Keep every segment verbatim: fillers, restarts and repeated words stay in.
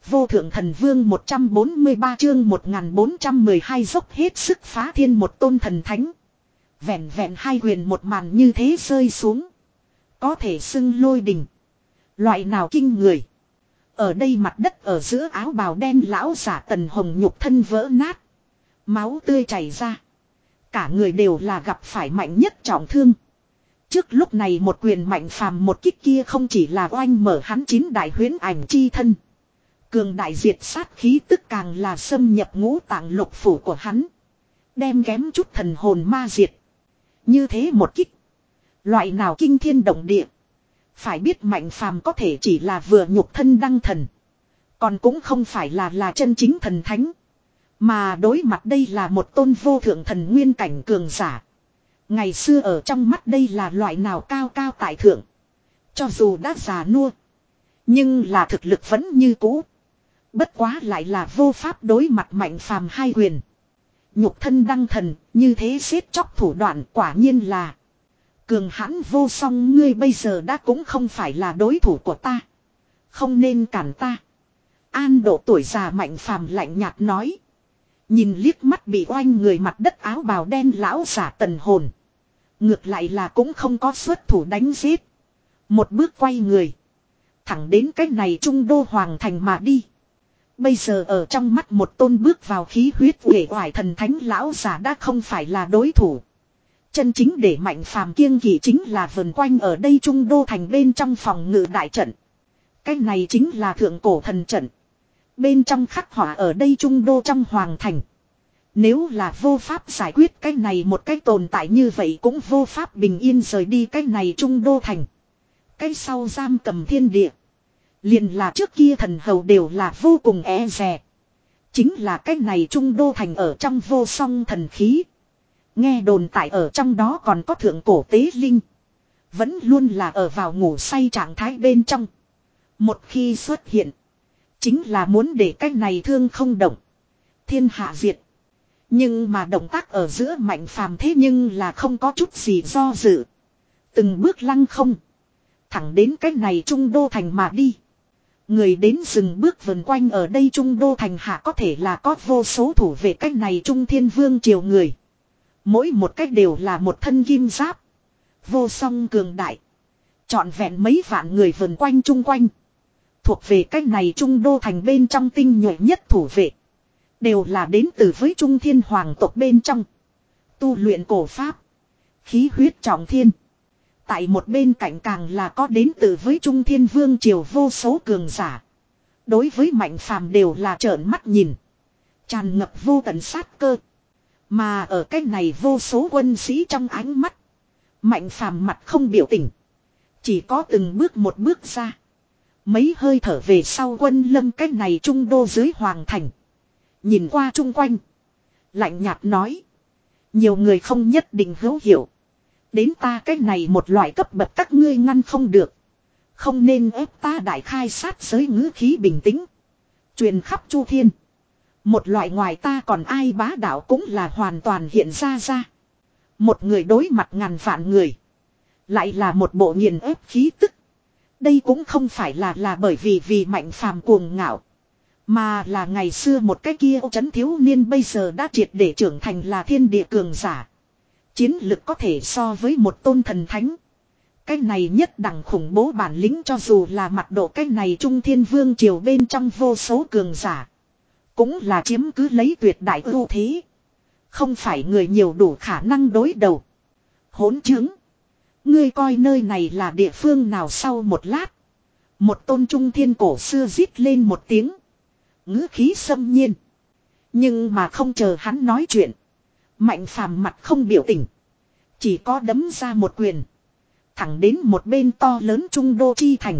Vô thượng thần vương một trăm bốn mươi ba chương một nghìn bốn trăm mười hai dốc hết sức phá thiên một tôn thần thánh. Vẹn vẹn hai quyền một màn như thế rơi xuống. Có thể xưng lôi đình. Loại nào kinh người. Ở đây mặt đất ở giữa áo bào đen lão giả Tần Hồng nhục thân vỡ nát. Máu tươi chảy ra. Cả người đều là gặp phải mạnh nhất trọng thương. Trước lúc này một quyền mạnh phàm một kích kia không chỉ là oanh mở hắn chín đại huyễn ảnh chi thân. Cường đại diệt sát khí tức càng là xâm nhập ngũ tạng lục phủ của hắn. Đem kém chút thần hồn ma diệt. Như thế một kích. Loại nào kinh thiên động địa. Phải biết mạnh phàm có thể chỉ là vừa nhục thân đăng thần. Còn cũng không phải là là chân chính thần thánh. Mà đối mặt đây là một tôn vô thượng thần nguyên cảnh cường giả. Ngày xưa ở trong mắt đây là loại nào cao cao tại thượng. Cho dù đã già nua. Nhưng là thực lực vẫn như cũ. Bất quá lại là vô pháp đối mặt mạnh phàm hai quyền. Nhục thân đăng thần, như thế xếp chóc thủ đoạn quả nhiên là. Cường hãn vô song ngươi bây giờ đã cũng không phải là đối thủ của ta. Không nên cản ta. An độ tuổi già mạnh phàm lạnh nhạt nói. Nhìn liếc mắt bị oanh người mặt đất áo bào đen lão giả Tần hồn. Ngược lại là cũng không có xuất thủ đánh giết. Một bước quay người. Thẳng đến cách này trung đô hoàng thành mà đi. Bây giờ ở trong mắt một tôn bước vào khí huyết uể oải thần thánh lão giả đã không phải là đối thủ. Chân chính để mạnh phàm kiêng kỵ chính là vần quanh ở đây trung đô thành bên trong phòng ngự đại trận. Cái này chính là thượng cổ thần trận. Bên trong khắc họa ở đây trung đô trong hoàng thành. Nếu là vô pháp giải quyết cái này một cái tồn tại như vậy cũng vô pháp bình yên rời đi cái này trung đô thành. Cái sau giam cầm thiên địa. Liền là trước kia thần hầu đều là vô cùng e dè. Chính là cái này trung đô thành ở trong vô song thần khí. Nghe đồn tại ở trong đó còn có thượng cổ tế linh. Vẫn luôn là ở vào ngủ say trạng thái bên trong. Một khi xuất hiện. Chính là muốn để cái này thương không động. Thiên hạ diệt. Nhưng mà động tác ở giữa mạnh phàm thế nhưng là không có chút gì do dự. Từng bước lăng không. Thẳng đến cái này trung đô thành mà đi. Người đến dừng bước vần quanh ở đây trung đô thành hạ có thể là có vô số thủ vệ cách này trung thiên vương triều người. Mỗi một cách đều là một thân kim giáp. Vô song cường đại. Chọn vẹn mấy vạn người vần quanh chung quanh. Thuộc về cách này trung đô thành bên trong tinh nhuệ nhất thủ vệ. Đều là đến từ với trung thiên hoàng tộc bên trong. Tu luyện cổ pháp. Khí huyết trọng thiên. Tại một bên cạnh càng là có đến từ với trung thiên vương triều vô số cường giả. Đối với mạnh phàm đều là trợn mắt nhìn. Tràn ngập vô tận sát cơ. Mà ở cái này vô số quân sĩ trong ánh mắt. Mạnh phàm mặt không biểu tình. Chỉ có từng bước một bước ra. Mấy hơi thở về sau quân lâm cái này trung đô dưới hoàng thành. Nhìn qua chung quanh. Lạnh nhạt nói. Nhiều người không nhất định hữu hiểu. Đến ta cái này một loại cấp bậc các ngươi ngăn không được. Không nên ép ta đại khai sát giới ngữ khí bình tĩnh. Truyền khắp chu thiên. Một loại ngoài ta còn ai bá đạo cũng là hoàn toàn hiện ra ra. Một người đối mặt ngàn vạn người. Lại là một bộ nghiền ép khí tức. Đây cũng không phải là là bởi vì vì mạnh phàm cuồng ngạo. Mà là ngày xưa một cái kia chấn thiếu niên bây giờ đã triệt để trưởng thành là thiên địa cường giả. Chiến lực có thể so với một tôn thần thánh. Cái này nhất đẳng khủng bố bản lĩnh cho dù là mặt độ cái này trung thiên vương triều bên trong vô số cường giả. Cũng là chiếm cứ lấy tuyệt đại ưu thế. Không phải người nhiều đủ khả năng đối đầu. Hỗn chứng. Ngươi coi nơi này là địa phương nào sau một lát. Một tôn trung thiên cổ xưa rít lên một tiếng. Ngữ khí xâm nhiên. Nhưng mà không chờ hắn nói chuyện. Mạnh phàm mặt không biểu tình. Chỉ có đấm ra một quyền. Thẳng đến một bên to lớn trung đô chi thành.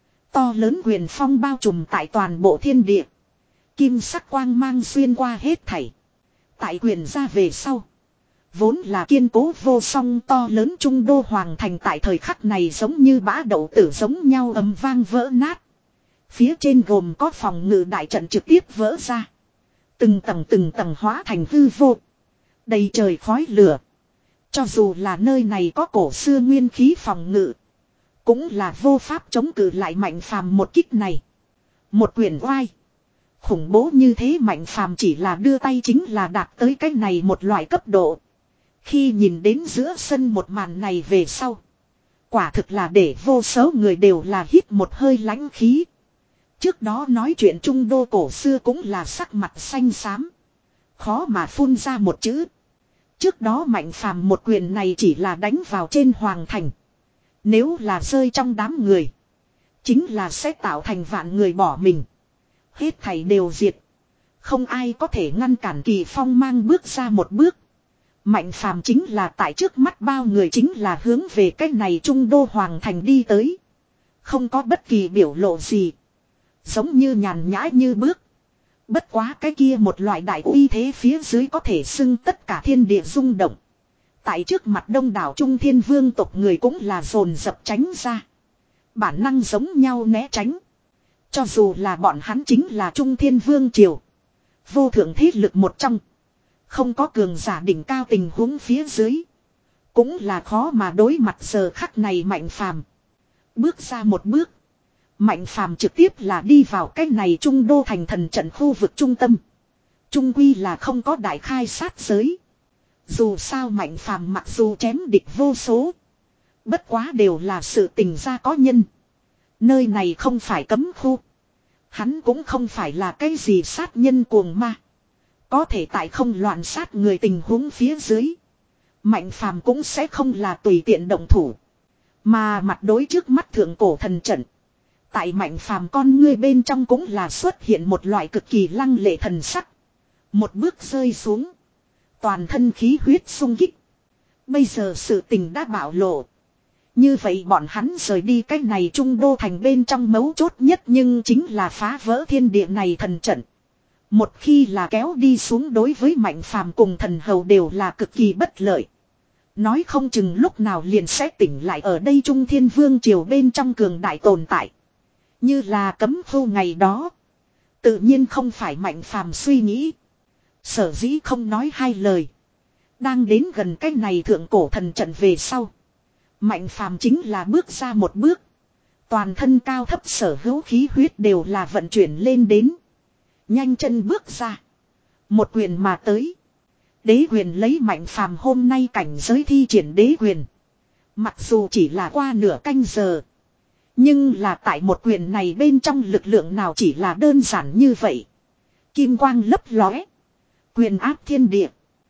To lớn quyền phong bao trùm tại toàn bộ thiên địa. Kim sắc quang mang xuyên qua hết thảy. Tại quyền ra về sau. Vốn là kiên cố vô song to lớn trung đô hoàng thành tại thời khắc này giống như bã đậu tử giống nhau ầm vang vỡ nát. Phía trên gồm có phòng ngự đại trận trực tiếp vỡ ra. Từng tầng từng tầng hóa thành hư vô. Đầy trời khói lửa. Cho dù là nơi này có cổ xưa nguyên khí phòng ngự. Cũng là vô pháp chống cự lại mạnh phàm một kích này. Một quyền oai. Khủng bố như thế Mạnh Phàm chỉ là đưa tay chính là đạt tới cái này một loại cấp độ. Khi nhìn đến giữa sân một màn này về sau. Quả thực là để vô số người đều là hít một hơi lãnh khí. Trước đó nói chuyện trung đô cổ xưa cũng là sắc mặt xanh xám. Khó mà phun ra một chữ. Trước đó Mạnh Phàm một quyền này chỉ là đánh vào trên hoàng thành. Nếu là rơi trong đám người. Chính là sẽ tạo thành vạn người bỏ mình. Hết thảy đều diệt. Không ai có thể ngăn cản Kỳ Phong mang bước ra một bước. Mạnh Phàm chính là tại trước mắt bao người chính là hướng về cái này trung đô hoàng thành đi tới. Không có bất kỳ biểu lộ gì. Giống như nhàn nhã như bước. Bất quá cái kia một loại đại uy thế phía dưới có thể xưng tất cả thiên địa rung động. Tại trước mặt đông đảo Trung Thiên Vương tộc người cũng là dồn dập tránh ra. Bản năng giống nhau né tránh. Cho dù là bọn hắn chính là Trung Thiên Vương triều. Vô thượng thế lực một trong. Không có cường giả đỉnh cao tình huống phía dưới. Cũng là khó mà đối mặt giờ khắc này Mạnh Phàm. Bước ra một bước. Mạnh Phàm trực tiếp là đi vào cái này trung đô thành thần trận khu vực trung tâm. Trung quy là không có đại khai sát giới. Dù sao Mạnh Phàm mặc dù chém địch vô số. Bất quá đều là sự tình gia có nhân. Nơi này không phải cấm khu. Hắn cũng không phải là cái gì sát nhân cuồng ma. Có thể tại không loạn sát người tình huống phía dưới. Mạnh Phàm cũng sẽ không là tùy tiện động thủ. Mà mặt đối trước mắt thượng cổ thần trận. Tại Mạnh Phàm con ngươi bên trong cũng là xuất hiện một loại cực kỳ lăng lệ thần sắc. Một bước rơi xuống. Toàn thân khí huyết sung kích. Bây giờ sự tình đã bạo lộ. Như vậy bọn hắn rời đi cái này trung đô thành bên trong mấu chốt nhất nhưng chính là phá vỡ thiên địa này thần trận. Một khi là kéo đi xuống đối với Mạnh Phàm cùng thần hầu đều là cực kỳ bất lợi. Nói không chừng lúc nào liền sẽ tỉnh lại ở đây Trung Thiên Vương triều bên trong cường đại tồn tại. Như là cấm khu ngày đó. Tự nhiên không phải Mạnh Phàm suy nghĩ. Sở dĩ không nói hai lời. Đang đến gần cái này thượng cổ thần trận về sau. Mạnh Phàm chính là bước ra một bước. Toàn thân cao thấp sở hữu khí huyết đều là vận chuyển lên đến. Nhanh chân bước ra. Một quyền mà tới. Đế quyền lấy Mạnh Phàm hôm nay cảnh giới thi triển đế quyền. Mặc dù chỉ là qua nửa canh giờ. Nhưng là tại một quyền này bên trong lực lượng nào chỉ là đơn giản như vậy. Kim quang lấp lóe. Quyền áp thiên địa.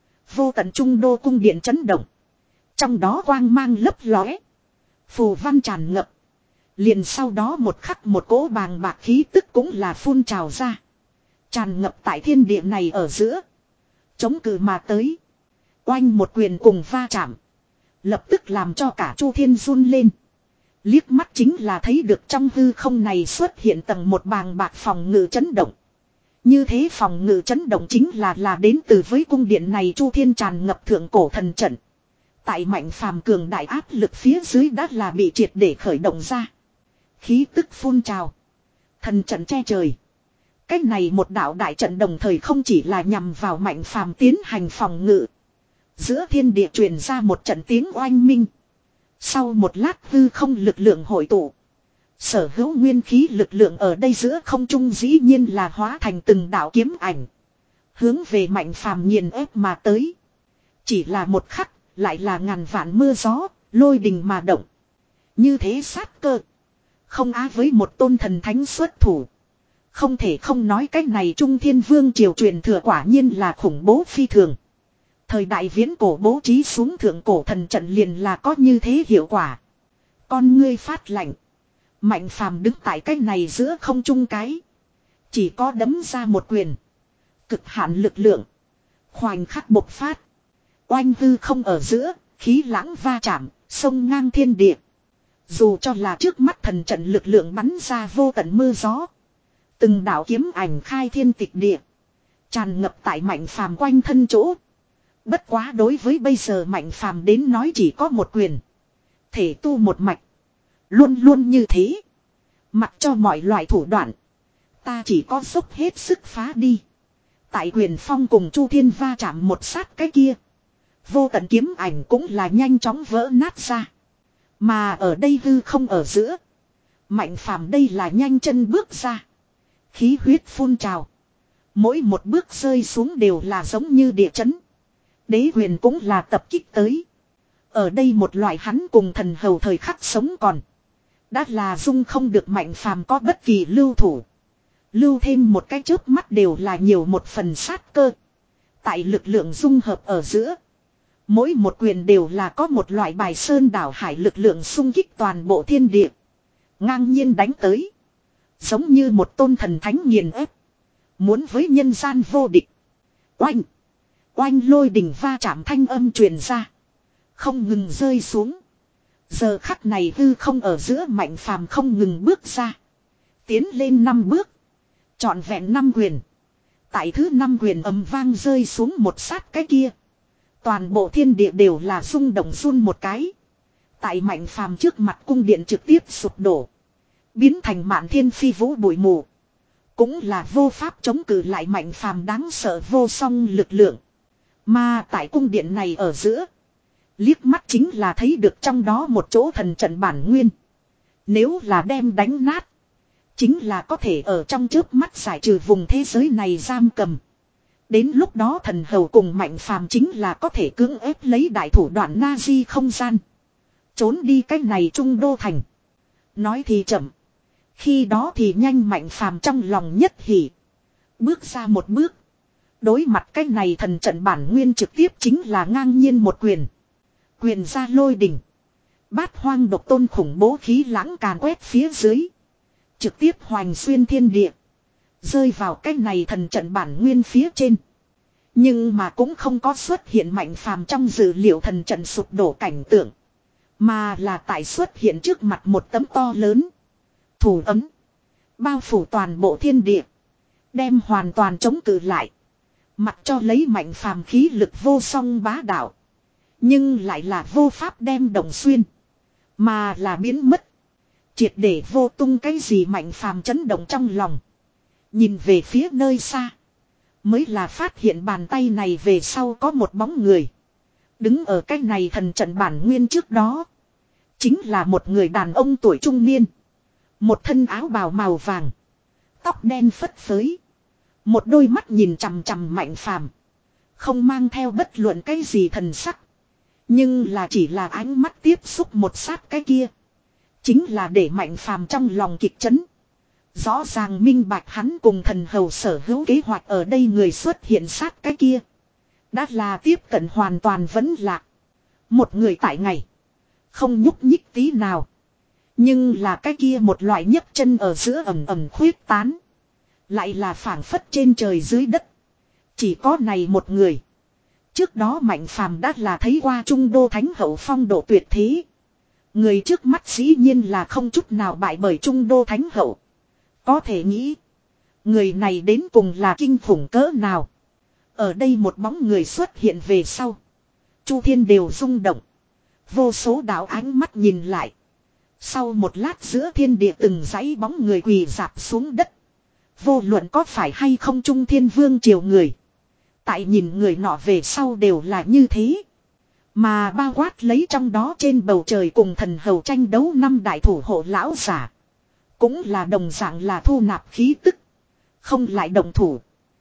Vô tận trung đô cung điện chấn động. Trong đó quang mang lấp lóe. Phù văn tràn ngập. Liền sau đó một khắc một cỗ bàng bạc khí tức cũng là phun trào ra. Tràn ngập tại thiên địa này ở giữa. Chống cự mà tới. Oanh một quyền cùng va chạm. Lập tức làm cho cả Chu Thiên run lên. Liếc mắt chính là thấy được trong hư không này xuất hiện tầng một bàng bạc phòng ngự chấn động. Như thế phòng ngự chấn động chính là là đến từ với cung điện này Chu Thiên tràn ngập thượng cổ thần trận. Tại Mạnh Phàm cường đại áp lực phía dưới đã là bị triệt để khởi động ra. Khí tức phun trào. Thần trận che trời. Cách này một đạo đại trận đồng thời không chỉ là nhằm vào Mạnh Phàm tiến hành phòng ngự. Giữa thiên địa truyền ra một trận tiếng oanh minh. Sau một lát hư không lực lượng hội tụ. Sở hữu nguyên khí lực lượng ở đây giữa không trung dĩ nhiên là hóa thành từng đạo kiếm ảnh. Hướng về Mạnh Phàm nghiền ép mà tới. Chỉ là một khắc, lại là ngàn vạn mưa gió, lôi đình mà động. Như thế sát cơ. Không á với một tôn thần thánh xuất thủ. Không thể không nói cách này Trung Thiên Vương triều truyền thừa quả nhiên là khủng bố phi thường. Thời đại viễn cổ bố trí xuống thượng cổ thần trận liền là có như thế hiệu quả. Con ngươi phát lạnh. Mạnh Phàm đứng tại cách này giữa không trung cái. Chỉ có đấm ra một quyền. Cực hạn lực lượng. Khoảnh khắc bộc phát. Oanh hư không ở giữa, khí lãng va chạm, sông ngang thiên địa. Dù cho là trước mắt thần trận lực lượng bắn ra vô tận mưa gió. Từng đạo kiếm ảnh khai thiên tịch địa. Tràn ngập tại Mạnh Phàm quanh thân chỗ. Bất quá đối với bây giờ Mạnh Phàm đến nói chỉ có một quyền. Thể tu một mạch. Luôn luôn như thế. Mặc cho mọi loại thủ đoạn. Ta chỉ có dốc hết sức phá đi. Tại quyền phong cùng Chu Thiên va chạm một sát cái kia. Vô tận kiếm ảnh cũng là nhanh chóng vỡ nát ra. Mà ở đây hư không ở giữa. Mạnh Phàm đây là nhanh chân bước ra. Khí huyết phun trào. Mỗi một bước rơi xuống đều là giống như địa chấn. Đế huyền cũng là tập kích tới. Ở đây một loại hắn cùng thần hầu thời khắc sống còn. Đã là dung không được Mạnh Phàm có bất kỳ lưu thủ. Lưu thêm một cái chớp mắt đều là nhiều một phần sát cơ. Tại lực lượng dung hợp ở giữa. Mỗi một quyền đều là có một loại bài sơn đảo hải lực lượng xung kích toàn bộ thiên địa. Ngang nhiên đánh tới. Giống như một tôn thần thánh nghiền ép. Muốn với nhân gian vô địch. Oanh. Oanh lôi đỉnh va chạm thanh âm truyền ra. Không ngừng rơi xuống. Giờ khắc này hư không ở giữa Mạnh Phàm không ngừng bước ra. Tiến lên năm bước. Trọn vẹn năm quyền. Tại thứ năm quyền ầm vang rơi xuống một sát cái kia. Toàn bộ thiên địa đều là rung động run một cái. Tại Mạnh Phàm trước mặt cung điện trực tiếp sụp đổ. Biến thành mạn thiên phi vũ bụi mù. Cũng là vô pháp chống cự lại Mạnh Phàm đáng sợ vô song lực lượng. Mà tại cung điện này ở giữa. Liếc mắt chính là thấy được trong đó một chỗ thần trận bản nguyên. Nếu là đem đánh nát. Chính là có thể ở trong chớp mắt giải trừ vùng thế giới này giam cầm. Đến lúc đó thần hầu cùng Mạnh Phàm chính là có thể cưỡng ép lấy đại thủ đoạn Nazi không gian. Trốn đi cách này trung đô thành. Nói thì chậm. Khi đó thì nhanh Mạnh Phàm trong lòng nhất hỉ. Bước ra một bước. Đối mặt cách này thần trận bản nguyên trực tiếp chính là ngang nhiên một quyền. Quyền ra lôi đỉnh. Bát hoang độc tôn khủng bố khí lãng càn quét phía dưới. Trực tiếp hoành xuyên thiên địa. Rơi vào cách này thần trận bản nguyên phía trên. Nhưng mà cũng không có xuất hiện Mạnh Phàm trong dữ liệu thần trận sụp đổ cảnh tượng. Mà là tại xuất hiện trước mặt một tấm to lớn. Thủ ấm. Bao phủ toàn bộ thiên địa. Đem hoàn toàn chống cự lại. Mặc cho lấy Mạnh Phàm khí lực vô song bá đạo. Nhưng lại là vô pháp đem đồng xuyên. Mà là biến mất. Triệt để vô tung cái gì Mạnh Phàm chấn động trong lòng. Nhìn về phía nơi xa. Mới là phát hiện bàn tay này về sau có một bóng người. Đứng ở cái này thần trận bản nguyên trước đó. Chính là một người đàn ông tuổi trung niên. Một thân áo bào màu vàng. Tóc đen phất phới. Một đôi mắt nhìn chằm chằm Mạnh Phàm. Không mang theo bất luận cái gì thần sắc. Nhưng là chỉ là ánh mắt tiếp xúc một sát cái kia. Chính là để Mạnh Phàm trong lòng kịch chấn. Rõ ràng minh bạch hắn cùng thần hầu sở hữu kế hoạch ở đây người xuất hiện sát cái kia. Đã là tiếp cận hoàn toàn vẫn lạc. Một người tại ngày. Không nhúc nhích tí nào. Nhưng là cái kia một loại nhấc chân ở giữa ẩm ẩm khuyết tán. Lại là phảng phất trên trời dưới đất. Chỉ có này một người. Trước đó Mạnh Phàm đã là thấy qua trung đô thánh hậu phong độ tuyệt thế. Người trước mắt dĩ nhiên là không chút nào bại bởi trung đô thánh hậu. Có thể nghĩ. Người này đến cùng là kinh khủng cỡ nào. Ở đây một bóng người xuất hiện về sau. Chu thiên đều rung động. Vô số đạo ánh mắt nhìn lại. Sau một lát giữa thiên địa từng dãy bóng người quỳ dạp xuống đất. Vô luận có phải hay không trung thiên vương triều người. Tại nhìn người nọ về sau đều là như thế. Mà bao quát lấy trong đó trên bầu trời cùng thần hầu tranh đấu năm đại thủ hộ lão giả. Cũng là đồng dạng là thu nạp khí tức. Không lại đồng thủ.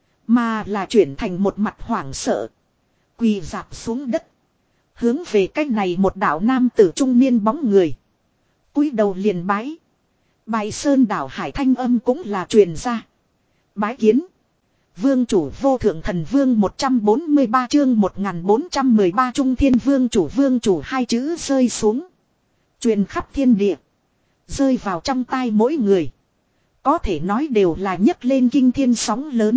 Mà là chuyển thành một mặt hoảng sợ. Quỳ dạp xuống đất. Hướng về cách này một đạo nam tử trung niên bóng người. Cúi đầu liền bái. Bài sơn đảo hải thanh âm cũng là truyền ra. Bái kiến. Vương chủ vô thượng thần vương một trăm bốn mươi ba chương một nghìn bốn trăm mười ba trung thiên vương chủ vương chủ hai chữ rơi xuống. Truyền khắp thiên địa. Rơi vào trong tai mỗi người. Có thể nói đều là nhấc lên kinh thiên sóng lớn.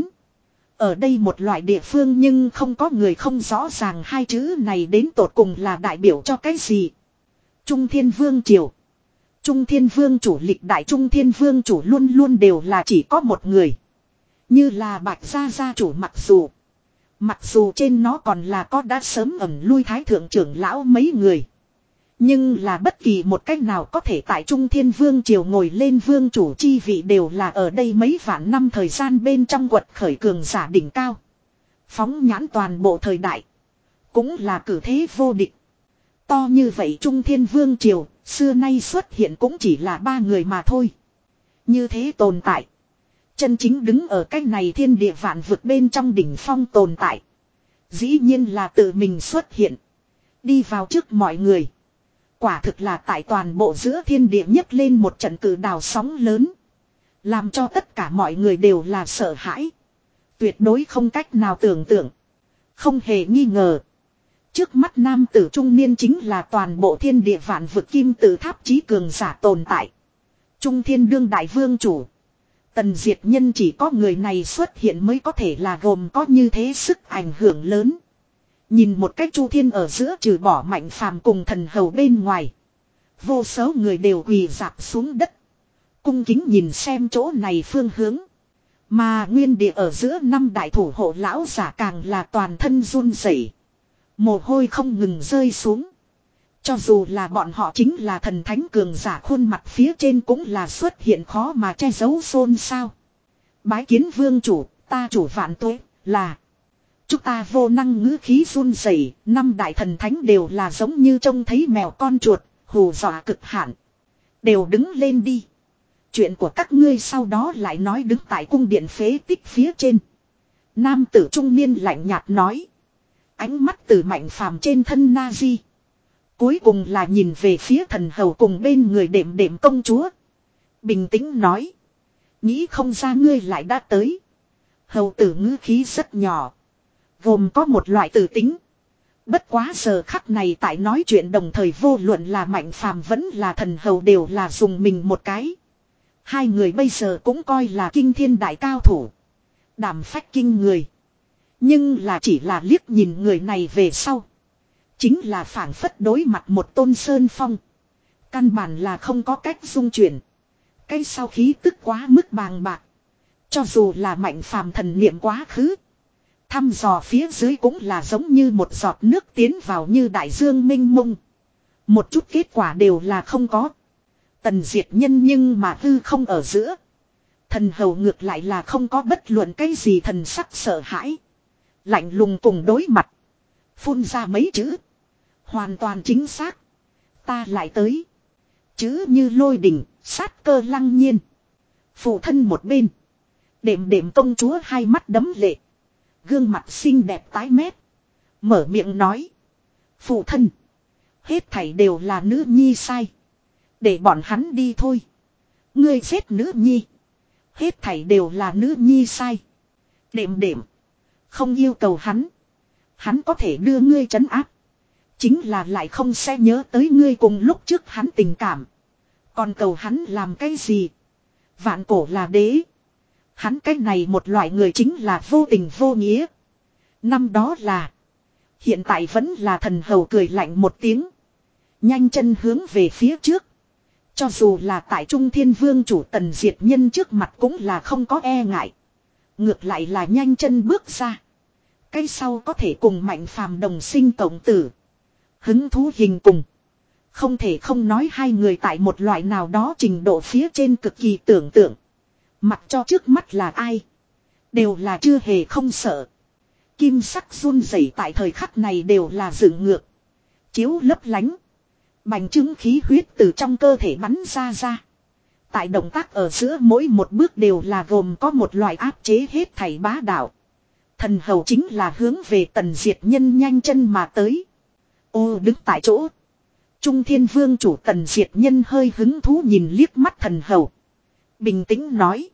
Ở đây một loại địa phương nhưng không có người không rõ ràng hai chữ này đến tột cùng là đại biểu cho cái gì. Trung thiên vương triều. Trung thiên vương chủ lịch đại trung thiên vương chủ luôn luôn đều là chỉ có một người. Như là Bạch Gia gia chủ mặc dù. Mặc dù trên nó còn là có đã sớm ẩn lui thái thượng trưởng lão mấy người. Nhưng là bất kỳ một cách nào có thể tại Trung Thiên Vương triều ngồi lên vương chủ chi vị đều là ở đây mấy vạn năm thời gian bên trong quật khởi cường giả đỉnh cao. Phóng nhãn toàn bộ thời đại. Cũng là cử thế vô địch. To như vậy Trung Thiên Vương triều, xưa nay xuất hiện cũng chỉ là ba người mà thôi. Như thế tồn tại. Chân chính đứng ở cái này thiên địa vạn vực bên trong đỉnh phong tồn tại. Dĩ nhiên là tự mình xuất hiện. Đi vào trước mọi người. Quả thực là tại toàn bộ giữa thiên địa nhấc lên một trận cự đào sóng lớn. Làm cho tất cả mọi người đều là sợ hãi. Tuyệt đối không cách nào tưởng tượng. Không hề nghi ngờ. Trước mắt nam tử trung niên chính là toàn bộ thiên địa vạn vực kim tự tháp chí cường giả tồn tại. Trung thiên đương đại vương chủ. Tần diệt nhân chỉ có người này xuất hiện mới có thể là gồm có như thế sức ảnh hưởng lớn. Nhìn một cách chu thiên ở giữa trừ bỏ Mạnh Phàm cùng thần hầu bên ngoài. Vô số người đều quỳ dạp xuống đất. Cung kính nhìn xem chỗ này phương hướng. Mà nguyên địa ở giữa năm đại thủ hộ lão giả càng là toàn thân run rẩy, mồ hôi không ngừng rơi xuống. Cho dù là bọn họ chính là thần thánh cường giả, khuôn mặt phía trên cũng là xuất hiện khó mà che giấu xôn xao. Bái kiến vương chủ, ta chủ vạn tuế, là. Chúng ta vô năng ngữ khí run rẩy, năm đại thần thánh đều là giống như trông thấy mèo con chuột, hù dọa cực hạn. Đều đứng lên đi. Chuyện của các ngươi sau đó lại nói. Đứng tại cung điện phế tích phía trên. Nam tử trung niên lạnh nhạt nói. Ánh mắt từ Mạnh Phàm trên thân Na-di. Cuối cùng là nhìn về phía thần hầu cùng bên người đệm đệm công chúa. Bình tĩnh nói. Nghĩ không ra ngươi lại đã tới. Hầu tử ngữ khí rất nhỏ. Gồm có một loại tử tính. Bất quá giờ khắc này tại nói chuyện đồng thời vô luận là Mạnh Phàm vẫn là thần hầu đều là dùng mình một cái. Hai người bây giờ cũng coi là kinh thiên đại cao thủ. Đảm phách kinh người. Nhưng là chỉ là liếc nhìn người này về sau. Chính là phảng phất đối mặt một tôn sơn phong. Căn bản là không có cách dung chuyển. Cái sau khí tức quá mức bàng bạc. Cho dù là Mạnh Phàm thần niệm quá khứ. Thăm dò phía dưới cũng là giống như một giọt nước tiến vào như đại dương mênh mông. Một chút kết quả đều là không có. Tần diệt nhân nhưng mà hư không ở giữa. Thần hầu ngược lại là không có bất luận cái gì thần sắc sợ hãi. Lạnh lùng cùng đối mặt. Phun ra mấy chữ. Hoàn toàn chính xác. Ta lại tới. Chữ như lôi đỉnh, sát cơ lăng nhiên. Phụ thân một bên. Đệm đệm công chúa hai mắt đấm lệ. Gương mặt xinh đẹp tái mét. Mở miệng nói. Phụ thân. Hết thảy đều là nữ nhi sai. Để bọn hắn đi thôi. Ngươi giết nữ nhi. Hết thảy đều là nữ nhi sai. Đệm đệm. Không yêu cầu hắn. Hắn có thể đưa ngươi trấn áp. Chính là lại không sẽ nhớ tới ngươi cùng lúc trước hắn tình cảm. Còn cầu hắn làm cái gì? Vạn cổ là đế. Hắn cái này một loại người chính là vô tình vô nghĩa. Năm đó là. Hiện tại vẫn là. Thần hầu cười lạnh một tiếng. Nhanh chân hướng về phía trước. Cho dù là tại Trung Thiên Vương chủ Tần diệt nhân trước mặt cũng là không có e ngại. Ngược lại là nhanh chân bước ra. Cái sau có thể cùng Mạnh Phàm đồng sinh cộng tử. Hứng thú hình cùng. Không thể không nói hai người tại một loại nào đó trình độ phía trên cực kỳ tưởng tượng. Mặc cho trước mắt là ai. Đều là chưa hề không sợ. Kim sắc run rẩy tại thời khắc này đều là dựng ngược. Chiếu lấp lánh. Bành trướng khí huyết từ trong cơ thể bắn ra ra. Tại động tác ở giữa mỗi một bước đều là gồm có một loại áp chế hết thảy bá đạo. Thần hầu chính là hướng về Tần diệt nhân nhanh chân mà tới. Ô đứng tại chỗ. Trung Thiên Vương chủ Tần diệt nhân hơi hứng thú nhìn liếc mắt thần hầu. Bình tĩnh nói.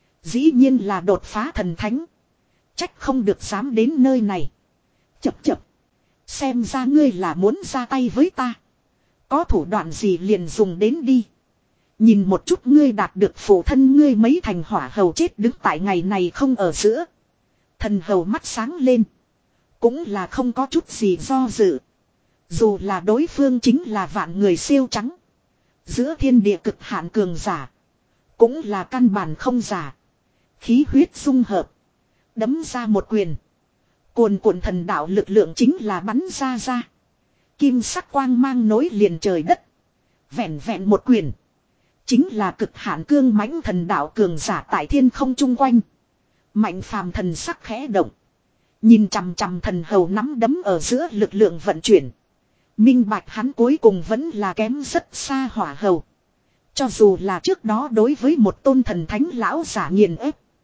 Dĩ nhiên là đột phá thần thánh. Trách không được dám đến nơi này. Chập chập. Xem ra ngươi là muốn ra tay với ta. Có thủ đoạn gì liền dùng đến đi. Nhìn một chút ngươi đạt được phụ thân ngươi mấy thành hỏa hầu chết đứng tại ngày này không ở giữa. Thần hầu mắt sáng lên. Cũng là không có chút gì do dự. Dù là đối phương chính là vạn người siêu trắng. Giữa thiên địa cực hạn cường giả. Cũng là căn bản không giả. Khí huyết dung hợp. Đấm ra một quyền. Cuồn cuộn thần đạo lực lượng chính là bắn ra ra. Kim sắc quang mang nối liền trời đất. Vẹn vẹn một quyền. Chính là cực hạn cương mãnh thần đạo cường giả tại thiên không chung quanh. Mạnh Phàm thần sắc khẽ động. Nhìn chằm chằm thần hầu nắm đấm ở giữa lực lượng vận chuyển. Minh bạch hắn cuối cùng vẫn là kém rất xa hỏa hầu. Cho dù là trước đó đối với một tôn thần thánh lão giả nghiền ép.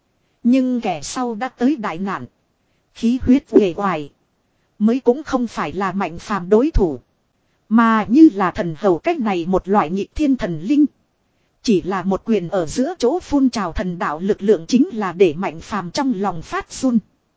Nhưng kẻ sau đã tới đại nạn. Khí huyết uể oải. Mới cũng không phải là Mạnh Phàm đối thủ. Mà như là thần hầu cách này một loại nhị thiên thần linh. Chỉ là một quyền ở giữa chỗ phun trào thần đạo lực lượng chính là để Mạnh Phàm trong lòng phát run.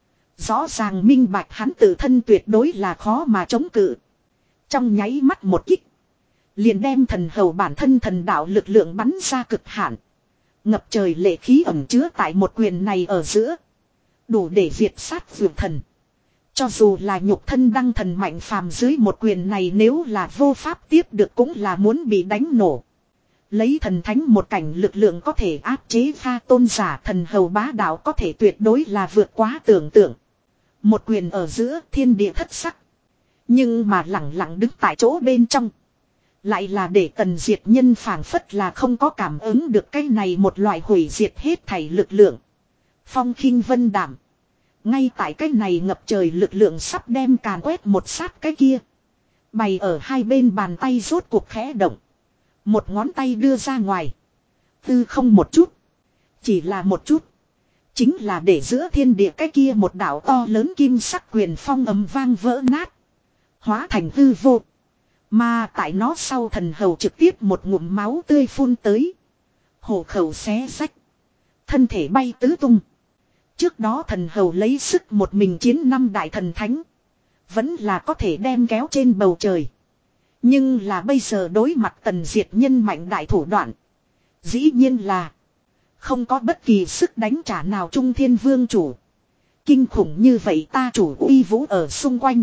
Rõ ràng minh bạch hắn tự thân tuyệt đối là khó mà chống cự. Trong nháy mắt một kích. Liền đem thần hầu bản thân thần đạo lực lượng bắn ra cực hạn. Ngập trời lệ khí ẩn chứa tại một quyền này ở giữa. Đủ để diệt sát vượt thần. Cho dù là nhục thân đăng thần Mạnh Phàm dưới một quyền này nếu là vô pháp tiếp được cũng là muốn bị đánh nổ. Lấy thần thánh một cảnh lực lượng có thể áp chế pha tôn giả thần hầu bá đạo có thể tuyệt đối là vượt quá tưởng tượng. Một quyền ở giữa thiên địa thất sắc. Nhưng mà lặng lặng đứng tại chỗ bên trong. Lại là để Tần Diệt Nhân phảng phất là không có cảm ứng được cái này một loại hủy diệt hết thảy lực lượng. Phong khinh vân đảm. Ngay tại cái này ngập trời lực lượng sắp đem càn quét một sát cái kia. Bày ở hai bên bàn tay rốt cuộc khẽ động. Một ngón tay đưa ra ngoài. Tư không một chút. Chỉ là một chút. Chính là để giữa thiên địa cái kia một đảo to lớn kim sắc quyền phong ầm vang vỡ nát. Hóa thành hư vô. Mà tại nó sau thần hầu trực tiếp một ngụm máu tươi phun tới. Hổ khẩu xé rách. Thân thể bay tứ tung. Trước đó thần hầu lấy sức một mình chiến năm đại thần thánh. Vẫn là có thể đem kéo trên bầu trời. Nhưng là bây giờ đối mặt Tần Diệt Nhân mạnh đại thủ đoạn. Dĩ nhiên là không có bất kỳ sức đánh trả nào Trung Thiên Vương chủ. Kinh khủng như vậy ta chủ uy vũ ở xung quanh.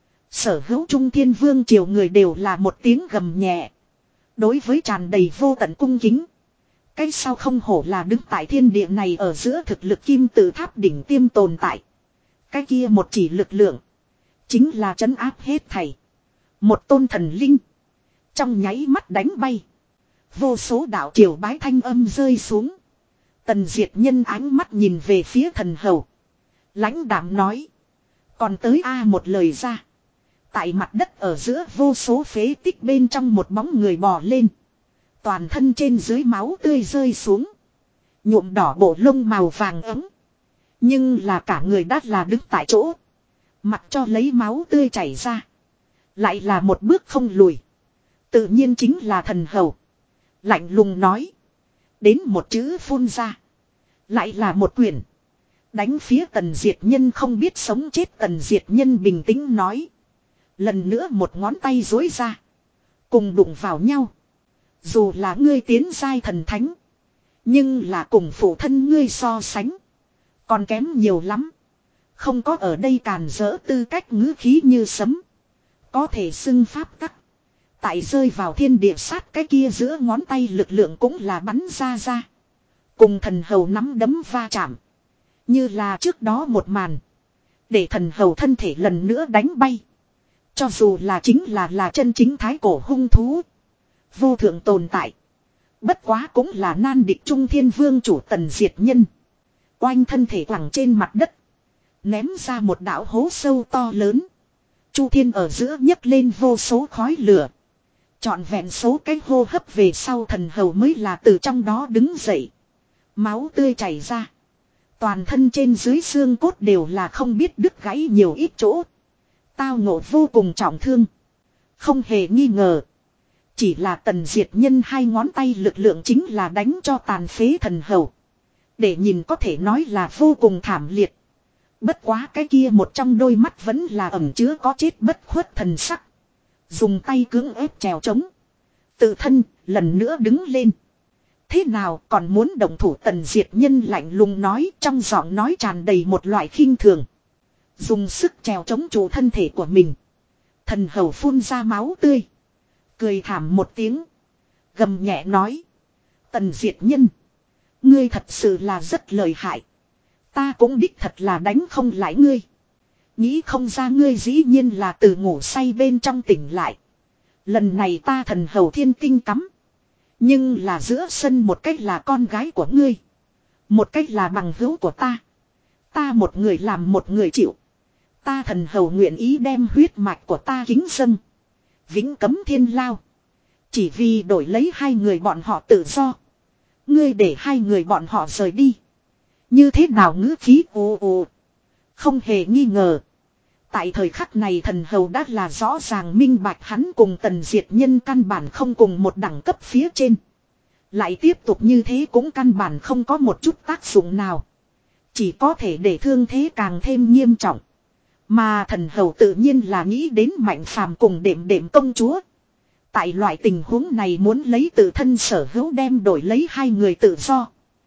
Sở hữu Trung Thiên Vương triều người đều là một tiếng gầm nhẹ. Đối với tràn đầy vô tận cung kính. Cái sao không hổ là đứng tại thiên địa này ở giữa thực lực kim tự tháp đỉnh tiêm tồn tại. Cái kia một chỉ lực lượng. Chính là trấn áp hết thảy. Một tôn thần linh. Trong nháy mắt đánh bay. Vô số đạo triều bái thanh âm rơi xuống. Tần Diệt Nhân ánh mắt nhìn về phía thần hầu. Lãnh đạm nói. Còn tới A một lời ra. Tại mặt đất ở giữa vô số phế tích bên trong một bóng người bò lên. Toàn thân trên dưới máu tươi rơi xuống. Nhuộm đỏ bộ lông màu vàng ấm. Nhưng là cả người đắt là đứng tại chỗ. Mặc cho lấy máu tươi chảy ra. Lại là một bước không lùi. Tự nhiên chính là thần hầu. Lạnh lùng nói. Đến một chữ phun ra. Lại là một quyển. Đánh phía Tần Diệt Nhân không biết sống chết. Tần Diệt Nhân bình tĩnh nói. Lần nữa một ngón tay dối ra. Cùng đụng vào nhau. Dù là ngươi tiến giai thần thánh. Nhưng là cùng phụ thân ngươi so sánh. Còn kém nhiều lắm. Không có ở đây càn rỡ tư cách ngữ khí như sấm. Có thể xưng pháp tắc. Tại rơi vào thiên địa sát cái kia giữa ngón tay lực lượng cũng là bắn ra ra. Cùng thần hầu nắm đấm va chạm. Như là trước đó một màn. Để thần hầu thân thể lần nữa đánh bay. Cho dù là chính là là chân chính thái cổ hung thú. Vô thượng tồn tại. Bất quá cũng là nan địch Trung Thiên Vương chủ Tần Diệt Nhân. Oanh thân thể quẳng trên mặt đất. Ném ra một đạo hố sâu to lớn. Chu Thiên ở giữa nhấc lên vô số khói lửa. Trọn vẹn số cái hô hấp về sau thần hầu mới là từ trong đó đứng dậy. Máu tươi chảy ra. Toàn thân trên dưới xương cốt đều là không biết đứt gãy nhiều ít chỗ. Tao ngộ vô cùng trọng thương. Không hề nghi ngờ. Chỉ là Tần Diệt Nhân hai ngón tay lực lượng chính là đánh cho tàn phế thần hầu. Để nhìn có thể nói là vô cùng thảm liệt. Bất quá cái kia một trong đôi mắt vẫn là ẩn chứa có chết bất khuất thần sắc. Dùng tay cưỡng ép trèo trống. Tự thân lần nữa đứng lên. Thế nào còn muốn động thủ Tần Diệt Nhân lạnh lùng nói trong giọng nói tràn đầy một loại khinh thường. Dùng sức trèo trống trụ thân thể của mình. Thần hầu phun ra máu tươi. Cười thảm một tiếng. Gầm nhẹ nói. Tần Diệt Nhân. Ngươi thật sự là rất lợi hại. Ta cũng đích thật là đánh không lại ngươi. Nghĩ không ra ngươi dĩ nhiên là từ ngủ say bên trong tỉnh lại. Lần này ta thần hầu thiên tinh cắm. Nhưng là giữa sân một cách là con gái của ngươi. Một cách là bằng hữu của ta. Ta một người làm một người chịu. Ta thần hầu nguyện ý đem huyết mạch của ta kính dâng. Vĩnh cấm thiên lao. Chỉ vì đổi lấy hai người bọn họ tự do. Ngươi để hai người bọn họ rời đi. Như thế nào ngữ khí ồ ồ. Không hề nghi ngờ. Tại thời khắc này thần hầu đã là rõ ràng minh bạch hắn cùng Tần Diệt Nhân căn bản không cùng một đẳng cấp phía trên. Lại tiếp tục như thế cũng căn bản không có một chút tác dụng nào. Chỉ có thể để thương thế càng thêm nghiêm trọng. Mà thần hầu tự nhiên là nghĩ đến Mạnh Phàm cùng đệm đệm công chúa. Tại loại tình huống này muốn lấy tự thân sở hữu đem đổi lấy hai người tự do.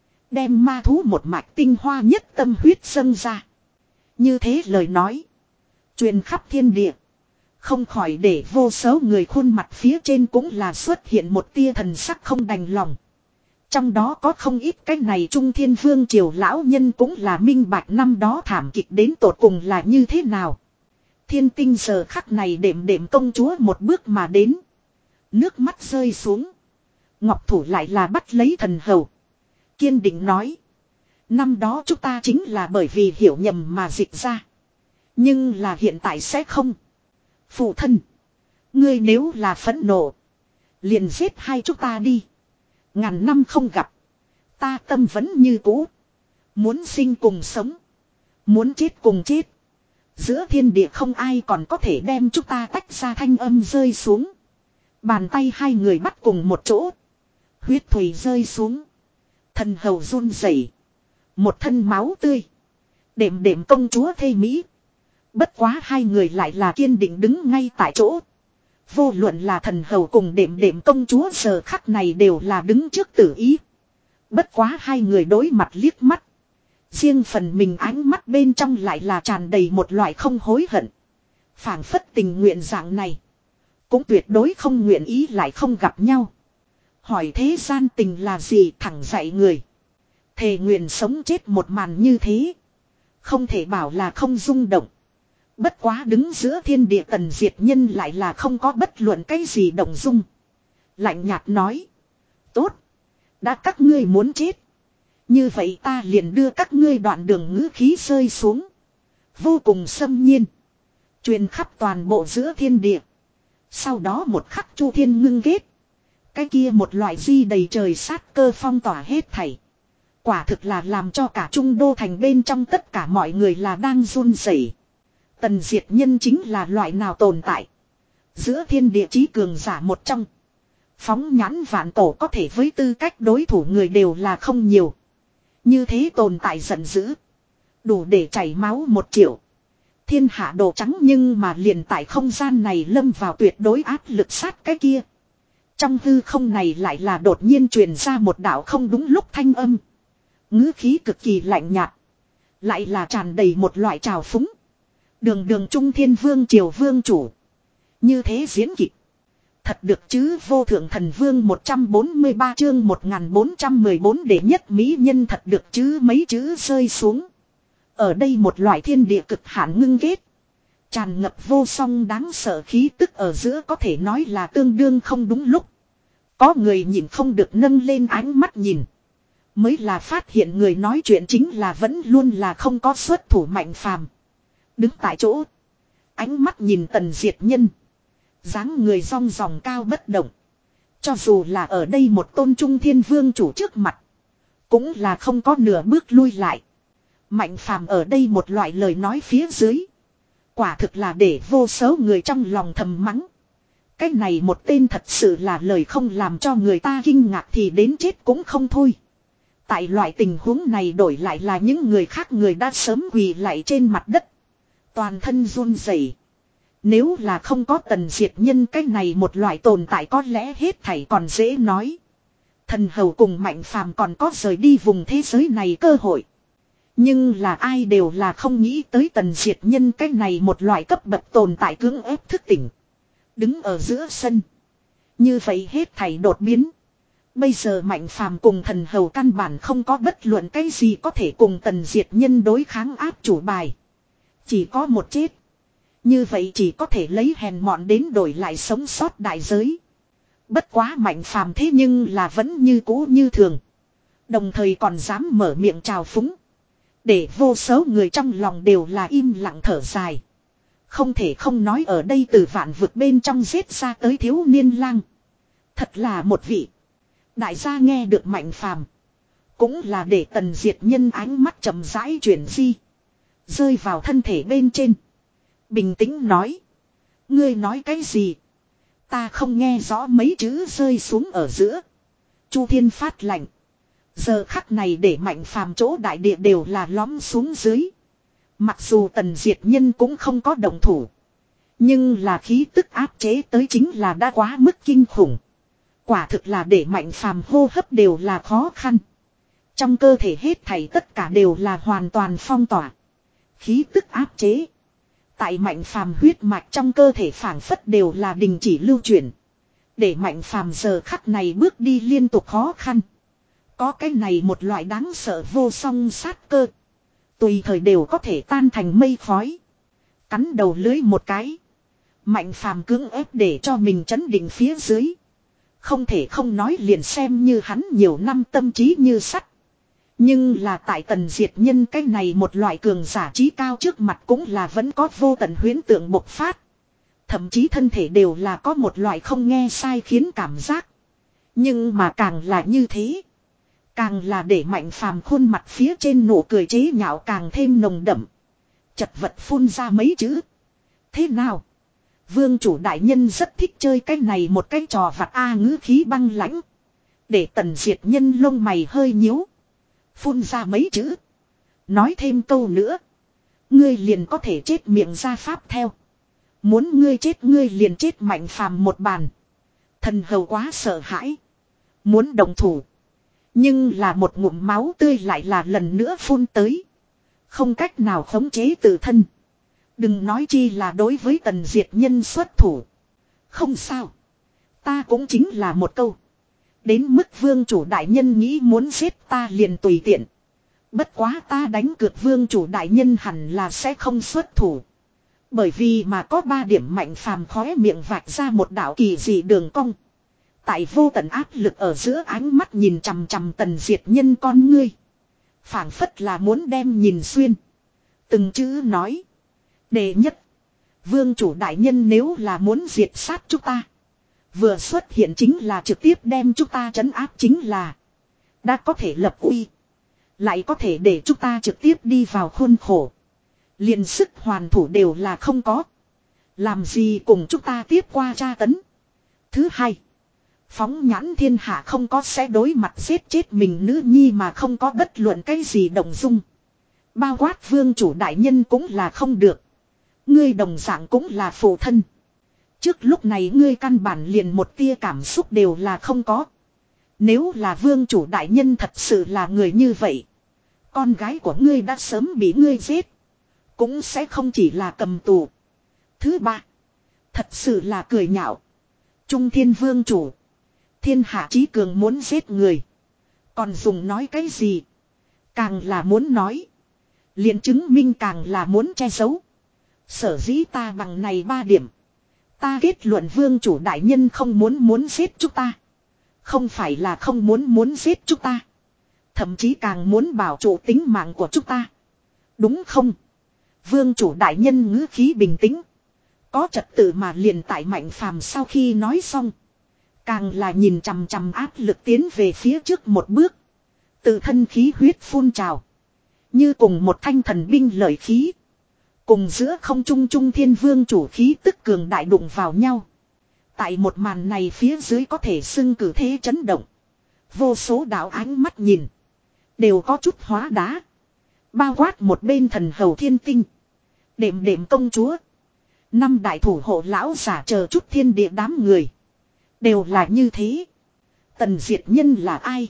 Đem ma thú một mạch tinh hoa nhất tâm huyết dâng ra. Như thế lời nói. Truyền khắp thiên địa. Không khỏi để vô số người khuôn mặt phía trên cũng là xuất hiện một tia thần sắc không đành lòng. Trong đó có không ít cái này Trung Thiên Vương triều lão nhân cũng là minh bạch năm đó thảm kịch đến tột cùng là như thế nào. Thiên tinh giờ khắc này đệm đệm công chúa một bước mà đến. Nước mắt rơi xuống. Ngọc thủ lại là bắt lấy thần hầu. Kiên định nói. Năm đó chúng ta chính là bởi vì hiểu nhầm mà dịch ra. Nhưng là hiện tại sẽ không. Phụ thân. Ngươi nếu là phẫn nộ. Liền giết hai chúng ta đi. Ngàn năm không gặp. Ta tâm vẫn như cũ. Muốn sinh cùng sống. Muốn chết cùng chết. Giữa thiên địa không ai còn có thể đem chúng ta tách ra thanh âm rơi xuống. Bàn tay hai người bắt cùng một chỗ. Huyết thủy rơi xuống. Thần hầu run rẩy. Một thân máu tươi. Đệm đệm công chúa thê mỹ. Bất quá hai người lại là kiên định đứng ngay tại chỗ. Vô luận là thần hầu cùng đệm đệm công chúa giờ khắc này đều là đứng trước tử ý. Bất quá hai người đối mặt liếc mắt. Riêng phần mình ánh mắt bên trong lại là tràn đầy một loại không hối hận. Phảng phất tình nguyện dạng này. Cũng tuyệt đối không nguyện ý lại không gặp nhau. Hỏi thế gian tình là gì thẳng dạy người. Thề nguyện sống chết một màn như thế. Không thể bảo là không rung động. Bất quá đứng giữa thiên địa Tần Diệt Nhân lại là không có bất luận cái gì động dung. Lạnh nhạt nói. Tốt. Đã các ngươi muốn chết. Như vậy ta liền đưa các ngươi đoạn đường ngữ khí rơi xuống. Vô cùng xâm nhiên. Truyền khắp toàn bộ giữa thiên địa. Sau đó một khắc chu thiên ngưng ghét. Cái kia một loại di đầy trời sát cơ phong tỏa hết thảy. Quả thực là làm cho cả trung đô thành bên trong tất cả mọi người là đang run rẩy. Tần Diệt Nhân chính là loại nào tồn tại. Giữa thiên địa chí cường giả một trong. Phóng nhãn vạn tổ có thể với tư cách đối thủ người đều là không nhiều. Như thế tồn tại giận dữ. Đủ để chảy máu một triệu. Thiên hạ đồ trắng nhưng mà liền tại không gian này lâm vào tuyệt đối áp lực sát cái kia. Trong hư không này lại là đột nhiên truyền ra một đạo không đúng lúc thanh âm. Ngữ khí cực kỳ lạnh nhạt. Lại là tràn đầy một loại trào phúng. Đường đường Trung Thiên Vương triều vương chủ. Như thế diễn kịch. Thật được chứ vô thượng thần vương một trăm bốn mươi ba chương một nghìn bốn trăm mười bốn để nhất mỹ nhân thật được chứ mấy chữ rơi xuống. Ở đây một loại thiên địa cực hạn ngưng ghét. Tràn ngập vô song đáng sợ khí tức ở giữa có thể nói là tương đương không đúng lúc. Có người nhìn không được nâng lên ánh mắt nhìn. Mới là phát hiện người nói chuyện chính là vẫn luôn là không có xuất thủ Mạnh Phàm. Đứng tại chỗ. Ánh mắt nhìn Tần Diệt Nhân. Dáng người rong ròng cao bất động. Cho dù là ở đây một tôn trung thiên vương chủ trước mặt. Cũng là không có nửa bước lui lại. Mạnh Phàm ở đây một loại lời nói phía dưới. Quả thực là để vô số người trong lòng thầm mắng. Cái này một tên thật sự là lời không làm cho người ta kinh ngạc thì đến chết cũng không thôi. Tại loại tình huống này đổi lại là những người khác người đã sớm quỳ lại trên mặt đất. Toàn thân run rẩy. Nếu là không có Tần Diệt Nhân cái này một loại tồn tại có lẽ hết thảy còn dễ nói. Thần hầu cùng Mạnh Phàm còn có rời đi vùng thế giới này cơ hội. Nhưng là ai đều là không nghĩ tới Tần Diệt Nhân cái này một loại cấp bậc tồn tại cưỡng ép thức tỉnh. Đứng ở giữa sân. Như vậy hết thảy đột biến. Bây giờ Mạnh Phàm cùng thần hầu căn bản không có bất luận cái gì có thể cùng Tần Diệt Nhân đối kháng áp chủ bài. Chỉ có một chết. Như vậy chỉ có thể lấy hèn mọn đến đổi lại sống sót đại giới. Bất quá Mạnh Phàm thế nhưng là vẫn như cũ như thường. Đồng thời còn dám mở miệng chào phúng. Để vô số người trong lòng đều là im lặng thở dài. Không thể không nói ở đây từ vạn vực bên trong giết ra tới thiếu niên lang. Thật là một vị. Đại gia nghe được Mạnh Phàm Cũng là để Tần Diệt Nhân ánh mắt chậm rãi chuyển di. Rơi vào thân thể bên trên. Bình tĩnh nói. Ngươi nói cái gì? Ta không nghe rõ mấy chữ rơi xuống ở giữa. Chu Thiên phát lạnh. Giờ khắc này để Mạnh Phàm chỗ đại địa đều là lõm xuống dưới. Mặc dù Tần Diệt Nhân cũng không có động thủ. Nhưng là khí tức áp chế tới chính là đã quá mức kinh khủng. Quả thực là để Mạnh Phàm hô hấp đều là khó khăn. Trong cơ thể hết thảy tất cả đều là hoàn toàn phong tỏa. Khí tức áp chế. Tại Mạnh Phàm huyết mạch trong cơ thể phảng phất đều là đình chỉ lưu chuyển. Để Mạnh Phàm giờ khắc này bước đi liên tục khó khăn. Có cái này một loại đáng sợ vô song sát cơ. Tùy thời đều có thể tan thành mây khói. Cắn đầu lưới một cái. Mạnh Phàm cưỡng ép để cho mình chấn định phía dưới. Không thể không nói liền xem như hắn nhiều năm tâm trí như sắt. Nhưng là tại Tần Diệt Nhân cái này một loại cường giả trí cao trước mặt cũng là vẫn có vô tận huyễn tượng bộc phát. Thậm chí thân thể đều là có một loại không nghe sai khiến cảm giác. Nhưng mà càng là như thế. Càng là để Mạnh Phàm khuôn mặt phía trên nụ cười chế nhạo càng thêm nồng đậm. Chật vật phun ra mấy chữ. Thế nào? Vương chủ đại nhân rất thích chơi cái này một cái trò vặt a ngữ khí băng lãnh. Để Tần Diệt Nhân lông mày hơi nhíu. Phun ra mấy chữ. Nói thêm câu nữa. Ngươi liền có thể chết miệng ra pháp theo. Muốn ngươi chết ngươi liền chết. Mạnh Phàm một bàn. Thần hầu quá sợ hãi. Muốn đồng thủ. Nhưng là một ngụm máu tươi lại là lần nữa phun tới. Không cách nào khống chế tự thân. Đừng nói chi là đối với Tần Diệt Nhân xuất thủ. Không sao. Ta cũng chính là một câu. Đến mức vương chủ đại nhân nghĩ muốn giết ta liền tùy tiện. Bất quá ta đánh cược vương chủ đại nhân hẳn là sẽ không xuất thủ. Bởi vì mà có ba điểm. Mạnh Phàm khóe miệng vạch ra một đạo kỳ dị đường cong. Tại vô tận áp lực ở giữa ánh mắt nhìn chằm chằm Tần Diệt Nhân con ngươi. Phảng phất là muốn đem nhìn xuyên. Từng chữ nói. Đệ nhất. Vương chủ đại nhân nếu là muốn diệt sát chúng ta. Vừa xuất hiện chính là trực tiếp đem chúng ta trấn áp chính là. Đã có thể lập uy. Lại có thể để chúng ta trực tiếp đi vào khuôn khổ. Liền sức hoàn thủ đều là không có. Làm gì cùng chúng ta tiếp qua tra tấn. Thứ hai. Phóng nhãn thiên hạ không có sẽ đối mặt giết chết mình nữ nhi mà không có bất luận cái gì động dung. Bao quát vương chủ đại nhân cũng là không được. Ngươi đồng dạng cũng là phụ thân. Trước lúc này ngươi căn bản liền một tia cảm xúc đều là không có. Nếu là vương chủ đại nhân thật sự là người như vậy. Con gái của ngươi đã sớm bị ngươi giết. Cũng sẽ không chỉ là cầm tù. Thứ ba. Thật sự là cười nhạo. Trung thiên vương chủ. Thiên hạ chí cường muốn giết người. Còn dùng nói cái gì. Càng là muốn nói. Liền chứng minh càng là muốn che giấu. Sở dĩ ta bằng này ba điểm. Ta kết luận vương chủ đại nhân không muốn muốn giết chúng ta. Không phải là không muốn muốn giết chúng ta. Thậm chí càng muốn bảo trụ tính mạng của chúng ta. Đúng không? Vương chủ đại nhân ngữ khí bình tĩnh. Có trật tự mà liền tại Mạnh Phàm sau khi nói xong. Càng là nhìn chằm chằm áp lực tiến về phía trước một bước. Tự thân khí huyết phun trào. Như cùng một thanh thần binh lợi khí. Cùng giữa không trung trung thiên vương chủ khí tức cường đại đụng vào nhau. Tại một màn này phía dưới có thể xưng cử thế chấn động. Vô số đạo ánh mắt nhìn. Đều có chút hóa đá. Bao quát một bên thần hầu thiên tinh. Đệm đệm công chúa. Năm đại thủ hộ lão giả chờ chút thiên địa đám người. Đều là như thế. Tần Diệt Nhân là ai?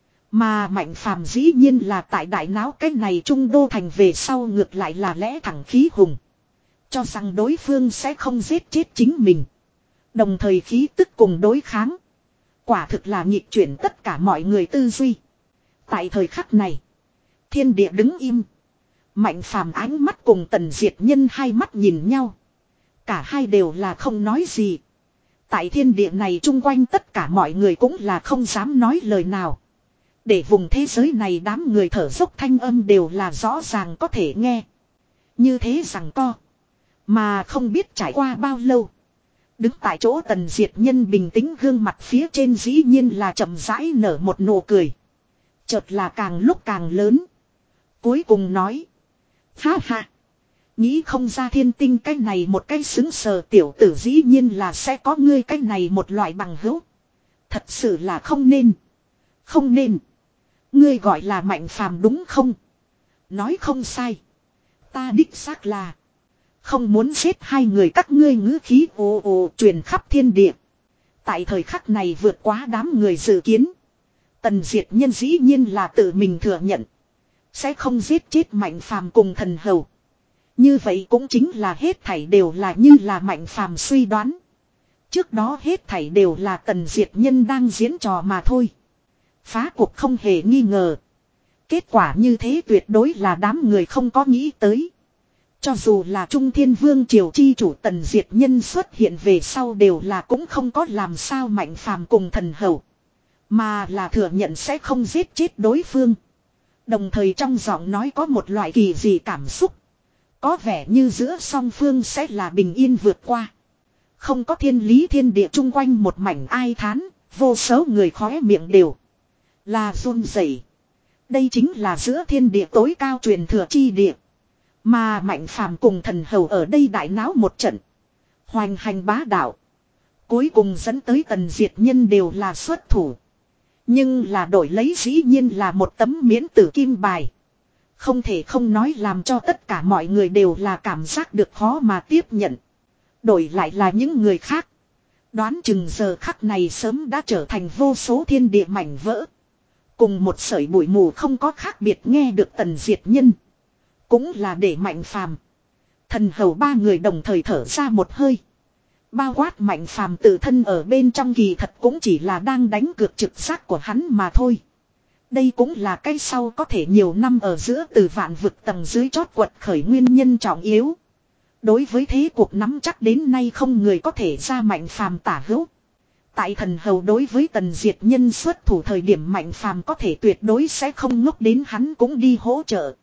Mà Mạnh Phàm dĩ nhiên là tại đại náo cái này trung đô thành về sau ngược lại là lẽ thẳng khí hùng. Cho rằng đối phương sẽ không giết chết chính mình. Đồng thời khí tức cùng đối kháng. Quả thực là nhịp chuyển tất cả mọi người tư duy. Tại thời khắc này. Thiên địa đứng im. Mạnh Phàm ánh mắt cùng Tần Diệt Nhân hai mắt nhìn nhau. Cả hai đều là không nói gì. Tại thiên địa này chung quanh tất cả mọi người cũng là không dám nói lời nào. Để vùng thế giới này đám người thở dốc thanh âm đều là rõ ràng có thể nghe. Như thế rằng co. Mà không biết trải qua bao lâu. Đứng tại chỗ Tần Diệt Nhân bình tĩnh gương mặt phía trên dĩ nhiên là chậm rãi nở một nụ cười. Chợt là càng lúc càng lớn. Cuối cùng nói. Ha ha. Nghĩ không ra thiên tinh cái này một cái xứng sờ tiểu tử dĩ nhiên là sẽ có ngươi cái này một loại bằng hữu. Thật sự là không nên. Không nên. Ngươi gọi là Mạnh Phàm đúng không? Nói không sai. Ta đích xác là. Không muốn giết hai người các ngươi ngữ khí ồ ồ truyền khắp thiên địa. Tại thời khắc này vượt quá đám người dự kiến. Tần Diệt Nhân dĩ nhiên là tự mình thừa nhận. Sẽ không giết chết Mạnh Phàm cùng thần hầu. Như vậy cũng chính là hết thảy đều là như là Mạnh Phàm suy đoán. Trước đó hết thảy đều là Tần Diệt Nhân đang diễn trò mà thôi. Phá cuộc không hề nghi ngờ. Kết quả như thế tuyệt đối là đám người không có nghĩ tới. Cho dù là Trung Thiên Vương Triều chi chủ Tần Diệt Nhân xuất hiện về sau đều là cũng không có làm sao Mạnh Phàm cùng thần hầu. Mà là thừa nhận sẽ không giết chết đối phương. Đồng thời trong giọng nói có một loại kỳ dị cảm xúc. Có vẻ như giữa song phương sẽ là bình yên vượt qua. Không có thiên lý thiên địa chung quanh một mảnh ai thán, vô số người khóe miệng đều là run rẩy. Đây chính là giữa thiên địa tối cao truyền thừa chi địa. Mà Mạnh Phàm cùng thần hầu ở đây đại náo một trận. Hoành hành bá đạo. Cuối cùng dẫn tới Tần Diệt Nhân đều là xuất thủ. Nhưng là đổi lấy dĩ nhiên là một tấm miễn tử kim bài. Không thể không nói làm cho tất cả mọi người đều là cảm giác được khó mà tiếp nhận. Đổi lại là những người khác. Đoán chừng giờ khắc này sớm đã trở thành vô số thiên địa mảnh vỡ. Cùng một sợi bụi mù không có khác biệt nghe được Tần Diệt Nhân. Cũng là để Mạnh Phàm, thần hầu ba người đồng thời thở ra một hơi. Bao quát Mạnh Phàm tự thân ở bên trong kỳ thật cũng chỉ là đang đánh cược trực giác của hắn mà thôi. Đây cũng là cái sau có thể nhiều năm ở giữa từ vạn vực tầng dưới chót quật khởi nguyên nhân trọng yếu. Đối với thế cuộc nắm chắc đến nay không người có thể ra Mạnh Phàm tả hữu. Tại thần hầu đối với Tần Diệt Nhân xuất thủ thời điểm Mạnh Phàm có thể tuyệt đối sẽ không ngốc đến hắn cũng đi hỗ trợ.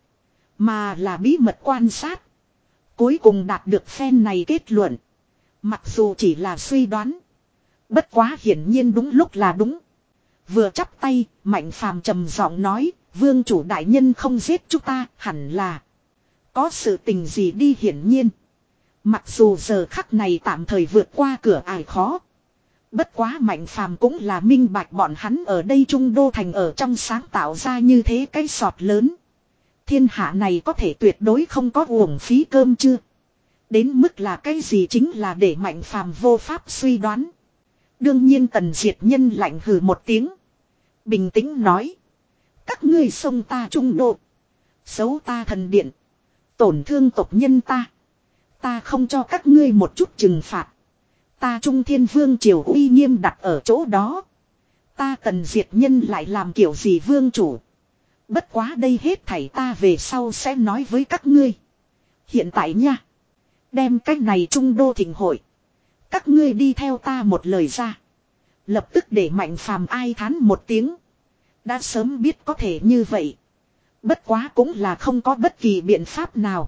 Mà là bí mật quan sát. Cuối cùng đạt được phen này kết luận. Mặc dù chỉ là suy đoán. Bất quá hiển nhiên đúng lúc là đúng. Vừa chắp tay, Mạnh Phàm trầm giọng nói, vương chủ đại nhân không giết chúng ta, hẳn là có sự tình gì đi hiển nhiên. Mặc dù giờ khắc này tạm thời vượt qua cửa ải khó. Bất quá Mạnh Phàm cũng là minh bạch bọn hắn ở đây Trung Đô Thành ở trong sáng tạo ra như thế cái sọt lớn. Thiên hạ này có thể tuyệt đối không có uổng phí cơm chưa. Đến mức là cái gì chính là để Mạnh Phàm vô pháp suy đoán. Đương nhiên Tần Diệt Nhân lạnh hừ một tiếng. Bình tĩnh nói. Các ngươi xông ta Trung Đô. Xấu ta thần điện. Tổn thương tộc nhân ta. Ta không cho các ngươi một chút trừng phạt. Ta Trung Thiên Vương Triều uy nghiêm đặt ở chỗ đó. Ta Tần Diệt Nhân lại làm kiểu gì vương chủ. Bất quá đây hết thảy ta về sau sẽ nói với các ngươi. Hiện tại nha. Đem cách này Trung Đô thịnh hội. Các ngươi đi theo ta một lời ra. Lập tức để Mạnh Phàm ai thán một tiếng. Đã sớm biết có thể như vậy. Bất quá cũng là không có bất kỳ biện pháp nào.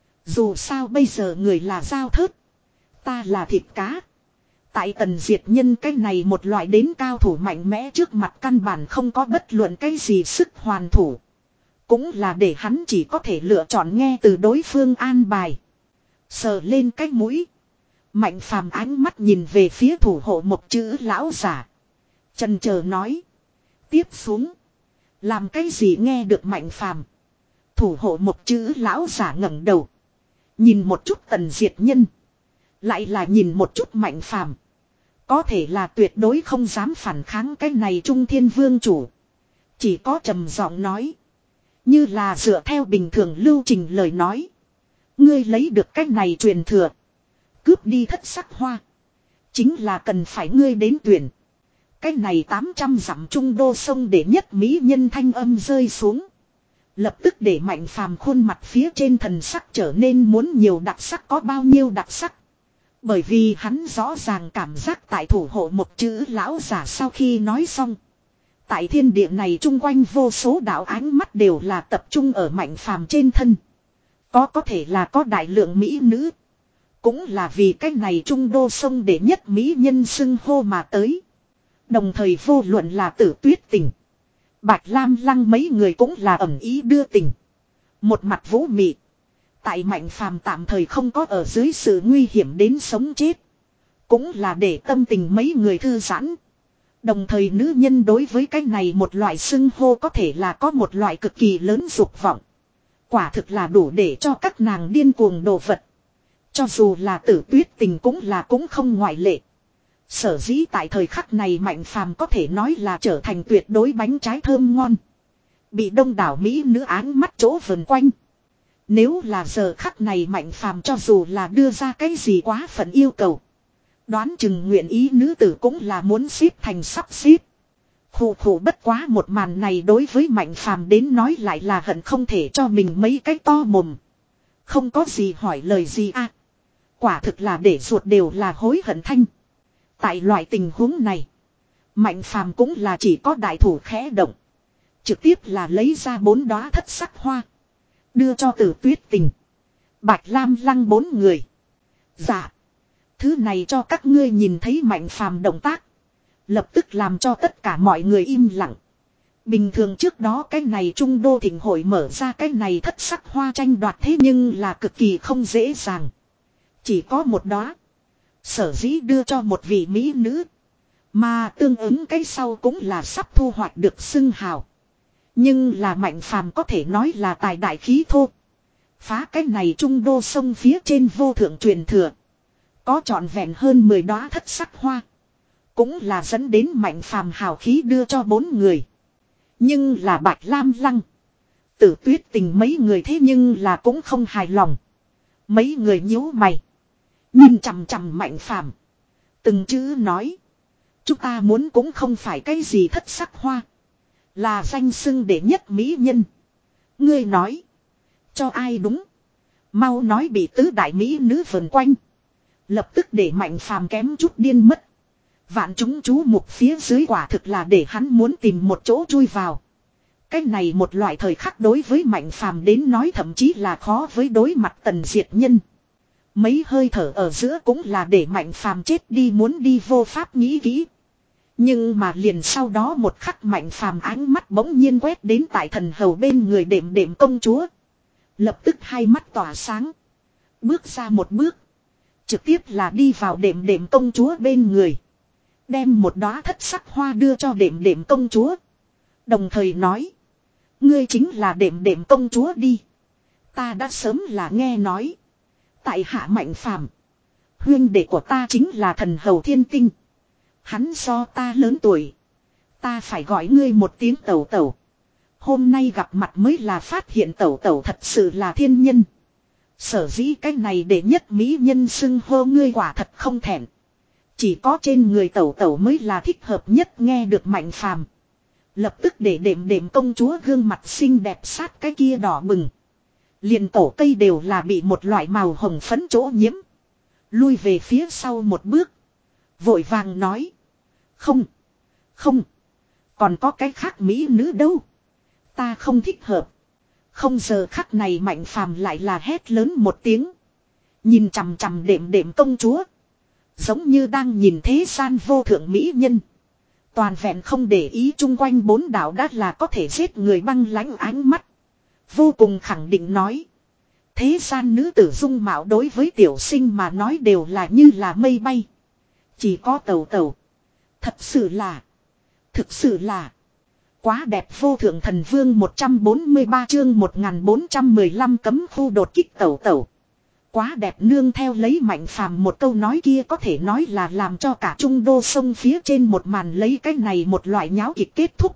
Dù sao bây giờ người là dao thớt. Ta là thịt cá. Tại Tần Diệt Nhân cái này một loại đến cao thủ mạnh mẽ trước mặt căn bản không có bất luận cái gì sức hoàn thủ. Cũng là để hắn chỉ có thể lựa chọn nghe từ đối phương an bài. Sờ lên cái mũi. Mạnh Phàm ánh mắt nhìn về phía thủ hộ một chữ lão giả. Chần chờ nói. Tiếp xuống. Làm cái gì nghe được Mạnh Phàm. Thủ hộ một chữ lão giả ngẩng đầu. Nhìn một chút Tần Diệt Nhân. Lại là nhìn một chút Mạnh Phàm. Có thể là tuyệt đối không dám phản kháng cái này Trung Thiên Vương chủ. Chỉ có trầm giọng nói. Như là dựa theo bình thường lưu trình lời nói. Ngươi lấy được cái này truyền thừa. Cướp đi thất sắc hoa. Chính là cần phải ngươi đến tuyển. Cái này tám trăm dặm Trung Đô sông để nhất mỹ nhân thanh âm rơi xuống. Lập tức để Mạnh Phàm khuôn mặt phía trên thần sắc trở nên muốn nhiều đặc sắc có bao nhiêu đặc sắc. Bởi vì hắn rõ ràng cảm giác tại thủ hộ một chữ lão giả sau khi nói xong. Tại thiên địa này chung quanh vô số đạo ánh mắt đều là tập trung ở Mạnh Phàm trên thân. Có có thể là có đại lượng mỹ nữ. Cũng là vì cái này Trung Đô sông để nhất mỹ nhân xưng hô mà tới. Đồng thời vô luận là Tử Tuyết Tình, Bạch Lam Lăng mấy người cũng là ẩn ý đưa tình. Một mặt vũ mị. Tại Mạnh Phàm tạm thời không có ở dưới sự nguy hiểm đến sống chết. Cũng là để tâm tình mấy người thư giãn. Đồng thời nữ nhân đối với cái này một loại xưng hô có thể là có một loại cực kỳ lớn dục vọng. Quả thực là đủ để cho các nàng điên cuồng đồ vật. Cho dù là Tử Tuyết Tình cũng là cũng không ngoại lệ. Sở dĩ tại thời khắc này Mạnh Phàm có thể nói là trở thành tuyệt đối bánh trái thơm ngon. Bị đông đảo Mỹ nữ áng mắt chỗ vần quanh. Nếu là giờ khắc này Mạnh Phàm cho dù là đưa ra cái gì quá phận yêu cầu. Đoán chừng nguyện ý nữ tử cũng là muốn xếp thành sắp xếp. Khủ khủ bất quá một màn này đối với Mạnh Phàm đến nói lại là hận không thể cho mình mấy cái to mồm. Không có gì hỏi lời gì à. Quả thực là để ruột đều là hối hận thanh. Tại loại tình huống này. Mạnh Phàm cũng là chỉ có đại thủ khẽ động. Trực tiếp là lấy ra bốn đóa thất sắc hoa. Đưa cho Tử Tuyết Tình. Bạch Lam Lăng bốn người. Dạ. Thứ này cho các ngươi nhìn thấy Mạnh Phàm động tác. Lập tức làm cho tất cả mọi người im lặng. Bình thường trước đó cái này Trung Đô Thịnh Hội mở ra cái này thất sắc hoa tranh đoạt thế nhưng là cực kỳ không dễ dàng. Chỉ có một đóa. Sở dĩ đưa cho một vị mỹ nữ. Mà tương ứng cái sau cũng là sắp thu hoạch được xưng hào. Nhưng là Mạnh Phàm có thể nói là tài đại khí thô. Phá cái này Trung Đô sông phía trên vô thượng truyền thừa. Có trọn vẹn hơn mười đóa thất sắc hoa. Cũng là dẫn đến Mạnh Phàm hào khí đưa cho bốn người. Nhưng là Bạch Lam Lăng. Tử Tuyết Tình mấy người thế nhưng là cũng không hài lòng. Mấy người nhíu mày. Nhìn chằm chằm Mạnh Phàm. Từng chữ nói. Chúng ta muốn cũng không phải cái gì thất sắc hoa. Là danh xưng đệ nhất mỹ nhân. Ngươi nói. Cho ai đúng. Mau nói bị tứ đại mỹ nữ vần quanh. Lập tức để Mạnh Phàm kém chút điên mất. Vạn chúng chú mục phía dưới quả thực là để hắn muốn tìm một chỗ chui vào. Cái này một loại thời khắc đối với Mạnh Phàm đến nói thậm chí là khó với đối mặt Tần Diệt Nhân. Mấy hơi thở ở giữa cũng là để Mạnh Phàm chết đi muốn đi vô pháp nghĩ kỹ. Nhưng mà liền sau đó một khắc Mạnh Phàm ánh mắt bỗng nhiên quét đến tại thần hầu bên người đệm đệm công chúa. Lập tức hai mắt tỏa sáng. Bước ra một bước. Trực tiếp là đi vào đệm đệm công chúa bên người. Đem một đóa thất sắc hoa đưa cho đệm đệm công chúa. Đồng thời nói. Ngươi chính là đệm đệm công chúa đi. Ta đã sớm là nghe nói. Tại hạ Mạnh Phàm, huynh đệ của ta chính là thần hầu thiên tinh. Hắn so ta lớn tuổi. Ta phải gọi ngươi một tiếng tẩu tẩu. Hôm nay gặp mặt mới là phát hiện tẩu tẩu thật sự là thiên nhân. Sở dĩ cái này để nhất mỹ nhân xưng hô ngươi quả thật không thẹn. Chỉ có trên người tẩu tẩu mới là thích hợp nhất nghe được Mạnh Phàm. Lập tức để đệm đệm công chúa gương mặt xinh đẹp sát cái kia đỏ bừng. Liền tổ cây đều là bị một loại màu hồng phấn chỗ nhiễm. Lui về phía sau một bước. Vội vàng nói. Không. Không. Còn có cái khác mỹ nữ đâu. Ta không thích hợp. Không giờ khắc này Mạnh Phàm lại là hét lớn một tiếng. Nhìn chằm chằm đệm đệm công chúa. Giống như đang nhìn thế gian vô thượng mỹ nhân. Toàn vẹn không để ý chung quanh bốn đảo đã là có thể giết người băng lãnh ánh mắt. Vô cùng khẳng định nói. Thế gian nữ tử dung mạo đối với tiểu sinh mà nói đều là như là mây bay. Chỉ có tẩu tẩu. Thật sự là. Thực sự là. Quá đẹp vô thượng thần vương một trăm bốn mươi ba chương một nghìn bốn trăm mười lăm cấm khu đột kích tẩu tẩu. Quá đẹp nương theo lấy Mạnh Phàm một câu nói kia có thể nói là làm cho cả Trung Đô sông phía trên một màn lấy cái này một loại nháo kịch kết thúc.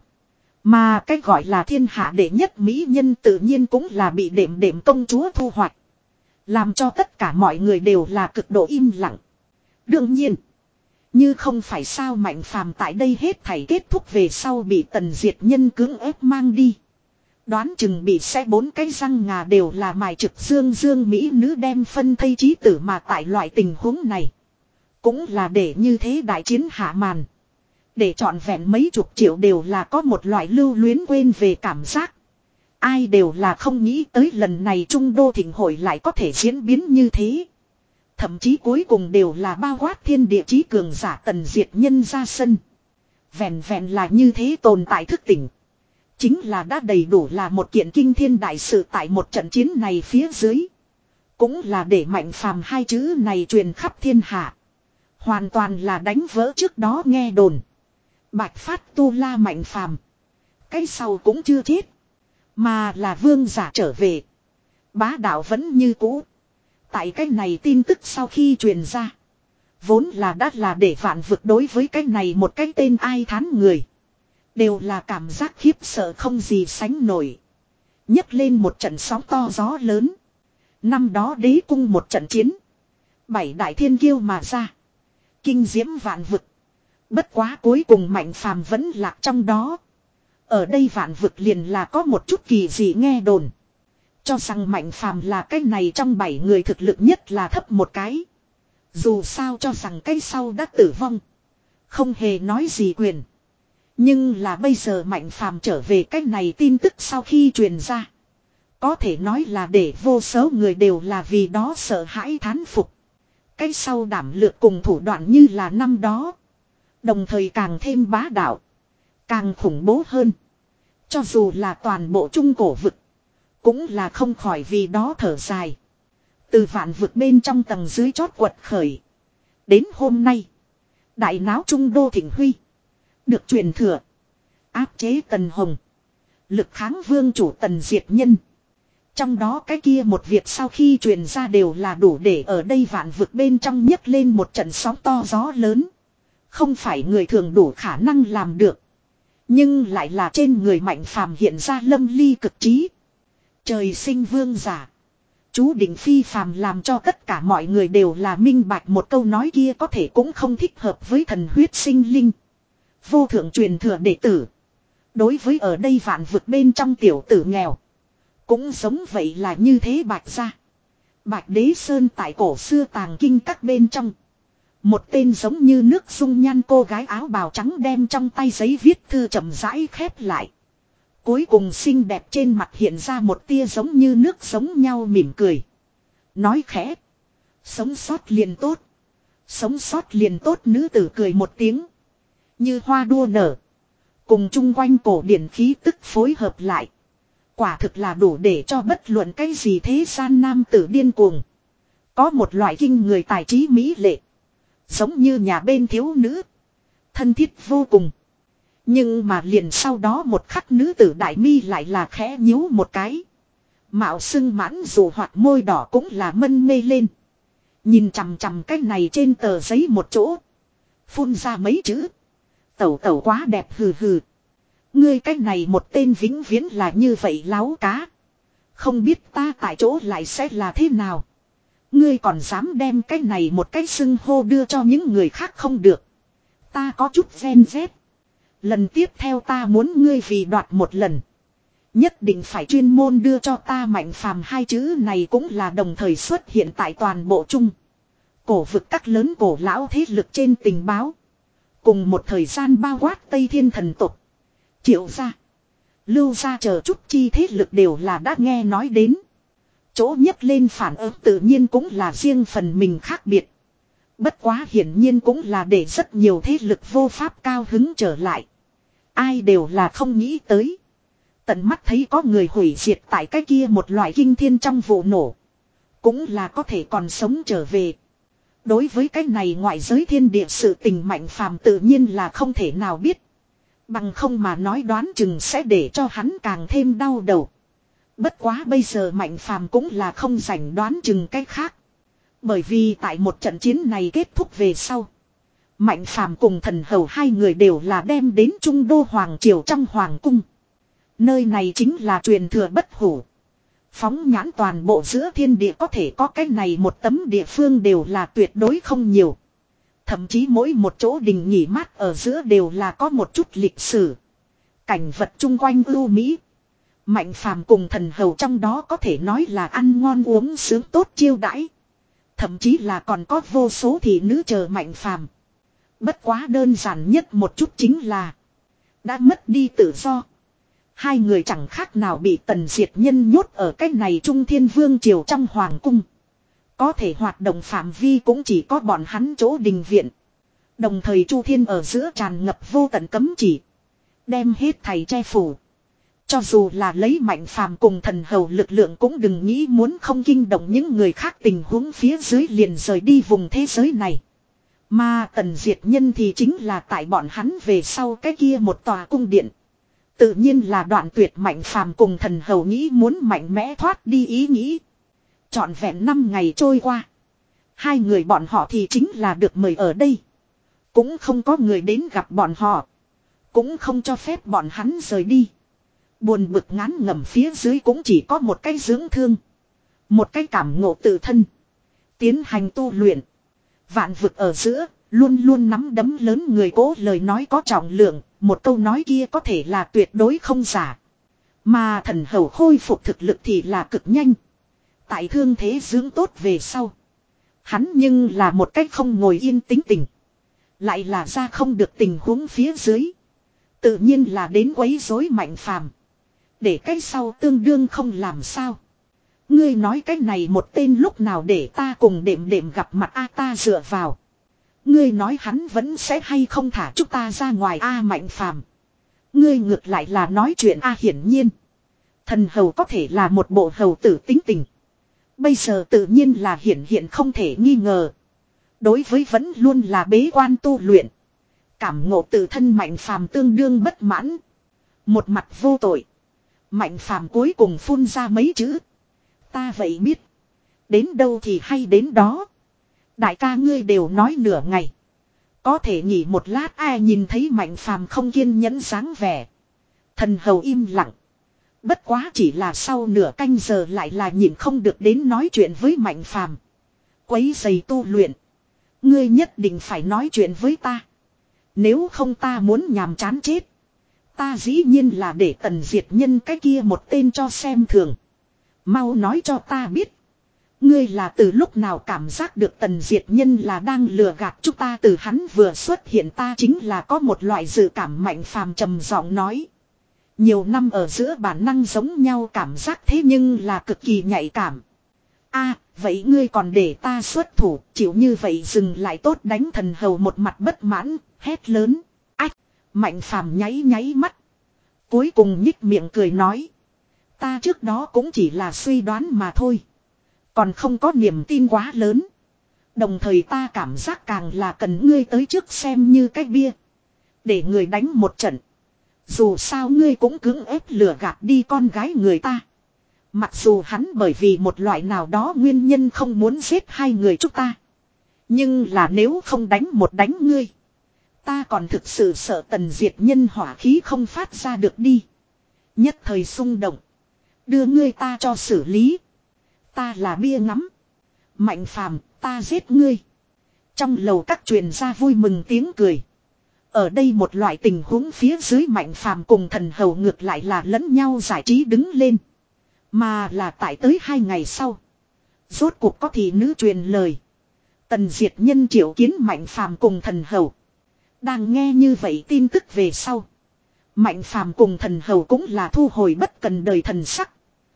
Mà cái gọi là thiên hạ đệ nhất mỹ nhân tự nhiên cũng là bị đệm đệm công chúa thu hoạch. Làm cho tất cả mọi người đều là cực độ im lặng. Đương nhiên. Như không phải sao Mạnh Phàm tại đây hết thảy kết thúc về sau bị Tần Diệt Nhân cưỡng ép mang đi. Đoán chừng bị xe bốn cái răng ngà đều là mài trực dương dương mỹ nữ đem phân thây chí tử mà tại loại tình huống này. Cũng là để như thế đại chiến hạ màn. Để trọn vẹn mấy chục triệu đều là có một loại lưu luyến quên về cảm giác. Ai đều là không nghĩ tới lần này Trung Đô Thịnh Hội lại có thể diễn biến như thế. Thậm chí cuối cùng đều là bao quát thiên địa chí cường giả Tần Diệt Nhân ra sân. Vẹn vẹn là như thế tồn tại thức tỉnh. chính là đã đầy đủ là một kiện kinh thiên đại sự tại một trận chiến này phía dưới. Cũng là để Mạnh Phàm hai chữ này truyền khắp thiên hạ. Hoàn toàn là đánh vỡ trước đó nghe đồn. Bạch Phát Tu La Mạnh Phàm, cái sau cũng chưa chết, mà là vương giả trở về. Bá đạo vẫn như cũ. Tại cái này tin tức sau khi truyền ra, vốn là đã là để vạn vực đối với cái này một cái tên ai thán người, đều là cảm giác khiếp sợ không gì sánh nổi. Nhấc lên một trận sóng to gió lớn. Năm đó đế cung một trận chiến, bảy đại thiên kiêu mà ra, kinh diễm vạn vực. Bất quá cuối cùng Mạnh Phàm vẫn lạc trong đó. Ở đây vạn vực liền là có một chút kỳ dị nghe đồn, cho rằng Mạnh Phàm là cái này trong bảy người thực lực nhất là thấp một cái. Dù sao cho rằng cái sau đã tử vong, không hề nói gì quyền. Nhưng là bây giờ Mạnh Phàm trở về cái này tin tức sau khi truyền ra, có thể nói là để vô số người đều là vì đó sợ hãi thán phục. Cái sau đảm lược cùng thủ đoạn như là năm đó, đồng thời càng thêm bá đạo, càng khủng bố hơn. Cho dù là toàn bộ trung cổ vực, cũng là không khỏi vì đó thở dài. Từ vạn vực bên trong tầng dưới chót quật khởi, đến hôm nay đại náo trung đô Thịnh Huy, được truyền thừa, áp chế Tần Hồng, lực kháng vương chủ Tần diệt nhân. Trong đó cái kia một việc sau khi truyền ra đều là đủ để ở đây vạn vực bên trong nhấc lên một trận sóng to gió lớn. Không phải người thường đủ khả năng làm được, nhưng lại là trên người Mạnh Phàm hiện ra lâm ly cực trí. Trời sinh vương giả, chú định phi phàm, làm cho tất cả mọi người đều là minh bạch một câu nói kia có thể cũng không thích hợp với thần huyết sinh linh. Vô thượng truyền thừa đệ tử, đối với ở đây vạn vực bên trong tiểu tử nghèo, cũng giống vậy là như thế. Bạch gia, Bạch Đế Sơn tại cổ xưa tàng kinh các bên trong, một tên giống như nước dung nhan cô gái áo bào trắng đem trong tay giấy viết thư chậm rãi khép lại. Cuối cùng xinh đẹp trên mặt hiện ra một tia giống như nước giống nhau mỉm cười. Nói khẽ: sống sót liền tốt. Sống sót liền tốt. Nữ tử cười một tiếng, như hoa đua nở, cùng chung quanh cổ điển khí tức phối hợp lại, quả thực là đủ để cho bất luận cái gì thế gian nam tử điên cuồng. Có một loại kinh người tài trí mỹ lệ, giống như nhà bên thiếu nữ, thân thiết vô cùng. Nhưng mà liền sau đó một khắc, nữ tử đại mi lại là khẽ nhíu một cái, mạo sưng mãn dù hoặc môi đỏ cũng là mân mê lên, nhìn chằm chằm cái này trên tờ giấy một chỗ, phun ra mấy chữ: tẩu tẩu quá đẹp hừ hừ. Ngươi cái này một tên vĩnh viễn là như vậy láo cá, không biết ta tại chỗ lại sẽ là thế nào. Ngươi còn dám đem cái này một cái xưng hô đưa cho những người khác không được. Ta có chút ghen ghét. Lần tiếp theo ta muốn ngươi vì đoạt một lần, nhất định phải chuyên môn đưa cho ta Mạnh Phàm hai chữ này cũng là đồng thời xuất hiện tại toàn bộ trung cổ vực các lớn cổ lão thế lực trên tình báo. Cùng một thời gian bao quát Tây Thiên thần tộc, Triệu gia, Lưu gia chờ chút chi thế lực đều là đã nghe nói đến. Chỗ nhất lên phản ứng tự nhiên cũng là riêng phần mình khác biệt. Bất quá hiển nhiên cũng là để rất nhiều thế lực vô pháp cao hứng trở lại. Ai đều là không nghĩ tới, tận mắt thấy có người hủy diệt tại cái kia một loại kinh thiên trong vụ nổ, cũng là có thể còn sống trở về. Đối với cái này ngoại giới thiên địa sự tình Mạnh Phàm tự nhiên là không thể nào biết. Bằng không mà nói đoán chừng sẽ để cho hắn càng thêm đau đầu. Bất quá bây giờ Mạnh Phàm cũng là không rảnh đoán chừng cái khác. Bởi vì tại một trận chiến này kết thúc về sau, Mạnh Phàm cùng Thần Hầu hai người đều là đem đến Trung Đô Hoàng Triều trong Hoàng Cung. Nơi này chính là truyền thừa bất hủ. Phóng nhãn toàn bộ giữa thiên địa có thể có cái này một tấm địa phương đều là tuyệt đối không nhiều. Thậm chí mỗi một chỗ đình nghỉ mát ở giữa đều là có một chút lịch sử. Cảnh vật chung quanh ưu mỹ. Mạnh Phàm cùng Thần Hầu trong đó có thể nói là ăn ngon uống sướng tốt chiêu đãi. Thậm chí là còn có vô số thị nữ chờ Mạnh Phàm. Bất quá đơn giản nhất một chút chính là đã mất đi tự do. Hai người chẳng khác nào bị Tần diệt nhân nhốt ở cái này Trung Thiên Vương Triều trong Hoàng Cung. Có thể hoạt động phạm vi cũng chỉ có bọn hắn chỗ đình viện. Đồng thời Chu Thiên ở giữa tràn ngập vô tận cấm chỉ, đem hết thầy che phủ. Cho dù là lấy Mạnh Phàm cùng thần hầu lực lượng cũng đừng nghĩ muốn không kinh động những người khác tình huống phía dưới liền rời đi vùng thế giới này. Mà Tần Diệt Nhân thì chính là tại bọn hắn về sau cái kia một tòa cung điện. Tự nhiên là đoạn tuyệt Mạnh Phàm cùng thần hầu nghĩ muốn mạnh mẽ thoát đi ý nghĩ. Trọn vẹn năm ngày trôi qua. Hai người bọn họ thì chính là được mời ở đây. Cũng không có người đến gặp bọn họ. Cũng không cho phép bọn hắn rời đi. Buồn bực ngán ngẩm phía dưới cũng chỉ có một cái dưỡng thương. Một cái cảm ngộ tự thân. Tiến hành tu luyện. Vạn vực ở giữa, luôn luôn nắm đấm lớn người cố lời nói có trọng lượng. Một câu nói kia có thể là tuyệt đối không giả. Mà thần hầu khôi phục thực lực thì là cực nhanh. Tại thương thế dưỡng tốt về sau. Hắn nhưng là một cách không ngồi yên tính tình. Lại là ra không được tình huống phía dưới. Tự nhiên là đến quấy rối Mạnh Phàm. Để cái sau tương đương không làm sao. Ngươi nói cái này một tên lúc nào để ta cùng đệm đệm gặp mặt a ta dựa vào. Ngươi nói hắn vẫn sẽ hay không thả chúng ta ra ngoài a Mạnh Phàm. Ngươi ngược lại là nói chuyện a hiển nhiên. Thần hầu có thể là một bộ hầu tử tính tình. Bây giờ tự nhiên là hiển hiện không thể nghi ngờ. Đối với vẫn luôn là bế quan tu luyện. Cảm ngộ tự thân Mạnh Phàm tương đương bất mãn. Một mặt vô tội. Mạnh Phàm cuối cùng phun ra mấy chữ. Ta vậy biết. Đến đâu thì hay đến đó. Đại ca ngươi đều nói nửa ngày. Có thể nghỉ một lát ai nhìn thấy Mạnh Phàm không kiên nhẫn dáng vẻ. Thần hầu im lặng. Bất quá chỉ là sau nửa canh giờ lại là nhìn không được đến nói chuyện với Mạnh Phàm. Quấy giày tu luyện. Ngươi nhất định phải nói chuyện với ta. Nếu không ta muốn nhàm chán chết. Ta dĩ nhiên là để Tần Diệt Nhân cái kia một tên cho xem thường. Mau nói cho ta biết. Ngươi là từ lúc nào cảm giác được Tần Diệt Nhân là đang lừa gạt chúng ta từ hắn vừa xuất hiện ta chính là có một loại dự cảm Mạnh Phàm trầm giọng nói. Nhiều năm ở giữa bản năng giống nhau cảm giác thế nhưng là cực kỳ nhạy cảm. A, vậy ngươi còn để ta xuất thủ, chịu như vậy dừng lại tốt đánh thần hầu một mặt bất mãn, hét lớn. Ách, Mạnh Phàm nháy nháy mắt. Cuối cùng nhích miệng cười nói. Ta trước đó cũng chỉ là suy đoán mà thôi. Còn không có niềm tin quá lớn. Đồng thời ta cảm giác càng là cần ngươi tới trước xem như cái bia. Để người đánh một trận. Dù sao ngươi cũng cưỡng ép lừa gạt đi con gái người ta. Mặc dù hắn bởi vì một loại nào đó nguyên nhân không muốn giết hai người chúng ta. Nhưng là nếu không đánh một đánh ngươi. Ta còn thực sự sợ Tần Diệt Nhân hỏa khí không phát ra được đi. Nhất thời xung động. Đưa ngươi ta cho xử lý. Ta là bia ngắm. Mạnh Phàm, ta giết ngươi. Trong lầu các truyền ra vui mừng tiếng cười. Ở đây một loại tình huống phía dưới Mạnh Phàm cùng thần hầu ngược lại là lẫn nhau giải trí đứng lên. Mà là tại tới hai ngày sau. Rốt cuộc có thị nữ truyền lời. Tần Diệt Nhân triệu kiến Mạnh Phàm cùng thần hầu. Đang nghe như vậy tin tức về sau. Mạnh Phàm cùng thần hầu cũng là thu hồi bất cần đời thần sắc.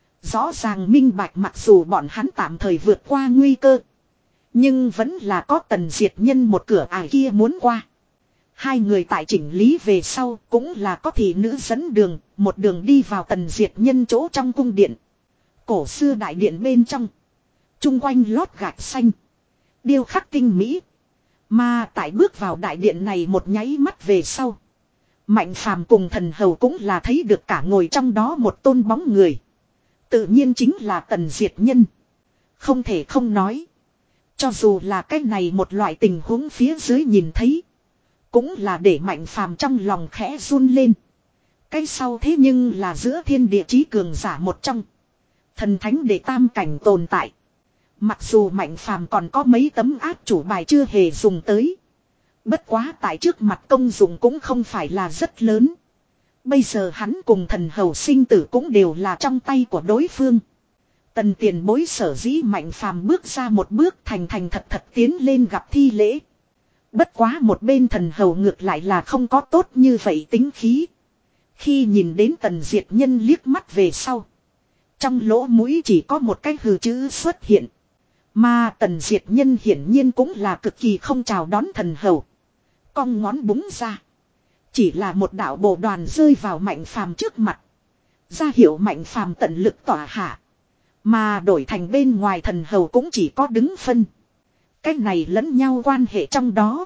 Rõ ràng minh bạch mặc dù bọn hắn tạm thời vượt qua nguy cơ. Nhưng vẫn là có Tần Diệt Nhân một cửa ải kia muốn qua. Hai người tại chỉnh lý về sau cũng là có thị nữ dẫn đường. Một đường đi vào Tần Diệt Nhân chỗ trong cung điện. Cổ xưa đại điện bên trong. Trung quanh lót gạch xanh. Điêu khắc tinh mỹ. Mà tại bước vào đại điện này một nháy mắt về sau. Mạnh Phàm cùng thần hầu cũng là thấy được cả ngồi trong đó một tôn bóng người. Tự nhiên chính là Tần Diệt Nhân. Không thể không nói. Cho dù là cái này một loại tình huống phía dưới nhìn thấy. Cũng là để Mạnh Phàm trong lòng khẽ run lên. Cái sau thế nhưng là giữa thiên địa chí cường giả một trong. Thần thánh để tam cảnh tồn tại. Mặc dù Mạnh Phàm còn có mấy tấm áp chủ bài chưa hề dùng tới. Bất quá tại trước mặt công dụng cũng không phải là rất lớn. Bây giờ hắn cùng thần hầu sinh tử cũng đều là trong tay của đối phương. Tần tiền bối sở dĩ Mạnh Phàm bước ra một bước thành thành thật thật tiến lên gặp thi lễ. Bất quá một bên thần hầu ngược lại là không có tốt như vậy tính khí. Khi nhìn đến Tần Diệt Nhân liếc mắt về sau. Trong lỗ mũi chỉ có một cái hừ chữ xuất hiện. Mà Tần Diệt Nhân hiển nhiên cũng là cực kỳ không chào đón thần hầu. Cong ngón búng ra. Chỉ là một đạo bộ đoàn rơi vào Mạnh Phàm trước mặt. Ra hiệu Mạnh Phàm tận lực tỏa hạ. Mà đổi thành bên ngoài thần hầu cũng chỉ có đứng phân. Cái này lẫn nhau quan hệ trong đó.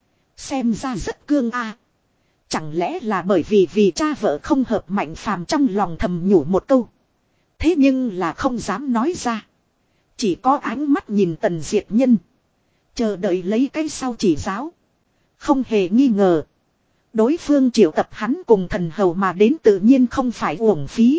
Xem ra rất cương a. Chẳng lẽ là bởi vì vì cha vợ không hợp, Mạnh Phàm trong lòng thầm nhủ một câu. Thế nhưng là không dám nói ra. Chỉ có ánh mắt nhìn Tần Diệt Nhân. Chờ đợi lấy cái sau chỉ giáo. Không hề nghi ngờ. Đối phương triệu tập hắn cùng thần hầu mà đến tự nhiên không phải uổng phí.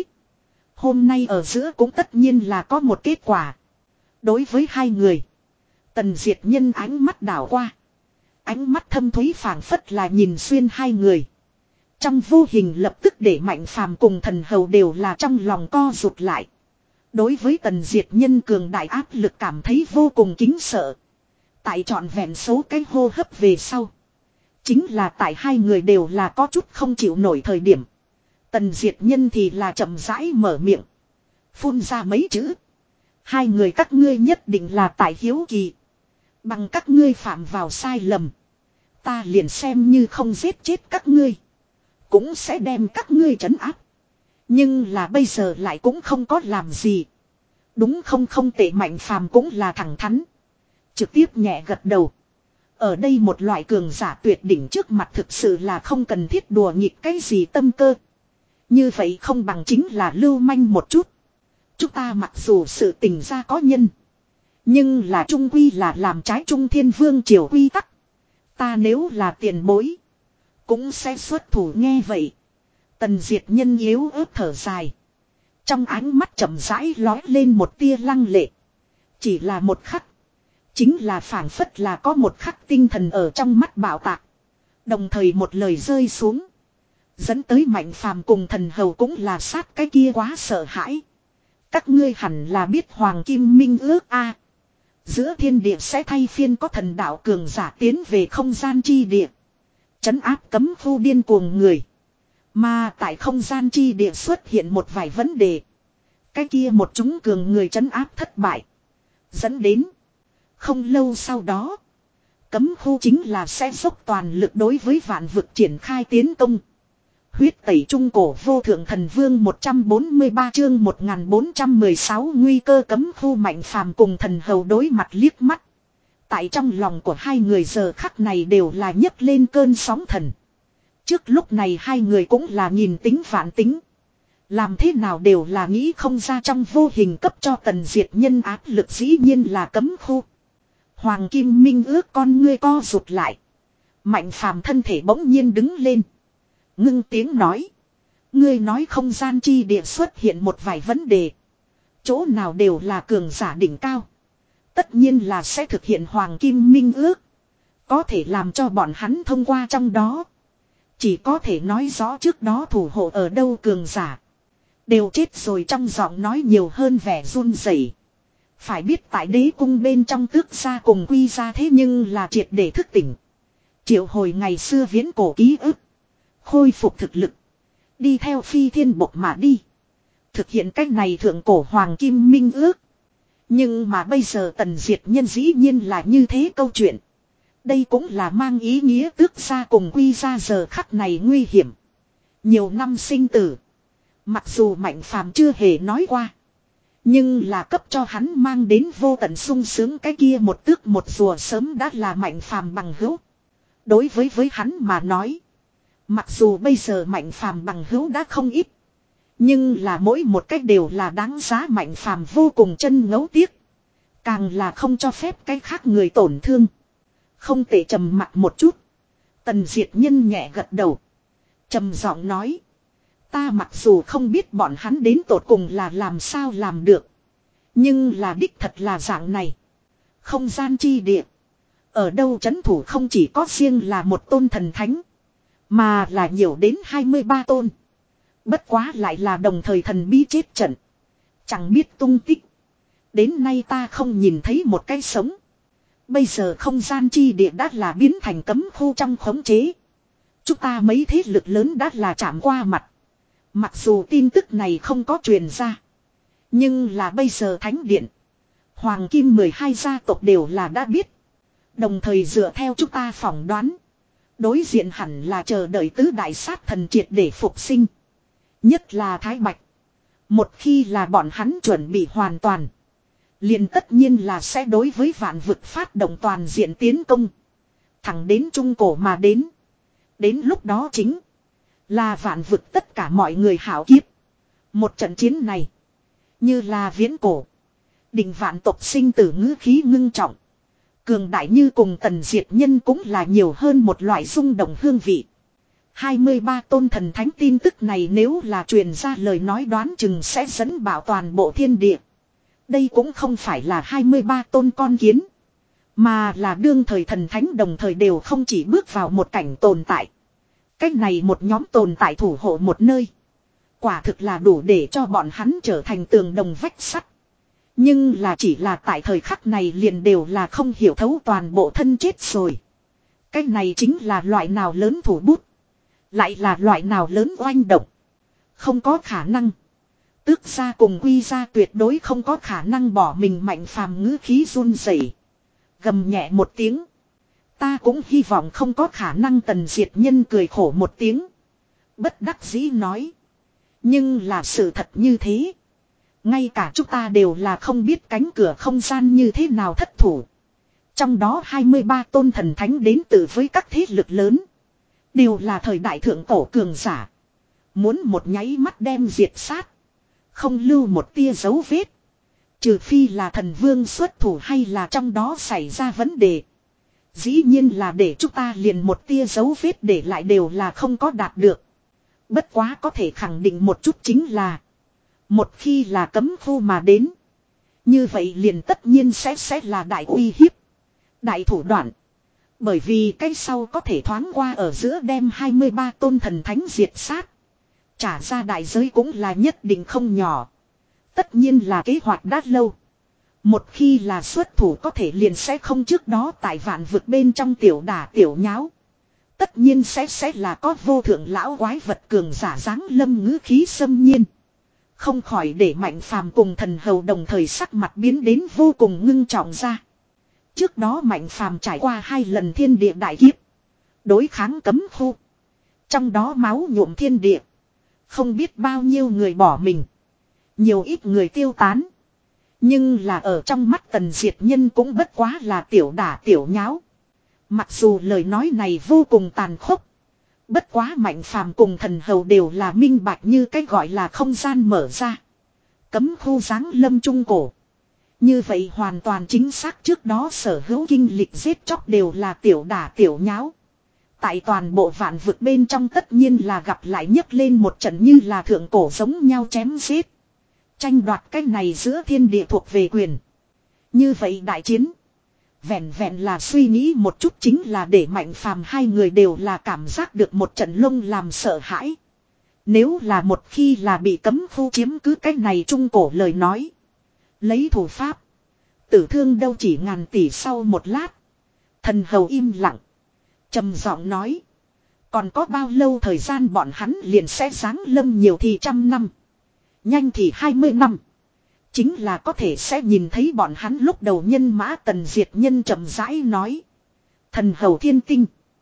Hôm nay ở giữa cũng tất nhiên là có một kết quả. Đối với hai người. Tần Diệt Nhân ánh mắt đảo qua. Ánh mắt thâm thúy phảng phất là nhìn xuyên hai người. Trong vô hình lập tức để Mạnh Phàm cùng thần hầu đều là trong lòng co rụt lại. Đối với Tần Diệt Nhân cường đại áp lực cảm thấy vô cùng kính sợ. Tại trọn vẹn số cái hô hấp về sau. Chính là tại hai người đều là có chút không chịu nổi thời điểm. Tần Diệt Nhân thì là chậm rãi mở miệng. Phun ra mấy chữ. Hai người các ngươi nhất định là tại hiếu kỳ. Bằng các ngươi phạm vào sai lầm. Ta liền xem như không giết chết các ngươi. Cũng sẽ đem các ngươi trấn áp. Nhưng là bây giờ lại cũng không có làm gì. Đúng không? Không tệ. Mạnh Phàm cũng là thẳng thắn. Trực tiếp nhẹ gật đầu. Ở đây một loại cường giả tuyệt đỉnh trước mặt thực sự là không cần thiết đùa nghịch cái gì tâm cơ. Như vậy không bằng chính là lưu manh một chút. Chúng ta mặc dù sự tình ra có nhân. Nhưng là trung quy là làm trái Trung Thiên Vương triều quy tắc. Ta nếu là tiền bối. Cũng sẽ xuất thủ. Nghe vậy. Tần Diệt Nhân yếu ớt thở dài. Trong ánh mắt chậm rãi lói lên một tia lăng lệ. Chỉ là một khắc. Chính là phảng phất là có một khắc tinh thần ở trong mắt bạo tạc. Đồng thời một lời rơi xuống. Dẫn tới Mạnh Phàm cùng thần hầu cũng là sát cái kia quá sợ hãi. Các ngươi hẳn là biết Hoàng Kim Minh ước a. Giữa thiên địa sẽ thay phiên có thần đạo cường giả tiến về không gian chi địa. Trấn áp cấm khu điên cuồng người. Mà tại không gian chi địa xuất hiện một vài vấn đề. Cái kia một chúng cường người trấn áp thất bại. Dẫn đến. Không lâu sau đó. Cấm khu chính là sẽ dốc toàn lực đối với vạn vực triển khai tiến công. Huyết tẩy trung cổ vô thượng thần vương một trăm bốn mươi ba chương một nghìn bốn trăm mười sáu nguy cơ cấm khu. Mạnh Phàm cùng thần hầu đối mặt liếc mắt. Tại trong lòng của hai người giờ khắc này đều là nhấc lên cơn sóng thần. Trước lúc này hai người cũng là nhìn tính vạn tính. Làm thế nào đều là nghĩ không ra, trong vô hình cấp cho Tần Diệt Nhân áp lực dĩ nhiên là cấm khu. Hoàng Kim Minh ước con ngươi co rụt lại. Mạnh Phàm thân thể bỗng nhiên đứng lên. Ngưng tiếng nói. Ngươi nói không gian chi địa xuất hiện một vài vấn đề. Chỗ nào đều là cường giả đỉnh cao. Tất nhiên là sẽ thực hiện Hoàng Kim Minh ước. Có thể làm cho bọn hắn thông qua trong đó. Chỉ có thể nói rõ trước đó thủ hộ ở đâu cường giả. Đều chết rồi. Trong giọng nói nhiều hơn vẻ run rẩy. Phải biết tại đế cung bên trong tước gia cùng quy gia thế nhưng là triệt để thức tỉnh. Triệu hồi ngày xưa viễn cổ ký ức. Khôi phục thực lực. Đi theo phi thiên bộc mà đi. Thực hiện cách này thượng cổ Hoàng Kim Minh ước. Nhưng mà bây giờ Tần Diệt Nhân dĩ nhiên là như thế câu chuyện. Đây cũng là mang ý nghĩa tước gia cùng quy gia giờ khắc này nguy hiểm. Nhiều năm sinh tử. Mặc dù Mạnh Phàm chưa hề nói qua. Nhưng là cấp cho hắn mang đến vô tận sung sướng, cái kia một tước một rùa sớm đã là Mạnh Phàm bằng hữu. Đối với với hắn mà nói. Mặc dù bây giờ Mạnh Phàm bằng hữu đã không ít. Nhưng là mỗi một cách đều là đáng giá Mạnh Phàm vô cùng chân ngấu tiếc. Càng là không cho phép cái khác người tổn thương. Không thể trầm mặc một chút. Tần Diệt Nhân nhẹ gật đầu. Trầm giọng nói. Ta mặc dù không biết bọn hắn đến tột cùng là làm sao làm được. Nhưng là đích thật là dạng này. Không gian chi địa. Ở đâu trấn thủ không chỉ có riêng là một tôn thần thánh. Mà là nhiều đến hai mươi ba tôn. Bất quá lại là đồng thời thần bí chết trận. Chẳng biết tung tích. Đến nay ta không nhìn thấy một cái sống. Bây giờ không gian chi địa đã là biến thành cấm khu trong khống chế. Chúng ta mấy thế lực lớn đã là chạm qua mặt. Mặc dù tin tức này không có truyền ra. Nhưng là bây giờ Thánh Điện. Hoàng Kim mười hai gia tộc đều là đã biết. Đồng thời dựa theo chúng ta phỏng đoán. Đối diện hẳn là chờ đợi tứ đại sát thần triệt để phục sinh. Nhất là Thái Bạch. Một khi là bọn hắn chuẩn bị hoàn toàn. Liền tất nhiên là sẽ đối với vạn vực phát động toàn diện tiến công. Thẳng đến trung cổ mà đến. Đến lúc đó chính là vạn vực tất cả mọi người hảo kiếp. Một trận chiến này. Như là viễn cổ. Định vạn tộc sinh tử ngữ khí ngưng trọng. Cường đại như cùng tần diệt nhân cũng là nhiều hơn một loại rung động hương vị. hai mươi ba tôn thần thánh tin tức này nếu là truyền ra lời nói đoán chừng sẽ dẫn bảo toàn bộ thiên địa. Đây cũng không phải là hai mươi ba tôn con kiến. Mà là đương thời thần thánh đồng thời đều không chỉ bước vào một cảnh tồn tại. Cách này một nhóm tồn tại thủ hộ một nơi. Quả thực là đủ để cho bọn hắn trở thành tường đồng vách sắt. Nhưng là chỉ là tại thời khắc này liền đều là không hiểu thấu toàn bộ thân chết rồi. Cái này chính là loại nào lớn thủ bút. Lại là loại nào lớn oanh động. Không có khả năng. Tước gia cùng quy gia tuyệt đối không có khả năng bỏ mình. Mạnh phàm ngữ khí run rẩy, gầm nhẹ một tiếng. Ta cũng hy vọng không có khả năng. Tần diệt nhân cười khổ một tiếng. Bất đắc dĩ nói. Nhưng là sự thật như thế. Ngay cả chúng ta đều là không biết cánh cửa không gian như thế nào thất thủ. Trong đó hai mươi ba tôn thần thánh đến từ với các thế lực lớn. Đều là thời đại thượng cổ cường giả. Muốn một nháy mắt đem diệt sát. Không lưu một tia dấu vết. Trừ phi là thần vương xuất thủ hay là trong đó xảy ra vấn đề. Dĩ nhiên là để chúng ta liền một tia dấu vết để lại đều là không có đạt được. Bất quá có thể khẳng định một chút chính là. Một khi là cấm khu mà đến. Như vậy liền tất nhiên sẽ sẽ là đại uy hiếp. Đại thủ đoạn. Bởi vì cái sau có thể thoáng qua ở giữa đem hai mươi ba tôn thần thánh diệt sát. Trả ra đại giới cũng là nhất định không nhỏ. Tất nhiên là kế hoạch đã lâu. Một khi là xuất thủ có thể liền sẽ không trước đó tại vạn vực bên trong tiểu đả tiểu nháo. Tất nhiên sẽ sẽ là có vô thượng lão quái vật cường giả dáng lâm ngữ khí xâm nhiên. Không khỏi để Mạnh Phàm cùng thần hầu đồng thời sắc mặt biến đến vô cùng ngưng trọng ra. Trước đó Mạnh Phàm trải qua hai lần thiên địa đại kiếp. Đối kháng cấm khu. Trong đó máu nhuộm thiên địa. Không biết bao nhiêu người bỏ mình. Nhiều ít người tiêu tán. Nhưng là ở trong mắt tần diệt nhân cũng bất quá là tiểu đả tiểu nháo. Mặc dù lời nói này vô cùng tàn khốc. Bất quá Mạnh Phàm cùng thần hầu đều là minh bạch như cái gọi là không gian mở ra. Cấm khu giáng lâm trung cổ. Như vậy hoàn toàn chính xác trước đó sở hữu kinh lịch giết chóc đều là tiểu đả tiểu nháo. Tại toàn bộ vạn vực bên trong tất nhiên là gặp lại nhấc lên một trận như là thượng cổ giống nhau chém giết. Tranh đoạt cái này giữa thiên địa thuộc về quyền. Như vậy đại chiến. Vẹn vẹn là suy nghĩ một chút chính là để Mạnh Phàm hai người đều là cảm giác được một trận lông làm sợ hãi. Nếu là một khi là bị cấm khu chiếm cứ cái này trung cổ lời nói. Lấy thủ pháp. Tử thương đâu chỉ ngàn tỷ sau một lát. Thần hầu im lặng. Trầm giọng nói. Còn có bao lâu thời gian bọn hắn liền sẽ giáng lâm nhiều thì trăm năm. Nhanh thì hai mươi năm. Chính là có thể sẽ nhìn thấy bọn hắn lúc đầu nhân mã tần diệt nhân chậm rãi nói. Thần hầu thiên tinh.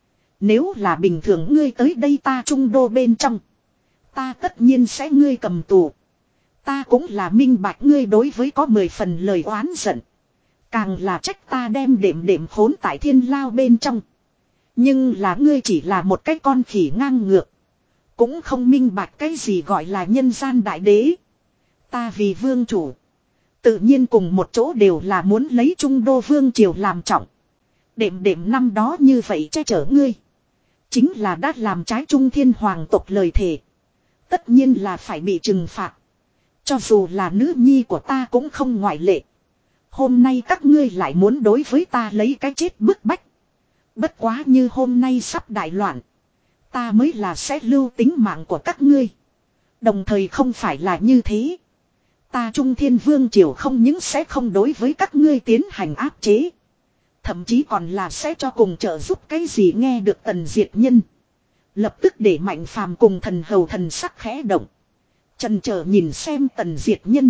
Nếu là bình thường ngươi tới đây ta trung đô bên trong. Ta tất nhiên sẽ ngươi cầm tù. Ta cũng là minh bạch ngươi đối với có mười phần lời oán giận. Càng là trách ta đem đệm đệm khốn tại thiên lao bên trong. Nhưng là ngươi chỉ là một cái con khỉ ngang ngược. Cũng không minh bạch cái gì gọi là nhân gian đại đế. Ta vì vương chủ. Tự nhiên cùng một chỗ đều là muốn lấy trung đô vương triều làm trọng. Đệm đệm năm đó như vậy che chở ngươi. Chính là đã làm trái trung thiên hoàng tộc lời thề. Tất nhiên là phải bị trừng phạt. Cho dù là nữ nhi của ta cũng không ngoại lệ. Hôm nay các ngươi lại muốn đối với ta lấy cái chết bức bách. Bất quá như hôm nay sắp đại loạn. Ta mới là sẽ lưu tính mạng của các ngươi. Đồng thời không phải là như thế. Ta Trung Thiên Vương Triều không những sẽ không đối với các ngươi tiến hành áp chế. Thậm chí còn là sẽ cho cùng trợ giúp cái gì nghe được tần diệt nhân. Lập tức để Mạnh Phàm cùng thần hầu thần sắc khẽ động. Chần chờ nhìn xem tần diệt nhân.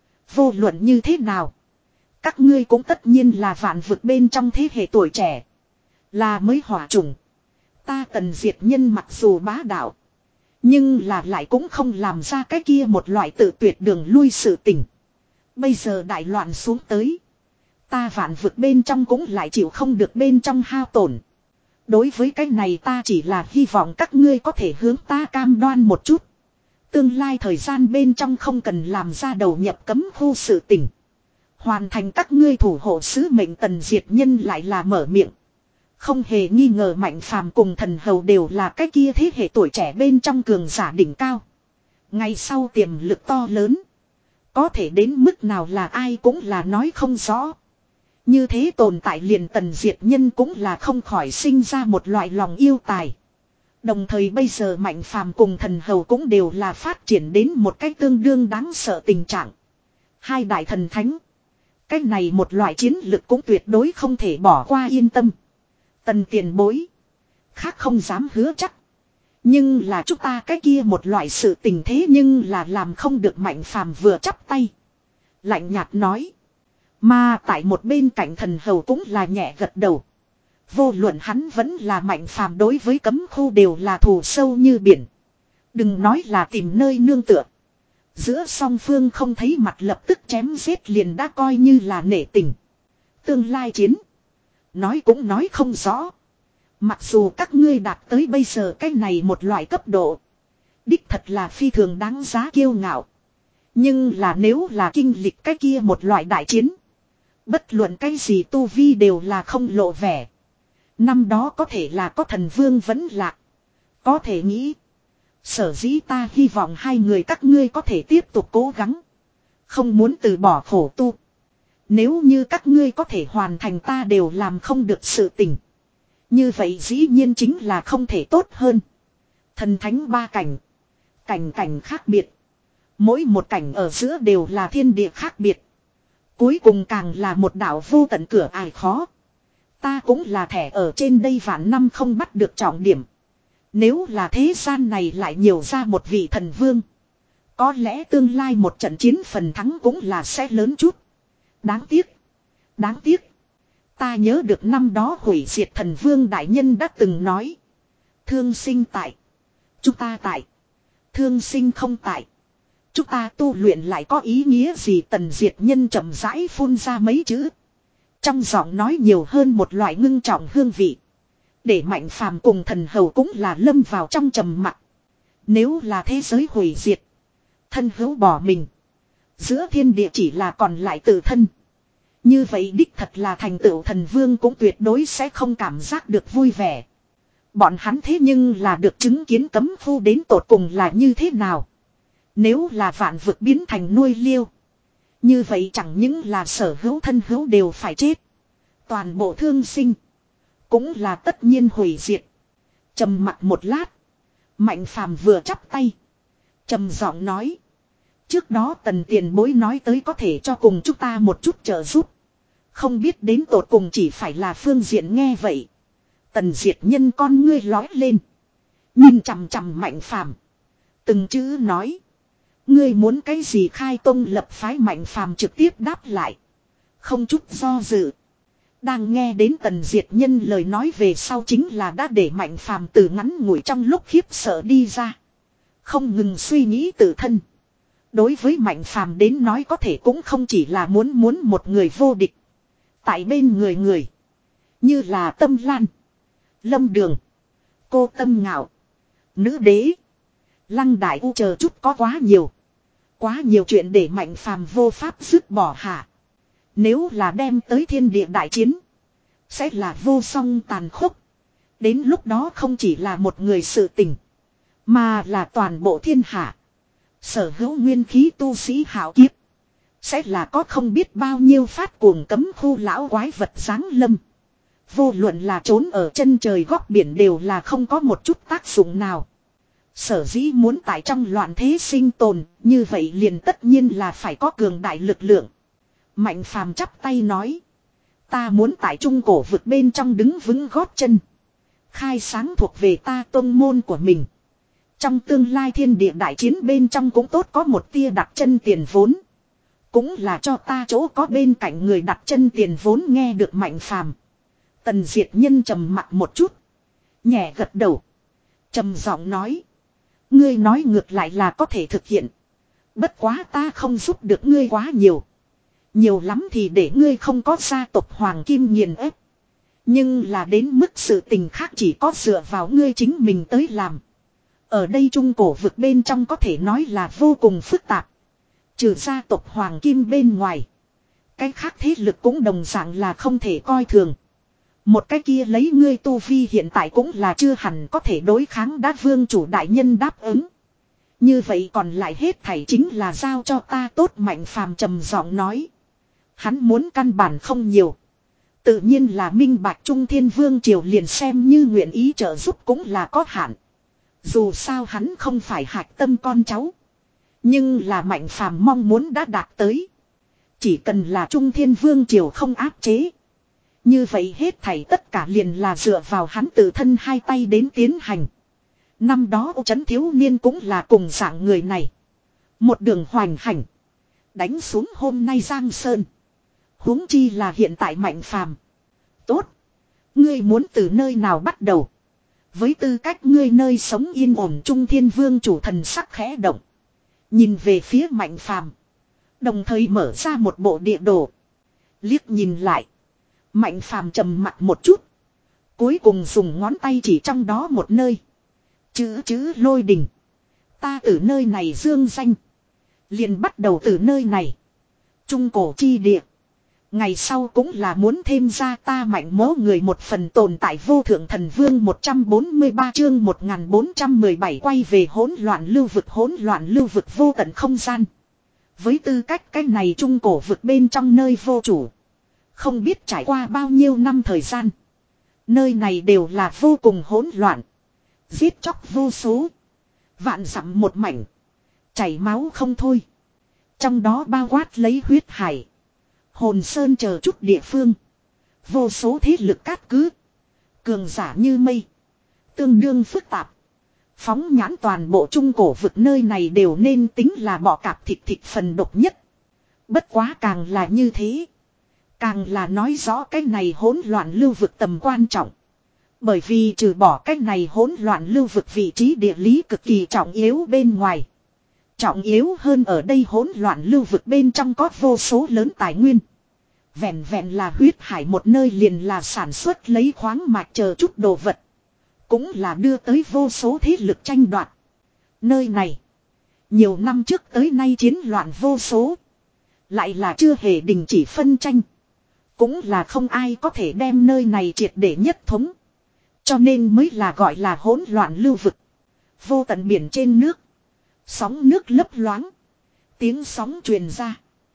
Vô luận như thế nào. Các ngươi cũng tất nhiên là vạn vực bên trong thế hệ tuổi trẻ. Là mới hỏa trùng. Ta tần diệt nhân mặc dù bá đạo. Nhưng là lại cũng không làm ra cái kia một loại tự tuyệt đường lui sự tình. Bây giờ đại loạn xuống tới. Ta vạn vực bên trong cũng lại chịu không được bên trong hao tổn. Đối với cái này ta chỉ là hy vọng các ngươi có thể hướng ta cam đoan một chút. Tương lai thời gian bên trong không cần làm ra đầu nhập cấm khu sự tình. Hoàn thành các ngươi thủ hộ sứ mệnh. Tần Diệt Nhân lại là mở miệng. Không hề nghi ngờ Mạnh Phàm cùng Thần Hầu đều là cái kia thế hệ tuổi trẻ bên trong cường giả đỉnh cao. Ngày sau tiềm lực to lớn. Có thể đến mức nào là ai cũng là nói không rõ. Như thế tồn tại liền Tần Diệt Nhân cũng là không khỏi sinh ra một loại lòng yêu tài. Đồng thời bây giờ Mạnh Phàm cùng Thần Hầu cũng đều là phát triển đến một cách tương đương đáng sợ tình trạng. Hai đại thần thánh. Cái này một loại chiến lực cũng tuyệt đối không thể bỏ qua, yên tâm. Tần tiền bối. Khác không dám hứa chắc. Nhưng là chúng ta cái kia một loại sự tình thế nhưng là làm không được. Mạnh Phàm vừa chắp tay. Lạnh nhạt nói. Mà tại một bên cạnh Thần Hầu cũng là nhẹ gật đầu. Vô luận hắn vẫn là Mạnh Phàm đối với cấm khu đều là thù sâu như biển. Đừng nói là tìm nơi nương tựa. Giữa song phương không thấy mặt lập tức chém giết liền đã coi như là nể tình. Tương lai chiến. Nói cũng nói không rõ. Mặc dù các ngươi đạt tới bây giờ cái này một loại cấp độ. Đích thật là phi thường đáng giá kiêu ngạo. Nhưng là nếu là kinh lịch cái kia một loại đại chiến. Bất luận cái gì tu vi đều là không lộ vẻ. Năm đó có thể là có thần vương vẫn lạc. Có thể nghĩ. Sở dĩ ta hy vọng hai người các ngươi có thể tiếp tục cố gắng. Không muốn từ bỏ khổ tu. Nếu như các ngươi có thể hoàn thành ta đều làm không được sự tình. Như vậy dĩ nhiên chính là không thể tốt hơn. Thần thánh ba cảnh. Cảnh cảnh khác biệt. Mỗi một cảnh ở giữa đều là thiên địa khác biệt. Cuối cùng càng là một đạo vô tận cửa ải khó. Ta cũng là thẻ ở trên đây vạn năm không bắt được trọng điểm. Nếu là thế gian này lại nhiều ra một vị thần vương. Có lẽ tương lai một trận chiến phần thắng cũng là sẽ lớn chút. Đáng tiếc. Đáng tiếc. Ta nhớ được năm đó hủy diệt thần vương đại nhân đã từng nói. Thương sinh tại. Chúng ta tại. Thương sinh không tại. Chúng ta tu luyện lại có ý nghĩa gì? Tần Diệt Nhân chậm rãi phun ra mấy chữ. Trong giọng nói nhiều hơn một loại ngưng trọng hương vị. Để Mạnh Phàm cùng Thần Hầu cũng là lâm vào trong trầm mặc. Nếu là thế giới hủy diệt. Thân hữu bỏ mình. Giữa thiên địa chỉ là còn lại tự thân. Như vậy đích thật là thành tựu thần vương cũng tuyệt đối sẽ không cảm giác được vui vẻ. Bọn hắn thế nhưng là được chứng kiến cấm khu đến tột cùng là như thế nào. Nếu là vạn vực biến thành nuôi liêu. Như vậy chẳng những là sở hữu thân hữu đều phải chết. Toàn bộ thương sinh. Cũng là tất nhiên hủy diệt. Trầm mặc một lát. Mạnh Phàm vừa chắp tay. Trầm giọng nói. Trước đó Tần tiền bối nói tới có thể cho cùng chúng ta một chút trợ giúp. Không biết đến tột cùng chỉ phải là phương diện nghe vậy. Tần Diệt Nhân con ngươi lói lên. Nhìn chằm chằm Mạnh Phàm. Từng chữ nói. Ngươi muốn cái gì? Khai tông lập phái? Mạnh Phàm trực tiếp đáp lại. Không chút do dự. Đang nghe đến Tần Diệt Nhân lời nói về sau chính là đã để Mạnh Phàm từ ngắn ngủi trong lúc khiếp sợ đi ra. Không ngừng suy nghĩ tự thân. Đối với Mạnh Phàm đến nói có thể cũng không chỉ là muốn muốn một người vô địch. Tại bên người người. Như là Tâm Lan. Lâm Đường. Cô Tâm Ngạo. Nữ Đế. Lăng Đại U chờ chút có quá nhiều. Quá nhiều chuyện để Mạnh Phàm vô pháp dứt bỏ hạ. Nếu là đem tới thiên địa đại chiến. Sẽ là vô song tàn khốc. Đến lúc đó không chỉ là một người sự tình. Mà là toàn bộ thiên hạ. Sở hữu nguyên khí tu sĩ hảo kiếp. Sẽ là có không biết bao nhiêu phát cuồng cấm khu lão quái vật giáng lâm. Vô luận là trốn ở chân trời góc biển đều là không có một chút tác dụng nào. Sở dĩ muốn tại trong loạn thế sinh tồn, như vậy liền tất nhiên là phải có cường đại lực lượng. Mạnh Phàm chắp tay nói. Ta muốn tại trung cổ vực bên trong đứng vững gót chân. Khai sáng thuộc về ta tôn môn của mình. Trong tương lai thiên địa đại chiến bên trong cũng tốt có một tia đặt chân tiền vốn. Cũng là cho ta chỗ có bên cạnh người đặt chân tiền vốn. Nghe được Mạnh Phàm, Tần Diệt Nhân trầm mặt một chút. Nhẹ gật đầu. Trầm giọng nói. Ngươi nói ngược lại là có thể thực hiện. Bất quá ta không giúp được ngươi quá nhiều. Nhiều lắm thì để ngươi không có gia tộc hoàng kim nghiền ép. Nhưng là đến mức sự tình khác chỉ có dựa vào ngươi chính mình tới làm. Ở đây trung cổ vực bên trong có thể nói là vô cùng phức tạp. Trừ gia tộc hoàng kim bên ngoài. Cái khác thế lực cũng đồng dạng là không thể coi thường. Một cái kia lấy ngươi tu vi hiện tại cũng là chưa hẳn có thể đối kháng đá vương chủ đại nhân đáp ứng. Như vậy còn lại hết thảy chính là giao cho ta tốt. Mạnh phàm trầm giọng nói. Hắn muốn căn bản không nhiều. Tự nhiên là minh bạch Trung Thiên Vương triều liền xem như nguyện ý trợ giúp cũng là có hạn. Dù sao hắn không phải hạch tâm con cháu. Nhưng là Mạnh phàm mong muốn đã đạt tới. Chỉ cần là Trung Thiên Vương triều không áp chế. Như vậy hết thảy tất cả liền là dựa vào hắn tự thân hai tay đến tiến hành. Năm đó Ô Trấn thiếu niên cũng là cùng dạng người này. Một đường hoành hành. Đánh xuống hôm nay Giang Sơn. Huống chi là hiện tại Mạnh phàm. Tốt. Ngươi muốn từ nơi nào bắt đầu? Với tư cách ngươi nơi sống yên ổn Trung Thiên Vương chủ thần sắc khẽ động. Nhìn về phía Mạnh phàm. Đồng thời mở ra một bộ địa đồ. Liếc nhìn lại. Mạnh phàm trầm mặt một chút. Cuối cùng dùng ngón tay chỉ trong đó một nơi. Chữ chữ lôi đình. Ta từ nơi này dương danh. Liền bắt đầu từ nơi này. Trung cổ chi địa. Ngày sau cũng là muốn thêm ra ta mạnh mố người một phần tồn tại vô thượng thần vương một trăm bốn mươi ba chương một nghìn bốn trăm mười bảy quay về hỗn loạn lưu vực hỗn loạn lưu vực vô tận không gian. Với tư cách cái này trung cổ vực bên trong nơi vô chủ. Không biết trải qua bao nhiêu năm thời gian. Nơi này đều là vô cùng hỗn loạn. Giết chóc vô số. Vạn dặm một mảnh. Chảy máu không thôi. Trong đó bao quát lấy huyết hải. Hồn sơn chờ chút địa phương. Vô số thế lực cát cứ. Cường giả như mây. Tương đương phức tạp. Phóng nhãn toàn bộ trung cổ vực nơi này đều nên tính là bọ cạp thịt thịt phần độc nhất. Bất quá càng là như thế. Càng là nói rõ cái này hỗn loạn lưu vực tầm quan trọng. Bởi vì trừ bỏ cái này hỗn loạn lưu vực vị trí địa lý cực kỳ trọng yếu bên ngoài. Trọng yếu hơn ở đây hỗn loạn lưu vực bên trong có vô số lớn tài nguyên. Vẹn vẹn là huyết hải một nơi liền là sản xuất lấy khoáng mạch chờ chút đồ vật. Cũng là đưa tới vô số thế lực tranh đoạt. Nơi này. Nhiều năm trước tới nay chiến loạn vô số. Lại là chưa hề đình chỉ phân tranh. Cũng là không ai có thể đem nơi này triệt để nhất thống. Cho nên mới là gọi là hỗn loạn lưu vực. Vô tận biển trên nước. Sóng nước lấp loáng. Tiếng sóng truyền ra.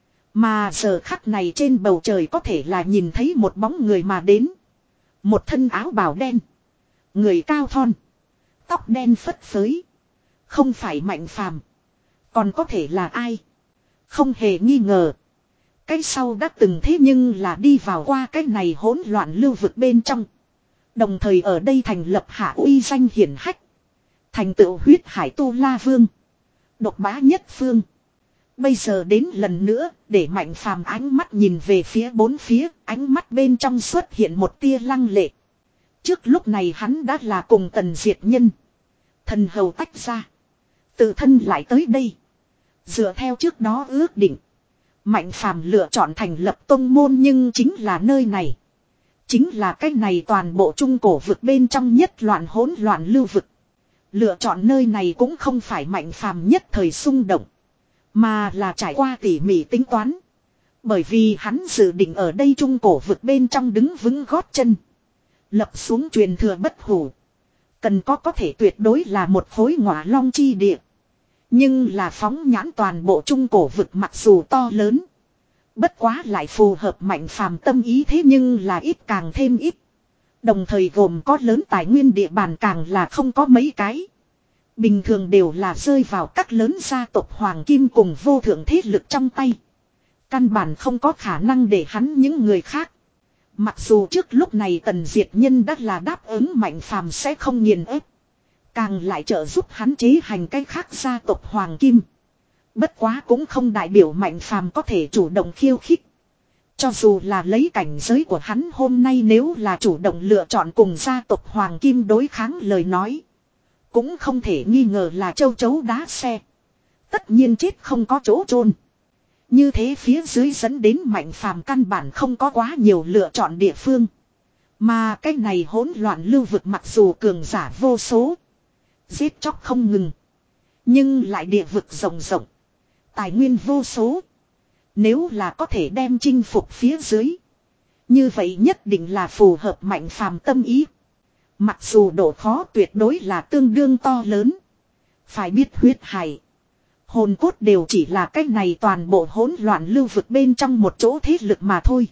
Mà giờ khắc này trên bầu trời có thể là nhìn thấy một bóng người mà đến. Một thân áo bào đen. Người cao thon. Tóc đen phất phới. Không phải Mạnh phàm. Còn có thể là ai? Không hề nghi ngờ. Cái sau đã từng thế nhưng là đi vào qua cái này hỗn loạn lưu vực bên trong. Đồng thời ở đây thành lập hạ uy danh hiển hách. Thành tựu huyết hải tu la vương. Độc bá nhất phương. Bây giờ đến lần nữa để Mạnh phàm ánh mắt nhìn về phía bốn phía. Ánh mắt bên trong xuất hiện một tia lăng lệ. Trước lúc này hắn đã là cùng Tần Diệt Nhân. Thần hầu tách ra. Tự thân lại tới đây. Dựa theo trước đó ước định. Mạnh phàm lựa chọn thành lập tông môn nhưng chính là nơi này. Chính là cái này toàn bộ trung cổ vực bên trong nhất loạn hỗn loạn lưu vực. Lựa chọn nơi này cũng không phải Mạnh phàm nhất thời xung động. Mà là trải qua tỉ mỉ tính toán. Bởi vì hắn dự định ở đây trung cổ vực bên trong đứng vững gót chân. Lập xuống truyền thừa bất hủ. Cần có có thể tuyệt đối là một khối ngọa long chi địa. Nhưng là phóng nhãn toàn bộ trung cổ vực mặc dù to lớn. Bất quá lại phù hợp Mạnh phàm tâm ý thế nhưng là ít càng thêm ít. Đồng thời gồm có lớn tài nguyên địa bàn càng là không có mấy cái. Bình thường đều là rơi vào các lớn gia tộc hoàng kim cùng vô thượng thế lực trong tay. Căn bản không có khả năng để hắn những người khác. Mặc dù trước lúc này Tần Diệt Nhân đã là đáp ứng Mạnh phàm sẽ không nghiền ép. Càng lại trợ giúp hắn chế hành cái khác gia tộc hoàng kim. Bất quá cũng không đại biểu Mạnh phàm có thể chủ động khiêu khích. Cho dù là lấy cảnh giới của hắn hôm nay nếu là chủ động lựa chọn cùng gia tộc hoàng kim đối kháng lời nói. Cũng không thể nghi ngờ là châu chấu đá xe. Tất nhiên chết không có chỗ chôn. Như thế phía dưới dẫn đến Mạnh Phàm căn bản không có quá nhiều lựa chọn địa phương. Mà cái này hỗn loạn lưu vực mặc dù cường giả vô số. Giết chóc không ngừng. Nhưng lại địa vực rộng rộng. Tài nguyên vô số. Nếu là có thể đem chinh phục phía dưới. Như vậy nhất định là phù hợp Mạnh Phàm tâm ý. Mặc dù độ khó tuyệt đối là tương đương to lớn. Phải biết huyết hải. Hồn cốt đều chỉ là cách này toàn bộ hỗn loạn lưu vực bên trong một chỗ thế lực mà thôi.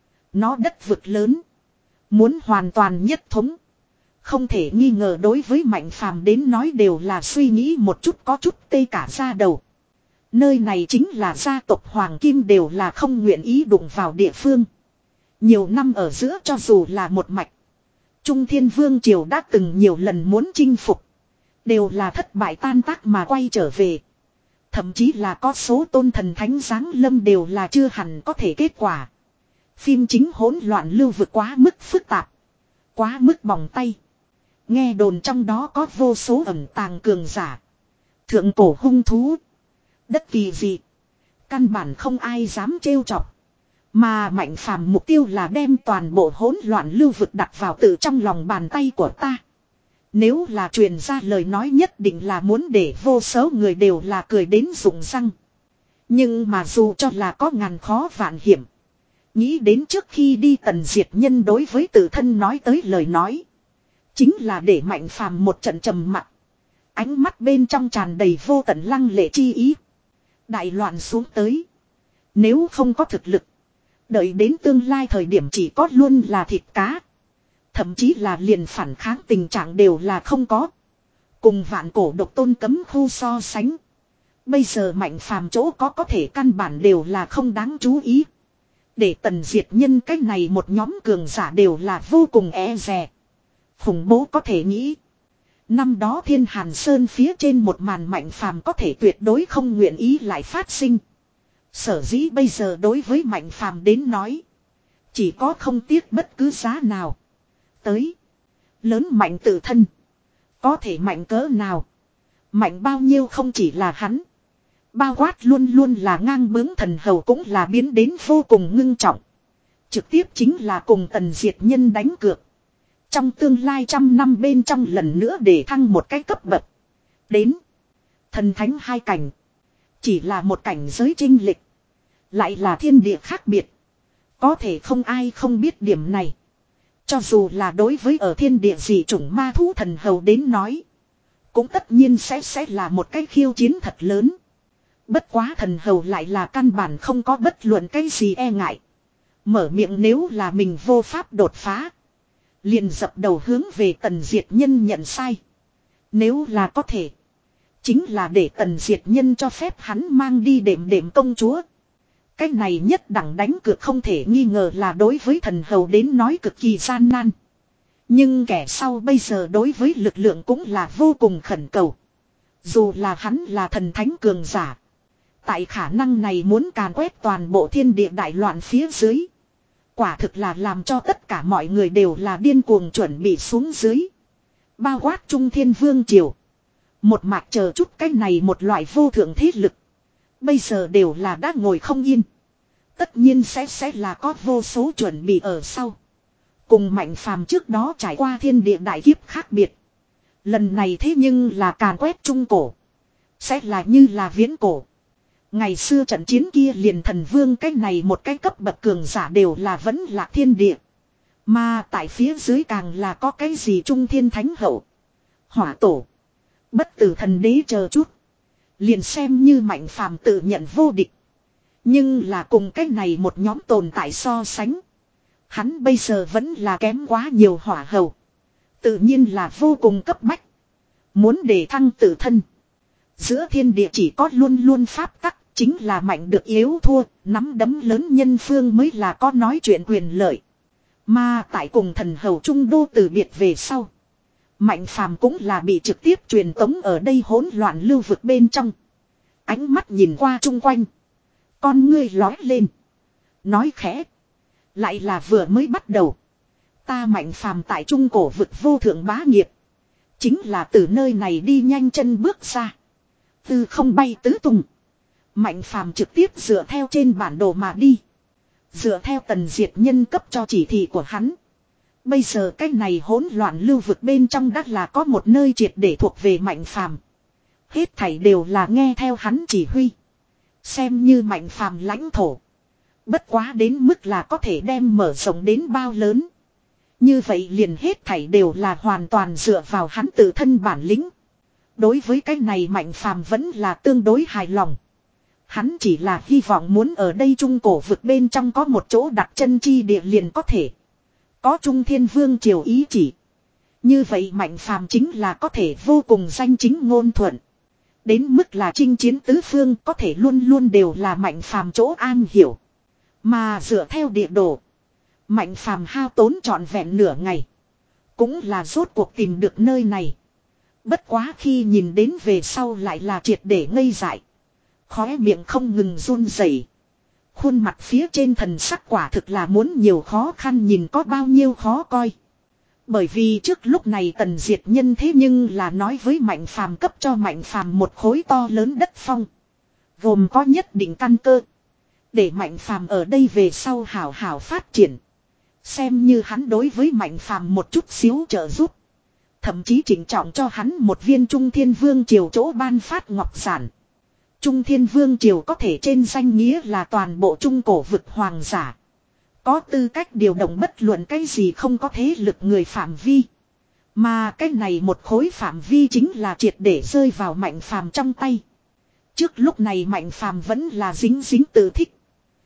Nó đất vực lớn. Muốn hoàn toàn nhất thống. Không thể nghi ngờ đối với Mạnh Phàm đến nói đều là suy nghĩ một chút có chút tê cả da đầu. Nơi này chính là gia tộc Hoàng Kim đều là không nguyện ý đụng vào địa phương. Nhiều năm ở giữa cho dù là một mạch. Trung Thiên Vương Triều đã từng nhiều lần muốn chinh phục. Đều là thất bại tan tác mà quay trở về. Thậm chí là có số tôn thần thánh giáng lâm đều là chưa hẳn có thể kết quả. Phim chính hỗn loạn lưu vực quá mức phức tạp. Quá mức bỏng tay. Nghe đồn trong đó có vô số ẩn tàng cường giả. Thượng cổ hung thú. Đất kỳ dị. Căn bản không ai dám trêu chọc. Mà Mạnh Phàm mục tiêu là đem toàn bộ hỗn loạn lưu vực đặt vào tự trong lòng bàn tay của ta. Nếu là truyền ra lời nói nhất định là muốn để vô số người đều là cười đến rụng răng. Nhưng mà dù cho là có ngàn khó vạn hiểm. Nghĩ đến trước khi đi Tần Diệt Nhân đối với tự thân nói tới lời nói. Chính là để Mạnh Phàm một trận trầm mặc. Ánh mắt bên trong tràn đầy vô tận lăng lệ chi ý. Đại loạn xuống tới. Nếu không có thực lực. Đợi đến tương lai thời điểm chỉ có luôn là thịt cá. Thậm chí là liền phản kháng tình trạng đều là không có. Cùng vạn cổ độc tôn cấm khu so sánh. Bây giờ Mạnh Phàm chỗ có có thể căn bản đều là không đáng chú ý. Để Tần Diệt Nhân cách này một nhóm cường giả đều là vô cùng e dè. Khủng bố có thể nghĩ. Năm đó Thiên Hàn Sơn phía trên một màn Mạnh Phàm có thể tuyệt đối không nguyện ý lại phát sinh. Sở dĩ bây giờ đối với Mạnh Phàm đến nói. Chỉ có không tiếc bất cứ giá nào. Tới. Lớn mạnh tự thân. Có thể mạnh cỡ nào. Mạnh bao nhiêu không chỉ là hắn. Bao quát luôn luôn là ngang bướng thần hầu cũng là biến đến vô cùng ngưng trọng. Trực tiếp chính là cùng Tần Diệt Nhân đánh cược. Trong tương lai trăm năm bên trong lần nữa để thăng một cái cấp bậc. Đến. Thần thánh hai cảnh. Chỉ là một cảnh giới chênh lệch. Lại là thiên địa khác biệt. Có thể không ai không biết điểm này. Cho dù là đối với ở thiên địa dị chủng ma thú thần hầu đến nói. Cũng tất nhiên sẽ sẽ là một cái khiêu chiến thật lớn. Bất quá thần hầu lại là căn bản không có bất luận cái gì e ngại. Mở miệng nếu là mình vô pháp đột phá. Liền dập đầu hướng về Tần Diệt Nhân nhận sai. Nếu là có thể. Chính là để Tần Diệt Nhân cho phép hắn mang đi đệm đệm công chúa. Cái này nhất đẳng đánh cược không thể nghi ngờ là đối với thần hầu đến nói cực kỳ gian nan. Nhưng kẻ sau bây giờ đối với lực lượng cũng là vô cùng khẩn cầu. Dù là hắn là thần thánh cường giả. Tại khả năng này muốn càn quét toàn bộ thiên địa đại loạn phía dưới. Quả thực là làm cho tất cả mọi người đều là điên cuồng chuẩn bị xuống dưới. Bao quát Trung Thiên Vương Triều. Một mạch chờ chút cái này một loại vô thượng thế lực. Bây giờ đều là đã ngồi không yên. Tất nhiên sẽ sẽ là có vô số chuẩn bị ở sau. Cùng Mạnh Phàm trước đó trải qua thiên địa đại kiếp khác biệt. Lần này thế nhưng là càn quét trung cổ. Sẽ là như là viễn cổ. Ngày xưa trận chiến kia liền thần vương cái này một cái cấp bậc cường giả đều là vẫn là thiên địa. Mà tại phía dưới càng là có cái gì Trung Thiên Thánh Hậu. Hỏa Tổ. Bất tử thần đế chờ chút. Liền xem như Mạnh Phàm tự nhận vô địch. Nhưng là cùng cái này một nhóm tồn tại so sánh. Hắn bây giờ vẫn là kém quá nhiều hỏa hầu. Tự nhiên là vô cùng cấp bách. Muốn để thăng tự thân. Giữa thiên địa chỉ có luôn luôn pháp tắc. Chính là mạnh được yếu thua. Nắm đấm lớn nhân phương mới là có nói chuyện quyền lợi. Mà tại cùng thần hầu trung đô từ biệt về sau. Mạnh Phàm cũng là bị trực tiếp truyền tống ở đây hỗn loạn lưu vực bên trong. Ánh mắt nhìn qua chung quanh. Con ngươi lói lên. Nói khẽ. Lại là vừa mới bắt đầu. Ta Mạnh Phàm tại trung cổ vực vô thượng bá nghiệp. Chính là từ nơi này đi nhanh chân bước ra. Từ không bay tứ tung. Mạnh phàm trực tiếp dựa theo trên bản đồ mà đi. Dựa theo Tần Diệt Nhân cấp cho chỉ thị của hắn. Bây giờ cái này hỗn loạn lưu vực bên trong đất là có một nơi triệt để thuộc về Mạnh phàm. Hết thảy đều là nghe theo hắn chỉ huy. Xem như Mạnh phàm lãnh thổ. Bất quá đến mức là có thể đem mở rộng đến bao lớn. Như vậy liền hết thảy đều là hoàn toàn dựa vào hắn tự thân bản lĩnh. Đối với cái này Mạnh phàm vẫn là tương đối hài lòng. Hắn chỉ là hy vọng muốn ở đây trung cổ vực bên trong có một chỗ đặt chân chi địa liền có thể. Có Trung Thiên Vương triều ý chỉ. Như vậy Mạnh phàm chính là có thể vô cùng danh chính ngôn thuận. Đến mức là chinh chiến tứ phương có thể luôn luôn đều là Mạnh phàm chỗ an hiểu. Mà dựa theo địa đồ. Mạnh phàm hao tốn trọn vẹn nửa ngày. Cũng là rốt cuộc tìm được nơi này. Bất quá khi nhìn đến về sau lại là triệt để ngây dại. Khóe miệng không ngừng run rẩy. Khuôn mặt phía trên thần sắc quả thực là muốn nhiều khó khăn nhìn có bao nhiêu khó coi. Bởi vì trước lúc này Tần Diệt Nhân thế nhưng là nói với Mạnh phàm cấp cho Mạnh phàm một khối to lớn đất phong. Gồm có nhất định căn cơ. Để Mạnh phàm ở đây về sau hảo hảo phát triển. Xem như hắn đối với Mạnh phàm một chút xíu trợ giúp. Thậm chí chỉnh trọng cho hắn một viên Trung Thiên Vương triều chỗ ban phát ngọc giản. Trung Thiên Vương triều có thể trên danh nghĩa là toàn bộ trung cổ vực hoàng giả. Có tư cách điều động bất luận cái gì không có thế lực người phạm vi. Mà cái này một khối phạm vi chính là triệt để rơi vào Mạnh phàm trong tay. Trước lúc này Mạnh phàm vẫn là dính dính tự thích.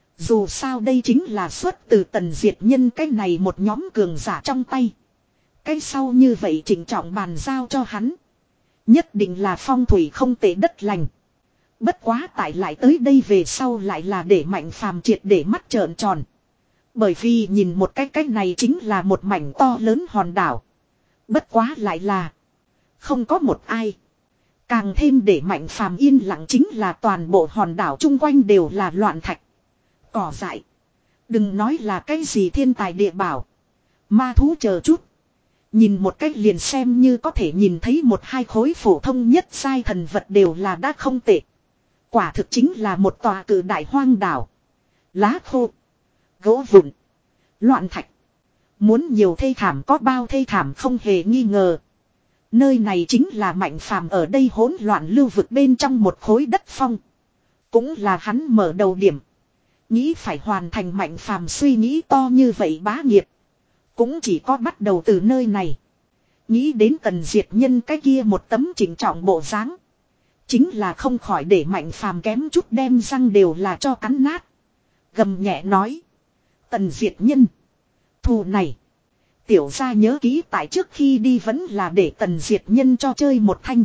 Dù sao đây chính là xuất từ Tần Diệt Nhân cái này một nhóm cường giả trong tay. Cái sau như vậy chỉnh trọng bàn giao cho hắn. Nhất định là phong thủy không tệ đất lành. Bất quá tại lại tới đây về sau lại là để Mạnh phàm triệt để mắt trợn tròn. Bởi vì nhìn một cái cách này chính là một mảnh to lớn hòn đảo. Bất quá lại là không có một ai. Càng thêm để Mạnh phàm yên lặng chính là toàn bộ hòn đảo chung quanh đều là loạn thạch. Cỏ dại. Đừng nói là cái gì thiên tài địa bảo. Ma thú chờ chút. Nhìn một cách liền xem như có thể nhìn thấy một hai khối phổ thông nhất sai thần vật đều là đã không tệ. Quả thực chính là một tòa cự đại hoang đảo. Lá khô. Gỗ vụn. Loạn thạch. Muốn nhiều thê thảm có bao thê thảm không hề nghi ngờ. Nơi này chính là Mạnh phàm ở đây hỗn loạn lưu vực bên trong một khối đất phong. Cũng là hắn mở đầu điểm. Nghĩ phải hoàn thành Mạnh phàm suy nghĩ to như vậy bá nghiệp. Cũng chỉ có bắt đầu từ nơi này. Nghĩ đến Tần Diệt Nhân cái kia một tấm chỉnh trọng bộ dáng. Chính là không khỏi để Mạnh phàm kém chút đem răng đều là cho cắn nát. Gầm nhẹ nói. Tần Diệt Nhân. Thù này. Tiểu gia nhớ kỹ tại trước khi đi vẫn là để Tần Diệt Nhân cho chơi một thanh.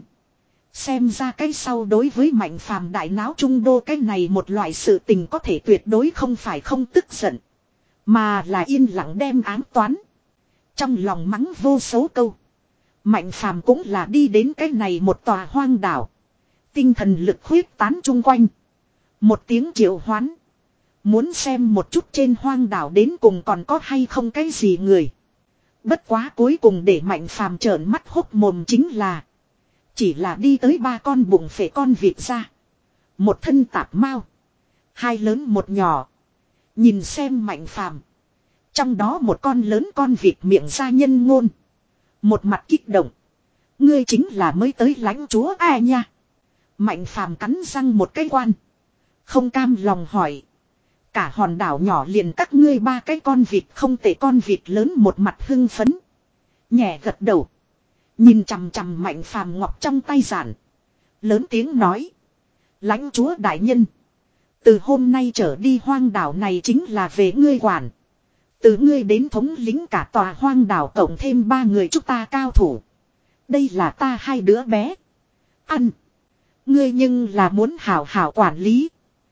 Xem ra cái sau đối với Mạnh phàm đại náo trung đô cái này một loại sự tình có thể tuyệt đối không phải không tức giận. Mà là yên lặng đem ám toán. Trong lòng mắng vô số câu. Mạnh phàm cũng là đi đến cái này một tòa hoang đảo. Tinh thần lực huyết tán chung quanh. Một tiếng triệu hoán. Muốn xem một chút trên hoang đảo đến cùng còn có hay không cái gì người. Bất quá cuối cùng để Mạnh phàm trợn mắt hốc mồm chính là. Chỉ là đi tới ba con bụng phệ con vịt ra. Một thân tạp mao. Hai lớn một nhỏ. Nhìn xem Mạnh phàm. Trong đó một con lớn con vịt miệng ra nhân ngôn. Một mặt kích động. Ngươi chính là mới tới lãnh chúa ai nha. Mạnh phàm cắn răng một cái quan. Không cam lòng hỏi. Cả hòn đảo nhỏ liền các ngươi ba cái con vịt không tệ con vịt lớn một mặt hưng phấn. Nhẹ gật đầu. Nhìn chằm chằm Mạnh phàm ngọc trong tay giản. Lớn tiếng nói. Lãnh chúa đại nhân. Từ hôm nay trở đi hoang đảo này chính là về ngươi quản. Từ ngươi đến thống lính cả tòa hoang đảo cộng thêm ba người chúng ta cao thủ. Đây là ta hai đứa bé. Ăn. Ngươi nhưng là muốn hảo hảo quản lý.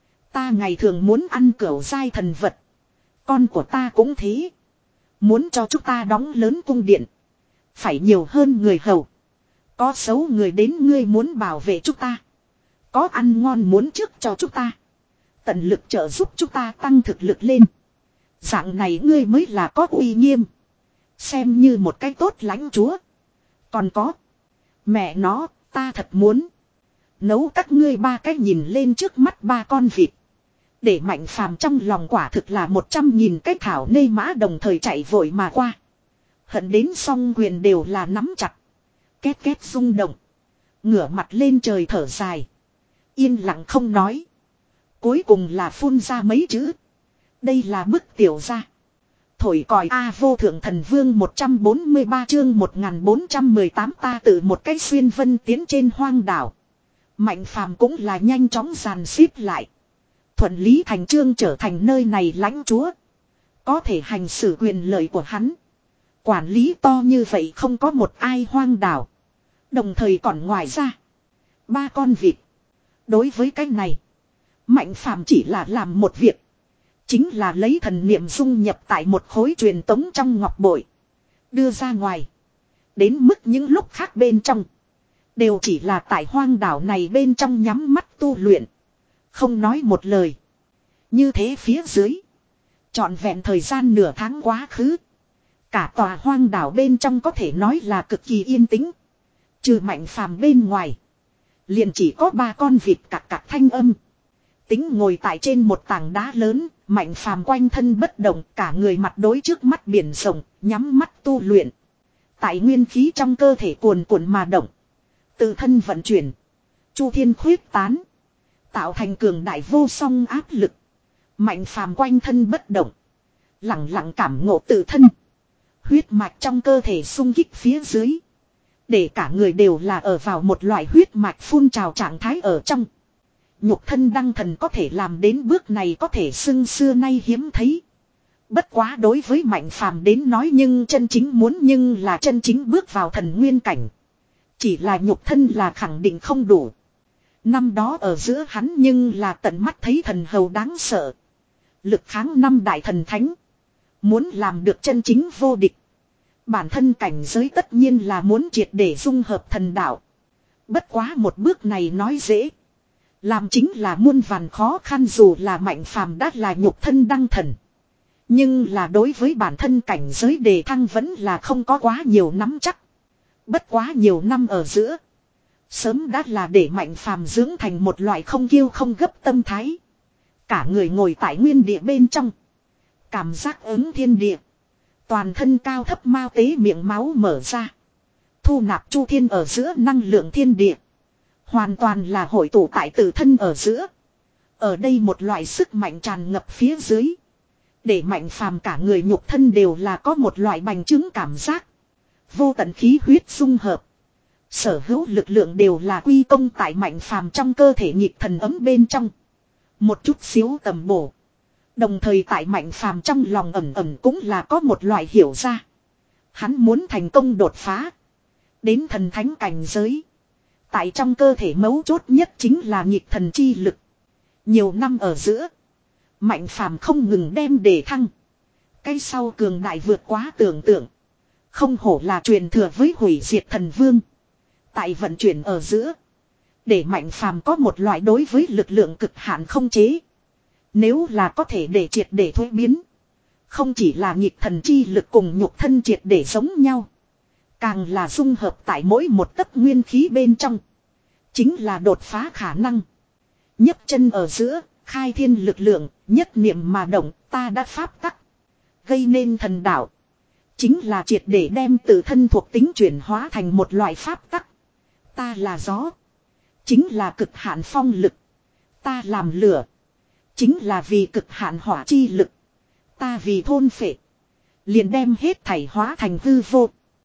Ta ngày thường muốn ăn cửu giai thần vật. Con của ta cũng thế. Muốn cho chúng ta đóng lớn cung điện. Phải nhiều hơn người hầu. Có xấu người đến ngươi muốn bảo vệ chúng ta. Có ăn ngon muốn trước cho chúng ta. Tận lực trợ giúp chúng ta tăng thực lực lên. Dạng này ngươi mới là có uy nghiêm. Xem như một cái tốt lãnh chúa. Còn có. Mẹ nó, ta thật muốn nấu các ngươi ba cái nhìn lên trước mắt ba con vịt. Để Mạnh Phàm trong lòng quả thực là một trăm nghìn cái thảo nê mã đồng thời chạy vội mà qua. Hận đến song quyền đều là nắm chặt. Két két rung động. Ngửa mặt lên trời thở dài. Yên lặng không nói. Cuối cùng là phun ra mấy chữ. Đây là bức tiểu ra. Thổi còi A vô thượng thần vương một trăm bốn mươi ba chương một nghìn bốn trăm mười tám ta tự một cái xuyên vân tiến trên hoang đảo. Mạnh Phàm cũng là nhanh chóng dàn xếp lại. Thuận lý thành trương trở thành nơi này lãnh chúa. Có thể hành xử quyền lợi của hắn. Quản lý to như vậy không có một ai hoang đảo. Đồng thời còn ngoài ra. Ba con vịt. Đối với cái này. Mạnh Phàm chỉ là làm một việc. Chính là lấy thần niệm dung nhập tại một khối truyền tống trong ngọc bội. Đưa ra ngoài. Đến mức những lúc khác bên trong. Đều chỉ là tại hoang đảo này bên trong nhắm mắt tu luyện. Không nói một lời. Như thế phía dưới. Trọn vẹn thời gian nửa tháng quá khứ. Cả tòa hoang đảo bên trong có thể nói là cực kỳ yên tĩnh. Trừ Mạnh Phàm bên ngoài. Liền chỉ có ba con vịt cạc cạc thanh âm. Tính ngồi tại trên một tảng đá lớn. Mạnh Phàm quanh thân bất động. Cả người mặt đối trước mắt biển rộng. Nhắm mắt tu luyện. Tại nguyên khí trong cơ thể cuồn cuộn mà động. Tự thân vận chuyển. Chu thiên khuyết tán. Tạo thành cường đại vô song áp lực. Mạnh Phàm quanh thân bất động. Lặng lặng cảm ngộ tự thân. Huyết mạch trong cơ thể xung kích phía dưới. Để cả người đều là ở vào một loại huyết mạch phun trào trạng thái ở trong. Nhục thân đăng thần có thể làm đến bước này có thể xưng xưa nay hiếm thấy. Bất quá đối với Mạnh Phàm đến nói nhưng chân chính muốn nhưng là chân chính bước vào thần nguyên cảnh. Chỉ là nhục thân là khẳng định không đủ. Năm đó ở giữa hắn nhưng là tận mắt thấy thần hầu đáng sợ. Lực kháng năm đại thần thánh. Muốn làm được chân chính vô địch. Bản thân cảnh giới tất nhiên là muốn triệt để dung hợp thần đạo. Bất quá một bước này nói dễ. Làm chính là muôn vàn khó khăn dù là Mạnh Phàm đã là nhục thân đăng thần. Nhưng là đối với bản thân cảnh giới đề thăng vẫn là không có quá nhiều nắm chắc. Bất quá nhiều năm ở giữa. Sớm đã là để Mạnh Phàm dưỡng thành một loại không kiêu không gấp tâm thái. Cả người ngồi tại nguyên địa bên trong. Cảm giác ứng thiên địa. Toàn thân cao thấp mao tế miệng máu mở ra. Thu nạp chu thiên ở giữa năng lượng thiên địa. Hoàn toàn là hội tụ tại tự thân ở giữa. Ở đây một loại sức mạnh tràn ngập phía dưới. Để Mạnh Phàm cả người nhục thân đều là có một loại bành trướng cảm giác. Vô tận khí huyết dung hợp. Sở hữu lực lượng đều là quy công tại Mạnh Phàm trong cơ thể nhịp thần ấm bên trong. Một chút xíu tầm bổ. Đồng thời tại Mạnh Phàm trong lòng ẩm ẩm cũng là có một loại hiểu ra. Hắn muốn thành công đột phá. Đến thần thánh cảnh giới. Tại trong cơ thể mấu chốt nhất chính là nhịp thần chi lực. Nhiều năm ở giữa. Mạnh Phàm không ngừng đem đề thăng. Cái sau cường đại vượt quá tưởng tượng. Không hổ là truyền thừa với hủy diệt thần vương. Tại vận chuyển ở giữa. Để Mạnh Phàm có một loại đối với lực lượng cực hạn không chế. Nếu là có thể để triệt để thuế biến. Không chỉ là nhịp thần chi lực cùng nhục thân triệt để giống nhau. Càng là dung hợp tại mỗi một tấc nguyên khí bên trong. Chính là đột phá khả năng. Nhấp chân ở giữa, khai thiên lực lượng, nhất niệm mà động, ta đã pháp tắc. Gây nên thần đạo. Chính là triệt để đem tự thân thuộc tính chuyển hóa thành một loại pháp tắc. Ta là gió. Chính là cực hạn phong lực. Ta làm lửa. Chính là vì cực hạn hỏa chi lực. Ta vì thôn phệ. Liền đem hết thảy hóa thành hư vô.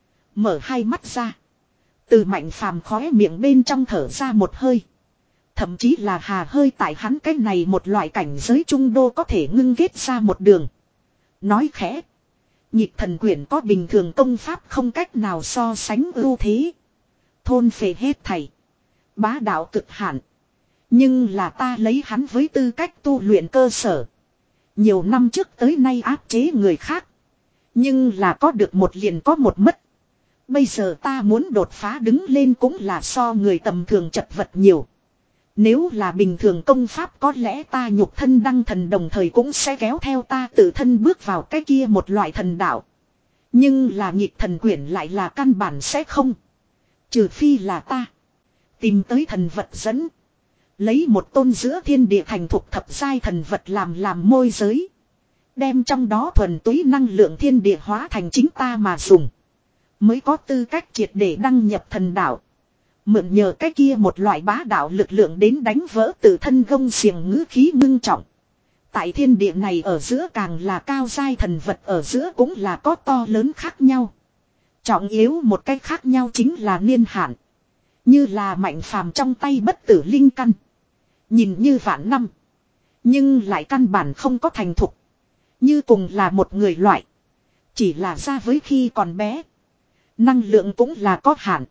Mở hai mắt ra. Từ Mạnh Phàm khóe miệng bên trong thở ra một hơi. Thậm chí là hà hơi tại hắn cái này một loại cảnh giới trung đô có thể ngưng kết ra một đường. Nói khẽ. Nhịp thần quyển có bình thường công pháp không cách nào so sánh ưu thế. Thôn phệ hết thảy. Bá đạo cực hạn. Nhưng là ta lấy hắn với tư cách tu luyện cơ sở. Nhiều năm trước tới nay áp chế người khác. Nhưng là có được một liền có một mất. Bây giờ ta muốn đột phá đứng lên cũng là so người tầm thường chật vật nhiều. Nếu là bình thường công pháp có lẽ ta nhục thân đăng thần đồng thời cũng sẽ kéo theo ta tự thân bước vào cái kia một loại thần đạo. Nhưng là nhịp thần quyển lại là căn bản sẽ không. Trừ phi là ta. Tìm tới thần vật dẫn. Lấy một tôn giữa thiên địa thành thục thập giai thần vật làm làm môi giới. Đem trong đó thuần túy năng lượng thiên địa hóa thành chính ta mà dùng. Mới có tư cách triệt để đăng nhập thần đạo. Mượn nhờ cái kia một loại bá đạo lực lượng đến đánh vỡ tự thân gông xiềng ngữ khí ngưng trọng. Tại thiên địa này ở giữa càng là cao giai thần vật ở giữa cũng là có to lớn khác nhau. Trọng yếu một cách khác nhau chính là niên hạn. Như là Mạnh Phàm trong tay bất tử linh căn. Nhìn như vạn năm. Nhưng lại căn bản không có thành thục. Như cùng là một người loại. Chỉ là ra với khi còn bé. Năng lượng cũng là có hạn.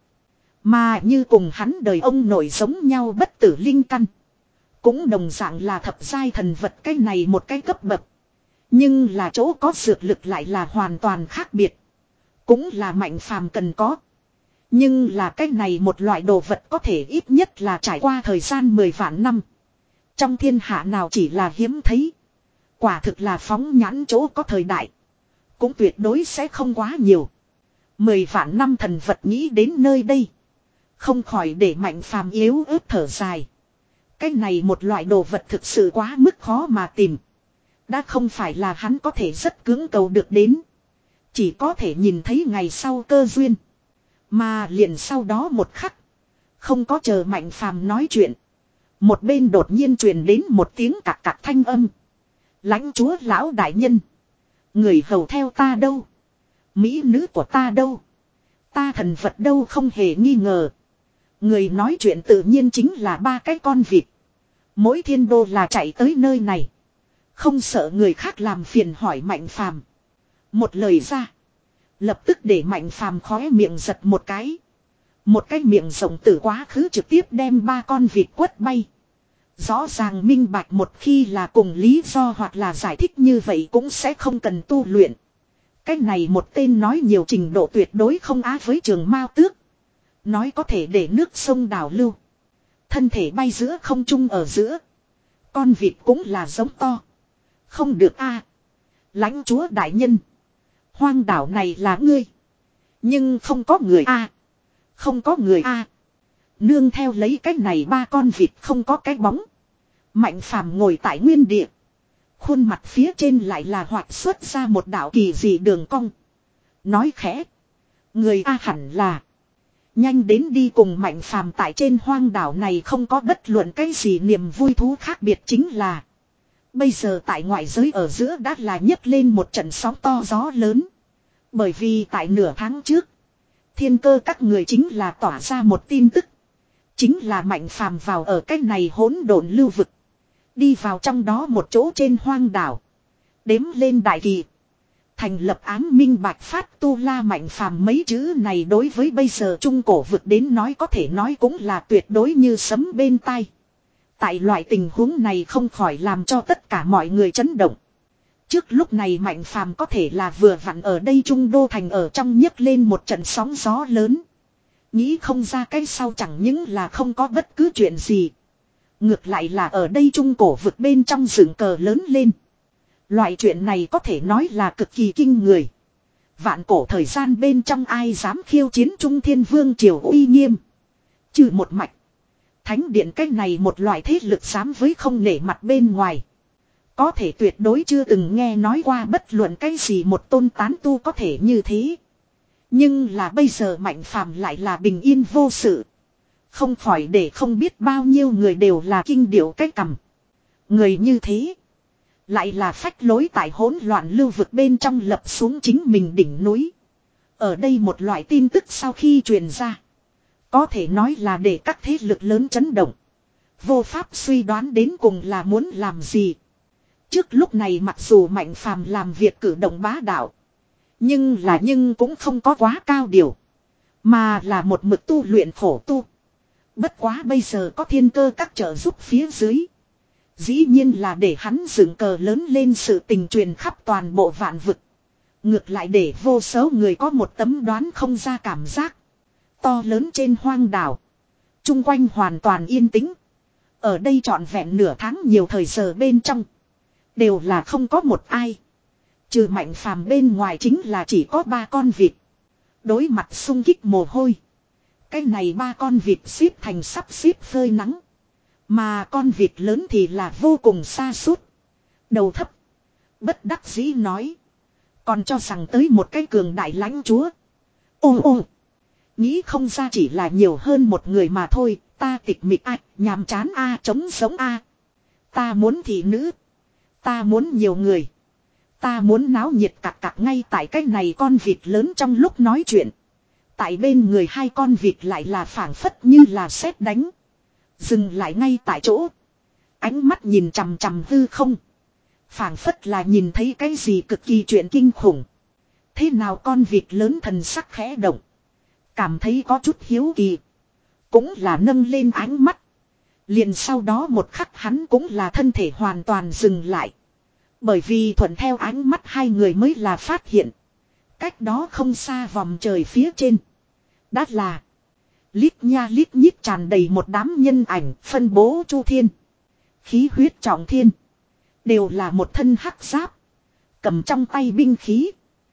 Mà như cùng hắn đời ông nội giống nhau bất tử linh căn. Cũng đồng dạng là thập giai thần vật cái này một cái cấp bậc. Nhưng là chỗ có dược lực lại là hoàn toàn khác biệt. Cũng là Mạnh Phàm cần có. Nhưng là cái này một loại đồ vật có thể ít nhất là trải qua thời gian mười vạn năm. Trong thiên hạ nào chỉ là hiếm thấy. Quả thực là phóng nhãn chỗ có thời đại. Cũng tuyệt đối sẽ không quá nhiều. Mười vạn năm thần vật nghĩ đến nơi đây. Không khỏi để Mạnh Phàm yếu ớt thở dài. Cái này một loại đồ vật thực sự quá mức khó mà tìm. Đã không phải là hắn có thể rất cưỡng cầu được đến. Chỉ có thể nhìn thấy ngày sau cơ duyên. Mà liền sau đó một khắc. Không có chờ Mạnh Phàm nói chuyện. Một bên đột nhiên truyền đến một tiếng cạc cạc thanh âm. Lãnh chúa lão đại nhân. Người hầu theo ta đâu? Mỹ nữ của ta đâu? Ta thần vật đâu không hề nghi ngờ. Người nói chuyện tự nhiên chính là ba cái con vịt. Mỗi thiên đô là chạy tới nơi này. Không sợ người khác làm phiền hỏi Mạnh Phàm. Một lời ra. Lập tức để Mạnh Phàm khóe miệng giật một cái. Một cái miệng rộng từ quá khứ trực tiếp đem ba con vịt quất bay. Rõ ràng minh bạch một khi là cùng lý do hoặc là giải thích như vậy cũng sẽ không cần tu luyện. Cái này một tên nói nhiều trình độ tuyệt đối không á với Trường Mao Tước. Nói có thể để nước sông đảo lưu. Thân thể bay giữa không trung ở giữa. Con vịt cũng là giống to. Không được a, lãnh chúa đại nhân. Hoang đảo này là ngươi. Nhưng không có người a, không có người a. Nương theo lấy cái này ba con vịt không có cái bóng. Mạnh Phàm ngồi tại nguyên địa. Khuôn mặt phía trên lại là hoạt xuất ra một đạo kỳ dị đường cong. Nói khẽ. Người a hẳn là. Nhanh đến đi cùng Mạnh Phàm tại trên hoang đảo này không có bất luận cái gì niềm vui thú khác biệt chính là. Bây giờ tại ngoại giới ở giữa đã là nhấc lên một trận sóng to gió lớn. Bởi vì tại nửa tháng trước. Thiên cơ các người chính là tỏa ra một tin tức. Chính là Mạnh Phàm vào ở cái này hỗn độn lưu vực. Đi vào trong đó một chỗ trên hoang đảo. Đếm lên đại kỳ. Thành lập ám minh bạch phát tu la Mạnh Phàm mấy chữ này đối với bây giờ trung cổ vực đến nói có thể nói cũng là tuyệt đối như sấm bên tai. Tại loại tình huống này không khỏi làm cho tất cả mọi người chấn động. Trước lúc này Mạnh Phàm có thể là vừa vặn ở đây trung đô thành ở trong nhấc lên một trận sóng gió lớn. Nghĩ không ra cái sau chẳng những là không có bất cứ chuyện gì. Ngược lại là ở đây trung cổ vực bên trong dựng cờ lớn lên. Loại chuyện này có thể nói là cực kỳ kinh người. Vạn cổ thời gian bên trong ai dám khiêu chiến Trung Thiên Vương triều uy nghiêm. Trừ một mạch. Thánh điện cách này một loại thế lực dám với không nể mặt bên ngoài. Có thể tuyệt đối chưa từng nghe nói qua bất luận cái gì một tôn tán tu có thể như thế. Nhưng là bây giờ Mạnh Phàm lại là bình yên vô sự. Không khỏi để không biết bao nhiêu người đều là kinh điệu cái cằm. Người như thế. Lại là phách lối tại hỗn loạn lưu vực bên trong lập xuống chính mình đỉnh núi. Ở đây một loại tin tức sau khi truyền ra. Có thể nói là để các thế lực lớn chấn động. Vô pháp suy đoán đến cùng là muốn làm gì. Trước lúc này mặc dù Mạnh Phàm làm việc cử động bá đạo. Nhưng là nhưng cũng không có quá cao điều. Mà là một mực tu luyện khổ tu. Bất quá bây giờ có thiên cơ các trợ giúp phía dưới. Dĩ nhiên là để hắn dựng cờ lớn lên sự tình truyền khắp toàn bộ vạn vực. Ngược lại để vô số người có một tấm đoán không ra cảm giác. To lớn trên hoang đảo. Trung quanh hoàn toàn yên tĩnh. Ở đây trọn vẹn nửa tháng nhiều thời giờ bên trong. Đều là không có một ai. Trừ Mạnh Phàm bên ngoài chính là chỉ có ba con vịt. Đối mặt xung kích mồ hôi. Cái này ba con vịt xếp thành sắp xếp phơi nắng. Mà con vịt lớn thì là vô cùng xa sút Đầu thấp. Bất đắc dĩ nói. Còn cho rằng tới một cái cường đại lãnh chúa. Ô ô. Nghĩ không ra chỉ là nhiều hơn một người mà thôi. Ta tịch mịch a, nhàm chán a, trống sống a. Ta muốn thị nữ. Ta muốn nhiều người. Ta muốn náo nhiệt cạc cạc ngay tại cái này con vịt lớn trong lúc nói chuyện. Tại bên người hai con vịt lại là phảng phất như là sét đánh. Dừng lại ngay tại chỗ. Ánh mắt nhìn chằm chằm hư không. Phảng phất là nhìn thấy cái gì cực kỳ chuyện kinh khủng. Thế nào con vịt lớn thần sắc khẽ động. Cảm thấy có chút hiếu kỳ. Cũng là nâng lên ánh mắt. Liền sau đó một khắc hắn cũng là thân thể hoàn toàn dừng lại. Bởi vì thuận theo ánh mắt hai người mới là phát hiện. Cách đó không xa vòng trời phía trên. Đã là. Lít nha lít nhít tràn đầy một đám nhân ảnh phân bố chu thiên. Khí huyết trọng thiên. Đều là một thân hắc giáp. Cầm trong tay binh khí.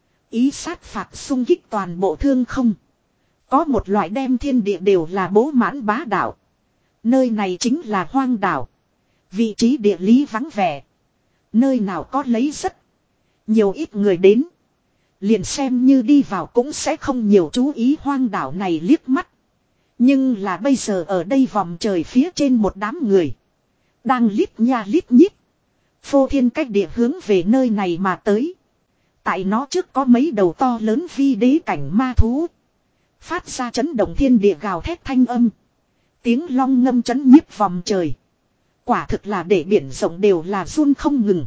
Ý sát phạt xung kích toàn bộ thương không. Có một loại đem thiên địa đều là bố mãn bá đạo. Nơi này chính là hoang đảo. Vị trí địa lý vắng vẻ. Nơi nào có lấy rất nhiều ít người đến. Liền xem như đi vào cũng sẽ không nhiều chú ý hoang đảo này liếc mắt. Nhưng là bây giờ ở đây vòng trời phía trên một đám người. Đang lít nha lít nhít. Phô thiên cách địa hướng về nơi này mà tới. Tại nó trước có mấy đầu to lớn vi đế cảnh ma thú. Phát ra chấn động thiên địa gào thét thanh âm. Tiếng long ngâm chấn nhiếp vòng trời. Quả thực là để biển rộng đều là run không ngừng.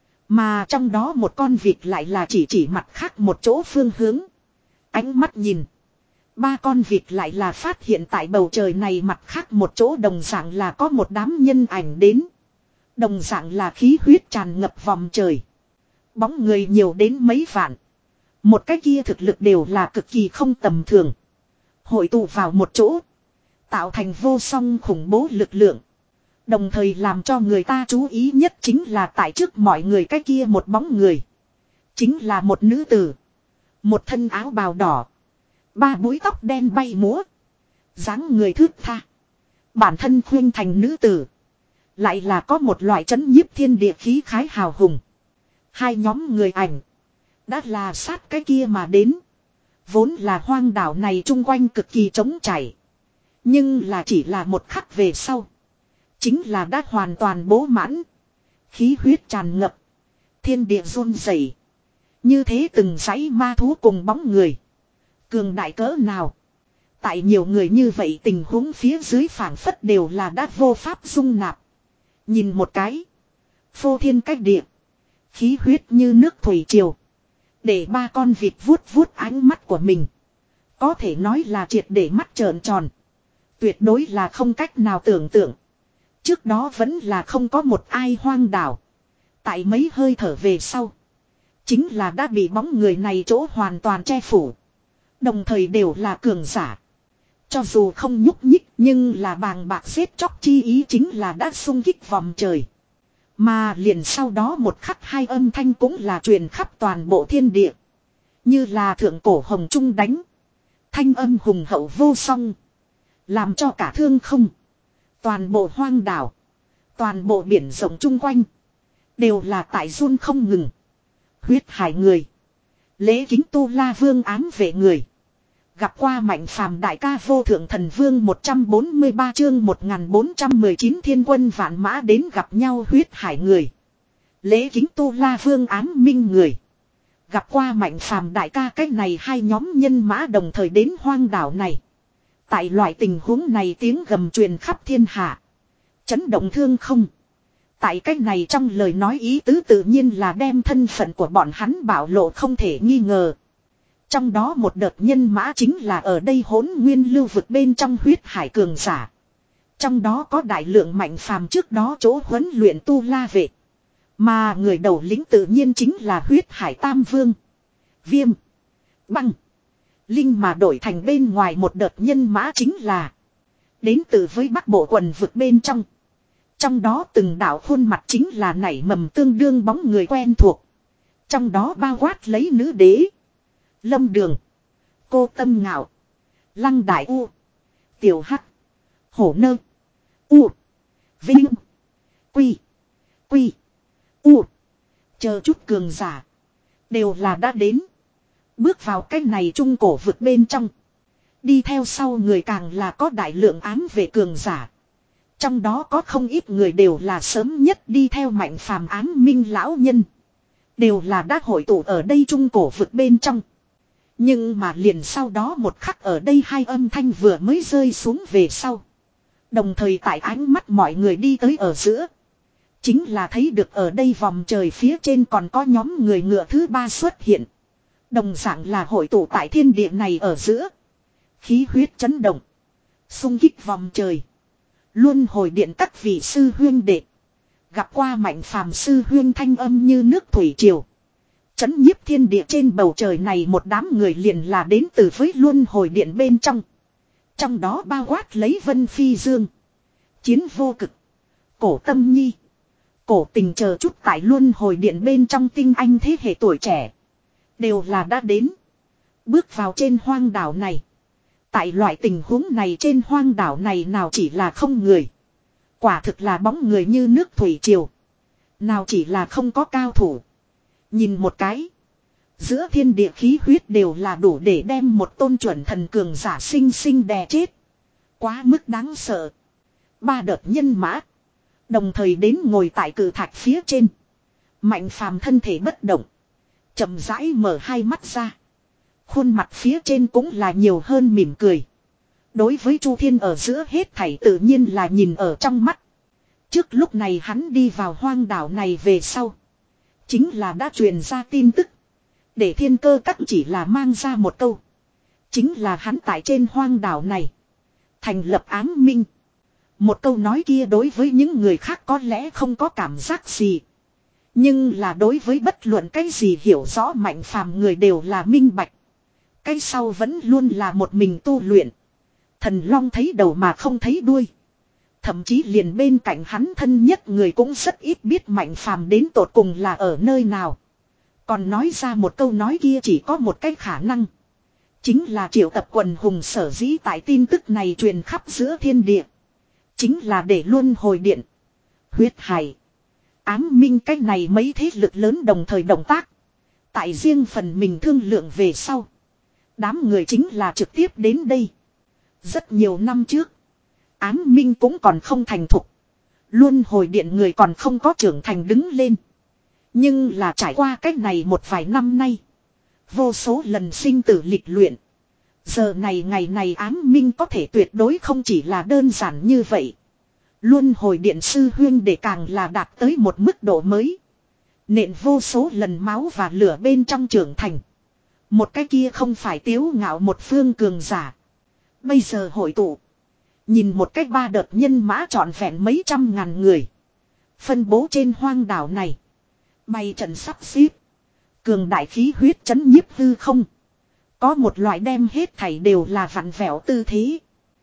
Mà trong đó một con vịt lại là chỉ chỉ mặt khác một chỗ phương hướng. Ánh mắt nhìn. Ba con vịt lại là phát hiện tại bầu trời này mặt khác một chỗ đồng dạng là có một đám nhân ảnh đến. Đồng dạng là khí huyết tràn ngập vòng trời. Bóng người nhiều đến mấy vạn. Một cái kia thực lực đều là cực kỳ không tầm thường. Hội tụ vào một chỗ. Tạo thành vô song khủng bố lực lượng. Đồng thời làm cho người ta chú ý nhất chính là tại trước mọi người cái kia một bóng người. Chính là một nữ tử. Một thân áo bào đỏ. Ba búi tóc đen bay múa. Dáng người thướt tha. Bản thân khuyên thành nữ tử. Lại là có một loại chấn nhiếp thiên địa khí khái hào hùng. Hai nhóm người ảnh. Đã là sát cái kia mà đến. Vốn là hoang đảo này chung quanh cực kỳ trống chảy. Nhưng là chỉ là một khắc về sau. Chính là đã hoàn toàn bố mãn. Khí huyết tràn ngập. Thiên địa run rẩy. Như thế từng dãy ma thú cùng bóng người. Cường đại cỡ nào. Tại nhiều người như vậy tình huống phía dưới phảng phất đều là đã vô pháp dung nạp. Nhìn một cái. Phô thiên cách địa. Khí huyết như nước thủy triều. Để ba con vịt vuốt vuốt ánh mắt của mình. Có thể nói là triệt để mắt trợn tròn. Tuyệt đối là không cách nào tưởng tượng. Trước đó vẫn là không có một ai hoang đảo. Tại mấy hơi thở về sau. Chính là đã bị bóng người này chỗ hoàn toàn che phủ. Đồng thời đều là cường giả. Cho dù không nhúc nhích nhưng là bàng bạc xếp chóc chi ý chính là đã xung kích vòng trời. Mà liền sau đó một khắc hai âm thanh cũng là truyền khắp toàn bộ thiên địa. Như là thượng cổ hồng trung đánh. Thanh âm hùng hậu vô song. Làm cho cả thương không. Toàn bộ hoang đảo. Toàn bộ biển rộng chung quanh. Đều là tại run không ngừng. Huyết hải người. Lễ kính tu la vương ám vệ người. Gặp qua mạnh phàm đại ca vô thượng thần vương một trăm bốn mươi ba chương một nghìn bốn trăm mười chín thiên quân vạn mã đến gặp nhau huyết hải người. Lễ kính tu la vương ám minh người. Gặp qua mạnh phàm đại ca cách này hai nhóm nhân mã đồng thời đến hoang đảo này. Tại loại tình huống này tiếng gầm truyền khắp thiên hạ. Chấn động thương không. Tại cách này trong lời nói ý tứ tự nhiên là đem thân phận của bọn hắn bảo lộ không thể nghi ngờ. Trong đó một đợt nhân mã chính là ở đây hỗn nguyên lưu vực bên trong huyết hải cường giả. Trong đó có đại lượng mạnh phàm trước đó chỗ huấn luyện tu la vệ. Mà người đầu lĩnh tự nhiên chính là huyết hải tam vương. Viêm. Băng. Linh mà đổi thành bên ngoài một đợt nhân mã chính là. Đến từ với bắc bộ quần vực bên trong. Trong đó từng đạo khuôn mặt chính là nảy mầm tương đương bóng người quen thuộc. Trong đó bao quát lấy nữ đế. Lâm Đường. Cô Tâm Ngạo. Lăng Đại U. Tiểu Hắc. Hổ Nơ. U. Vinh. Quy. Quy. U. Chờ chút cường giả. Đều là đã đến. Bước vào cái này trung cổ vực bên trong. Đi theo sau người càng là có đại lượng ám về cường giả. Trong đó có không ít người đều là sớm nhất đi theo Mạnh Phàm ám minh lão nhân. Đều là đã hội tụ ở đây trung cổ vực bên trong. Nhưng mà liền sau đó một khắc ở đây hai âm thanh vừa mới rơi xuống về sau. Đồng thời tại ánh mắt mọi người đi tới ở giữa. Chính là thấy được ở đây vòng trời phía trên còn có nhóm người ngựa thứ ba xuất hiện. Đồng dạng là hội tụ tại thiên địa này ở giữa. Khí huyết chấn động. Xung kích vòng trời. Luân hồi điện các vị sư huyên đệ. Gặp qua Mạnh Phàm sư huyên thanh âm như nước thủy triều. Chấn nhiếp thiên địa trên bầu trời này một đám người liền là đến từ với luân hồi điện bên trong. Trong đó bao quát lấy Vân Phi Dương. Chiến vô cực. Cổ Tâm Nhi. Cổ Tình chờ chút tại luân hồi điện bên trong tinh anh thế hệ tuổi trẻ. Đều là đã đến. Bước vào trên hoang đảo này. Tại loại tình huống này trên hoang đảo này nào chỉ là không người. Quả thực là bóng người như nước thủy triều. Nào chỉ là không có cao thủ. Nhìn một cái. Giữa thiên địa khí huyết đều là đủ để đem một tôn chuẩn thần cường giả sinh sinh đè chết. Quá mức đáng sợ. Ba đợt nhân mã. Đồng thời đến ngồi tại cử thạch phía trên. Mạnh Phàm thân thể bất động. Chậm rãi mở hai mắt ra. Khuôn mặt phía trên cũng là nhiều hơn mỉm cười. Đối với Chu Thiên ở giữa hết thảy tự nhiên là nhìn ở trong mắt. Trước lúc này hắn đi vào hoang đảo này về sau. Chính là đã truyền ra tin tức. Để thiên cơ các chỉ là mang ra một câu. Chính là hắn tại trên hoang đảo này. Thành lập ám minh. Một câu nói kia đối với những người khác có lẽ không có cảm giác gì. Nhưng là đối với bất luận cái gì hiểu rõ Mạnh Phàm người đều là minh bạch. Cái sau vẫn luôn là một mình tu luyện. Thần long thấy đầu mà không thấy đuôi. Thậm chí liền bên cạnh hắn thân nhất người cũng rất ít biết Mạnh Phàm đến tột cùng là ở nơi nào. Còn nói ra một câu nói kia chỉ có một cái khả năng. Chính là triệu tập quần hùng sở dĩ tại tin tức này truyền khắp giữa thiên địa. Chính là để luân hồi điện. Huyết hải. Ám minh cái này mấy thế lực lớn đồng thời động tác. Tại riêng phần mình thương lượng về sau. Đám người chính là trực tiếp đến đây. Rất nhiều năm trước. Ám minh cũng còn không thành thục. Luân hồi điện người còn không có trưởng thành đứng lên. Nhưng là trải qua cách này một vài năm nay. Vô số lần sinh tử lịch luyện. Giờ này ngày này ám minh có thể tuyệt đối không chỉ là đơn giản như vậy. Luân hồi điện sư huyên để càng là đạt tới một mức độ mới. Nện vô số lần máu và lửa bên trong trưởng thành. Một cái kia không phải tiếu ngạo một phương cường giả. Bây giờ hội tụ. Nhìn một cách ba đợt nhân mã trọn vẹn mấy trăm ngàn người. Phân bố trên hoang đảo này. Bày trận sắp xếp. Cường đại khí huyết chấn nhiếp hư không. Có một loại đem hết thảy đều là vặn vẹo tư thế.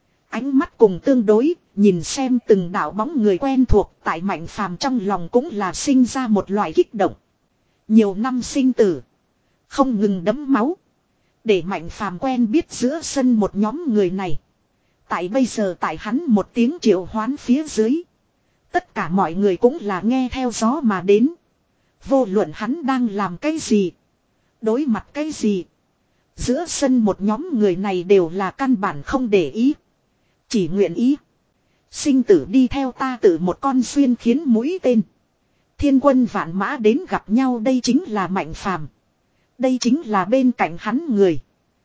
Ánh mắt cùng tương đối, nhìn xem từng đạo bóng người quen thuộc tại Mạnh Phàm trong lòng cũng là sinh ra một loại kích động. Nhiều năm sinh tử. Không ngừng đẫm máu. Để Mạnh Phàm quen biết giữa sân một nhóm người này. Tại bây giờ tại hắn một tiếng triệu hoán phía dưới. Tất cả mọi người cũng là nghe theo gió mà đến. Vô luận hắn đang làm cái gì. Đối mặt cái gì. Giữa sân một nhóm người này đều là căn bản không để ý. Chỉ nguyện ý. Sinh tử đi theo ta tự một con xuyên khiến mũi tên. Thiên quân vạn mã đến gặp nhau đây chính là Mạnh Phàm. Đây chính là bên cạnh hắn người.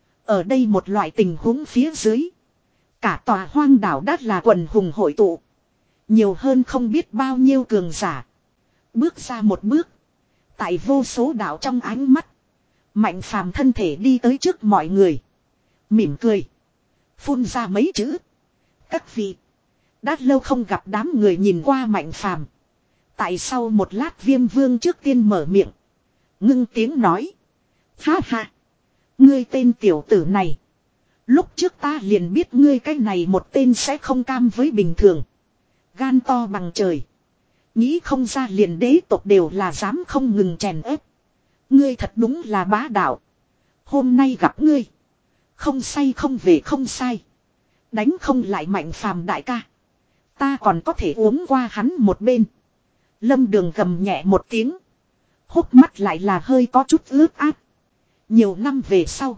Ở đây một loại tình huống phía dưới. Cả tòa hoang đảo đất là quần hùng hội tụ. Nhiều hơn không biết bao nhiêu cường giả. Bước ra một bước. Tại vô số đảo trong ánh mắt. Mạnh Phàm thân thể đi tới trước mọi người. Mỉm cười. Phun ra mấy chữ. Các vị. Đã lâu không gặp đám người nhìn qua Mạnh Phàm. Tại sau một lát Viêm Vương trước tiên mở miệng. Ngưng tiếng nói. Ha ha. Ngươi tên tiểu tử này. Lúc trước ta liền biết ngươi cái này một tên sẽ không cam với bình thường. Gan to bằng trời. Nghĩ không ra liền đế tộc đều là dám không ngừng chèn ép. Ngươi thật đúng là bá đạo. Hôm nay gặp ngươi. Không say không về không sai. Đánh không lại Mạnh Phàm đại ca. Ta còn có thể uống qua hắn một bên. Lâm Đường gầm nhẹ một tiếng. Hốc mắt lại là hơi có chút ướt át. Nhiều năm về sau.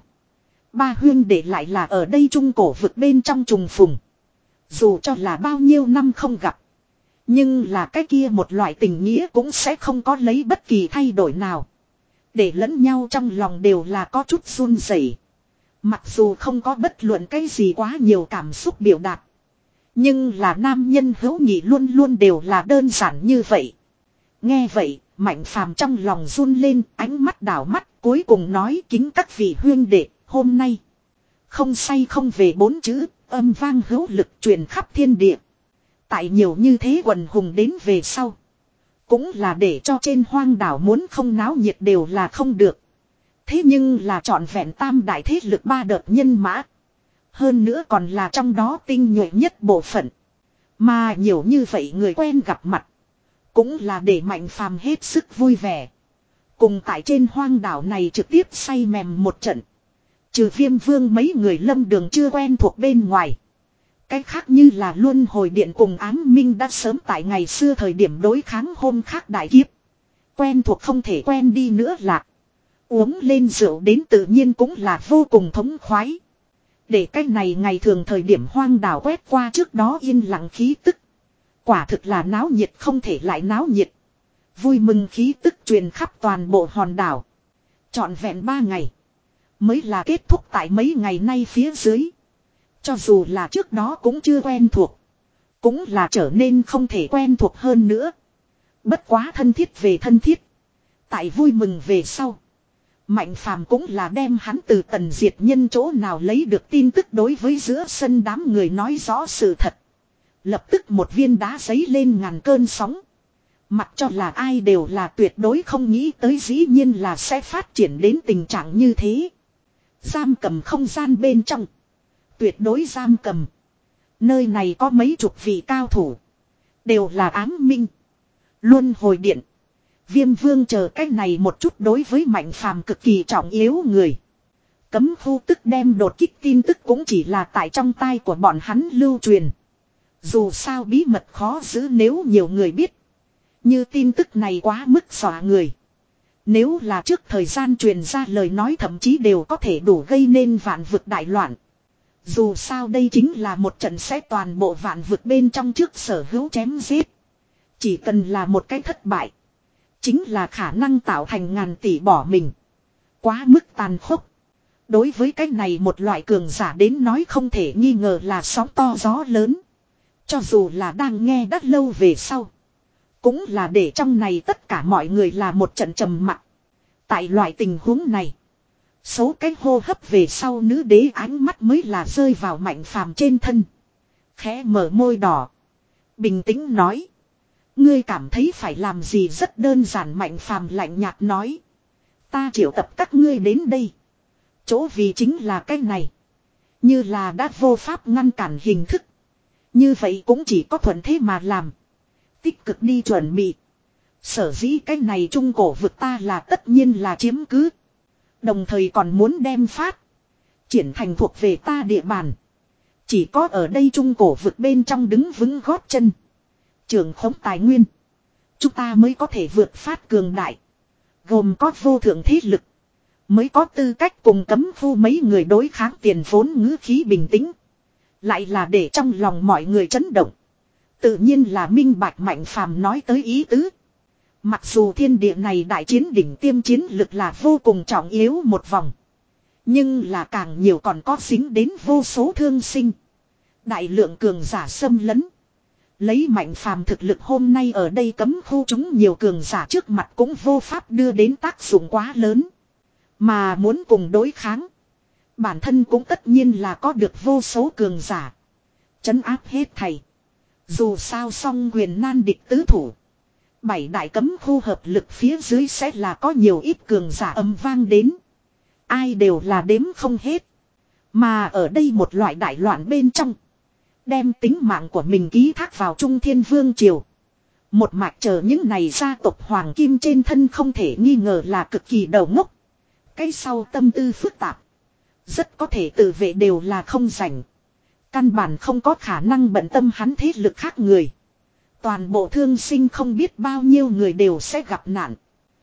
Ba huyên để lại là ở đây trung cổ vực bên trong trùng phùng. Dù cho là bao nhiêu năm không gặp. Nhưng là cái kia một loại tình nghĩa cũng sẽ không có lấy bất kỳ thay đổi nào. Để lẫn nhau trong lòng đều là có chút run rẩy. Mặc dù không có bất luận cái gì quá nhiều cảm xúc biểu đạt. Nhưng là nam nhân hữu nghị luôn luôn đều là đơn giản như vậy. Nghe vậy, Mạnh Phàm trong lòng run lên, ánh mắt đảo mắt, cuối cùng nói kính các vị huyên đệ, hôm nay. Không say không về bốn chữ, âm vang hữu lực truyền khắp thiên địa. Tại nhiều như thế quần hùng đến về sau. Cũng là để cho trên hoang đảo muốn không náo nhiệt đều là không được. Thế nhưng là trọn vẹn tam đại thế lực ba đợt nhân mã. Hơn nữa còn là trong đó tinh nhuệ nhất bộ phận. Mà nhiều như vậy người quen gặp mặt. Cũng là để Mạnh Phàm hết sức vui vẻ. Cùng tại trên hoang đảo này trực tiếp say mềm một trận. Trừ Viêm Vương mấy người Lâm Đường chưa quen thuộc bên ngoài. Cái khác như là Luân Hồi Điện cùng Ám Minh đã sớm tại ngày xưa thời điểm đối kháng hôm khác đại kiếp. Quen thuộc không thể quen đi nữa lạc. Uống lên rượu đến tự nhiên cũng là vô cùng thống khoái. Để cái này ngày thường thời điểm hoang đảo quét qua trước đó yên lặng khí tức. Quả thực là náo nhiệt không thể lại náo nhiệt. Vui mừng khí tức truyền khắp toàn bộ hòn đảo. Trọn vẹn ba ngày. Mới là kết thúc tại mấy ngày nay phía dưới. Cho dù là trước đó cũng chưa quen thuộc. Cũng là trở nên không thể quen thuộc hơn nữa. Bất quá thân thiết về thân thiết. Tại vui mừng về sau. Mạnh Phàm cũng là đem hắn từ Tần Diệt Nhân chỗ nào lấy được tin tức đối với giữa sân đám người nói rõ sự thật. Lập tức một viên đá giấy lên ngàn cơn sóng. Mặc cho là ai đều là tuyệt đối không nghĩ tới dĩ nhiên là sẽ phát triển đến tình trạng như thế. Giam cầm không gian bên trong. Tuyệt đối giam cầm. Nơi này có mấy chục vị cao thủ. Đều là Ám Minh. Luân Hồi Điện. Viêm Vương chờ cách này một chút đối với Mạnh Phàm cực kỳ trọng yếu người. Cấm khu tức đem đột kích tin tức cũng chỉ là tại trong tai của bọn hắn lưu truyền. Dù sao bí mật khó giữ nếu nhiều người biết. Như tin tức này quá mức dọa người. Nếu là trước thời gian truyền ra lời nói thậm chí đều có thể đủ gây nên vạn vực đại loạn. Dù sao đây chính là một trận sẽ toàn bộ vạn vực bên trong trước sở hữu chém giết. Chỉ cần là một cái thất bại. Chính là khả năng tạo thành ngàn tỷ bỏ mình. Quá mức tàn khốc. Đối với cái này một loại cường giả đến nói không thể nghi ngờ là sóng to gió lớn. Cho dù là đang nghe đã lâu về sau. Cũng là để trong này tất cả mọi người là một trận trầm mặc. Tại loại tình huống này. Số cái hô hấp về sau nữ đế ánh mắt mới là rơi vào Mạnh Phàm trên thân. Khẽ mở môi đỏ. Bình tĩnh nói. Ngươi cảm thấy phải làm gì rất đơn giản Mạnh Phàm lạnh nhạt nói. Ta triệu tập các ngươi đến đây. Chỗ vì chính là cái này. Như là đã vô pháp ngăn cản hình thức. Như vậy cũng chỉ có thuận thế mà làm. Tích cực đi chuẩn bị. Sở dĩ cái này trung cổ vực ta là tất nhiên là chiếm cứ. Đồng thời còn muốn đem phát. Triển thành thuộc về ta địa bàn. Chỉ có ở đây trung cổ vực bên trong đứng vững gót chân. Trường khống tài nguyên. Chúng ta mới có thể vượt phát cường đại. Gồm có vô thượng thế lực. Mới có tư cách cùng cấm khu mấy người đối kháng tiền vốn ngữ khí bình tĩnh. Lại là để trong lòng mọi người chấn động. Tự nhiên là minh bạch Mạnh Phàm nói tới ý tứ. Mặc dù thiên địa này đại chiến đỉnh tiêm chiến lực là vô cùng trọng yếu một vòng. Nhưng là càng nhiều còn có dính đến vô số thương sinh. Đại lượng cường giả xâm lấn. Lấy Mạnh Phàm thực lực hôm nay ở đây cấm khu chúng nhiều cường giả trước mặt cũng vô pháp đưa đến tác dụng quá lớn. Mà muốn cùng đối kháng. Bản thân cũng tất nhiên là có được vô số cường giả. Trấn áp hết thầy. Dù sao song quyền nan địch tứ thủ. Bảy đại cấm khu hợp lực phía dưới sẽ là có nhiều ít cường giả âm vang đến. Ai đều là đếm không hết. Mà ở đây một loại đại loạn bên trong. Đem tính mạng của mình ký thác vào Trung Thiên Vương Triều. Một mạch chờ những này gia tộc Hoàng Kim trên thân không thể nghi ngờ là cực kỳ đầu ngốc. Cái sau tâm tư phức tạp. Rất có thể tự vệ đều là không rảnh. Căn bản không có khả năng bận tâm hắn thế lực khác người. Toàn bộ thương sinh không biết bao nhiêu người đều sẽ gặp nạn.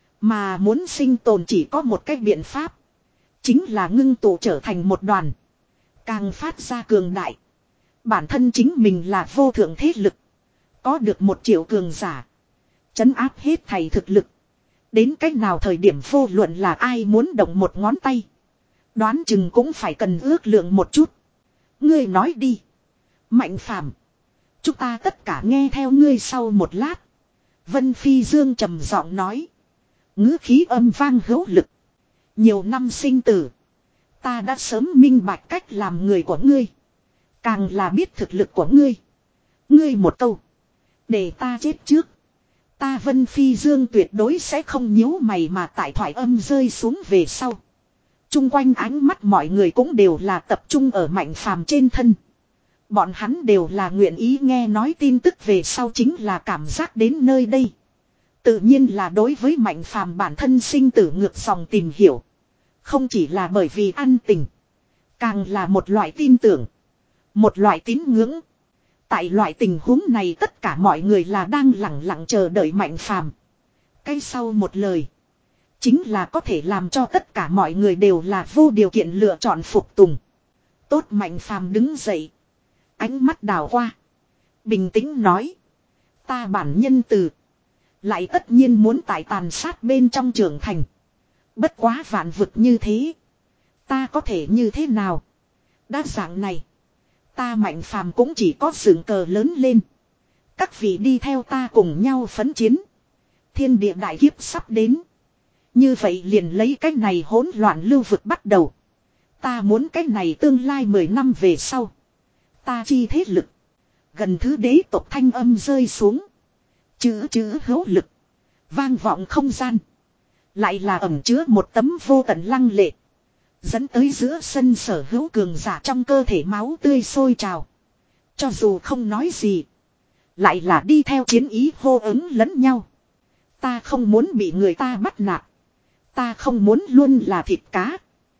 Mà muốn sinh tồn chỉ có một cách biện pháp. Chính là ngưng tụ trở thành một đoàn. Càng phát ra cường đại. Bản thân chính mình là vô thượng thế lực. Có được một triệu cường giả. Trấn áp hết thầy thực lực. Đến cách nào thời điểm vô luận là ai muốn động một ngón tay. Đoán chừng cũng phải cần ước lượng một chút. Ngươi nói đi. Mạnh Phàm, chúng ta tất cả nghe theo ngươi. Sau một lát, Vân Phi Dương trầm giọng nói. Ngữ khí âm vang hữu lực. Nhiều năm sinh tử, ta đã sớm minh bạch cách làm người của ngươi. Càng là biết thực lực của ngươi. Ngươi một câu, để ta chết trước. Ta Vân Phi Dương tuyệt đối sẽ không nhíu mày. Mà tại thoại âm rơi xuống về sau, chung quanh ánh mắt mọi người cũng đều là tập trung ở Mạnh Phàm trên thân. Bọn hắn đều là nguyện ý nghe nói tin tức về sau chính là cảm giác đến nơi đây. Tự nhiên là đối với Mạnh Phàm bản thân sinh tử ngược dòng tìm hiểu. Không chỉ là bởi vì ăn tình. Càng là một loại tin tưởng. Một loại tín ngưỡng. Tại loại tình huống này tất cả mọi người là đang lặng lặng chờ đợi Mạnh Phàm. Cái sau một lời. Chính là có thể làm cho tất cả mọi người đều là vô điều kiện lựa chọn phục tùng. Tốt, Mạnh Phàm đứng dậy. Ánh mắt đảo qua. Bình tĩnh nói. Ta bản nhân từ. Lại tất nhiên muốn tại tàn sát bên trong trưởng thành. Bất quá vạn vực như thế. Ta có thể như thế nào? Đa dạng này. Ta Mạnh Phàm cũng chỉ có dựng cờ lớn lên. Các vị đi theo ta cùng nhau phấn chiến. Thiên địa đại kiếp sắp đến. Như vậy liền lấy cái này hỗn loạn lưu vực bắt đầu. Ta muốn cái này tương lai mười năm về sau. Ta chi thế lực. Gần thứ đế tộc thanh âm rơi xuống. Chữ chữ hữu lực. Vang vọng không gian. Lại là ẩn chứa một tấm vô tận lăng lệ. Dẫn tới giữa sân sở hữu cường giả trong cơ thể máu tươi sôi trào. Cho dù không nói gì. Lại là đi theo chiến ý hô ứng lẫn nhau. Ta không muốn bị người ta bắt nạt. Ta không muốn luôn là thịt cá.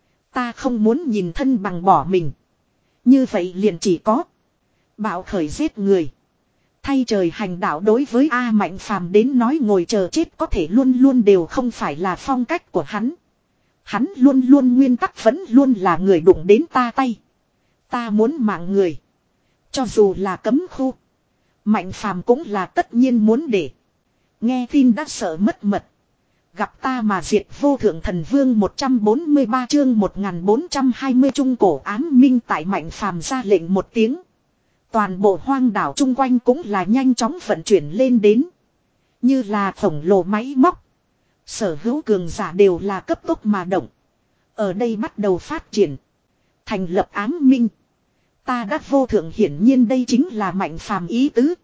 Ta không muốn nhìn thân bằng bỏ mình. Như vậy liền chỉ có bạo khởi giết người. Thay trời hành đạo. Đối với A Mạnh Phàm đến nói ngồi chờ chết có thể luôn luôn đều không phải là phong cách của hắn. Hắn luôn luôn nguyên tắc vẫn luôn là người đụng đến ta tay. Ta muốn mạng người. Cho dù là cấm khu. Mạnh Phàm cũng là tất nhiên muốn để. Nghe tin đã sợ mất mật. Gặp ta mà diệt vô thượng thần vương. Một trăm bốn mươi ba chương một nghìn bốn trăm hai mươi trung cổ ám minh. Tại Mạnh Phàm ra lệnh một tiếng. Toàn bộ hoang đảo chung quanh cũng là nhanh chóng vận chuyển lên đến. Như là khổng lồ máy móc. Sở hữu cường giả đều là cấp tốc mà động. Ở đây bắt đầu phát triển. Thành lập ám minh. Ta đã vô thượng, hiển nhiên đây chính là Mạnh Phàm ý tứ.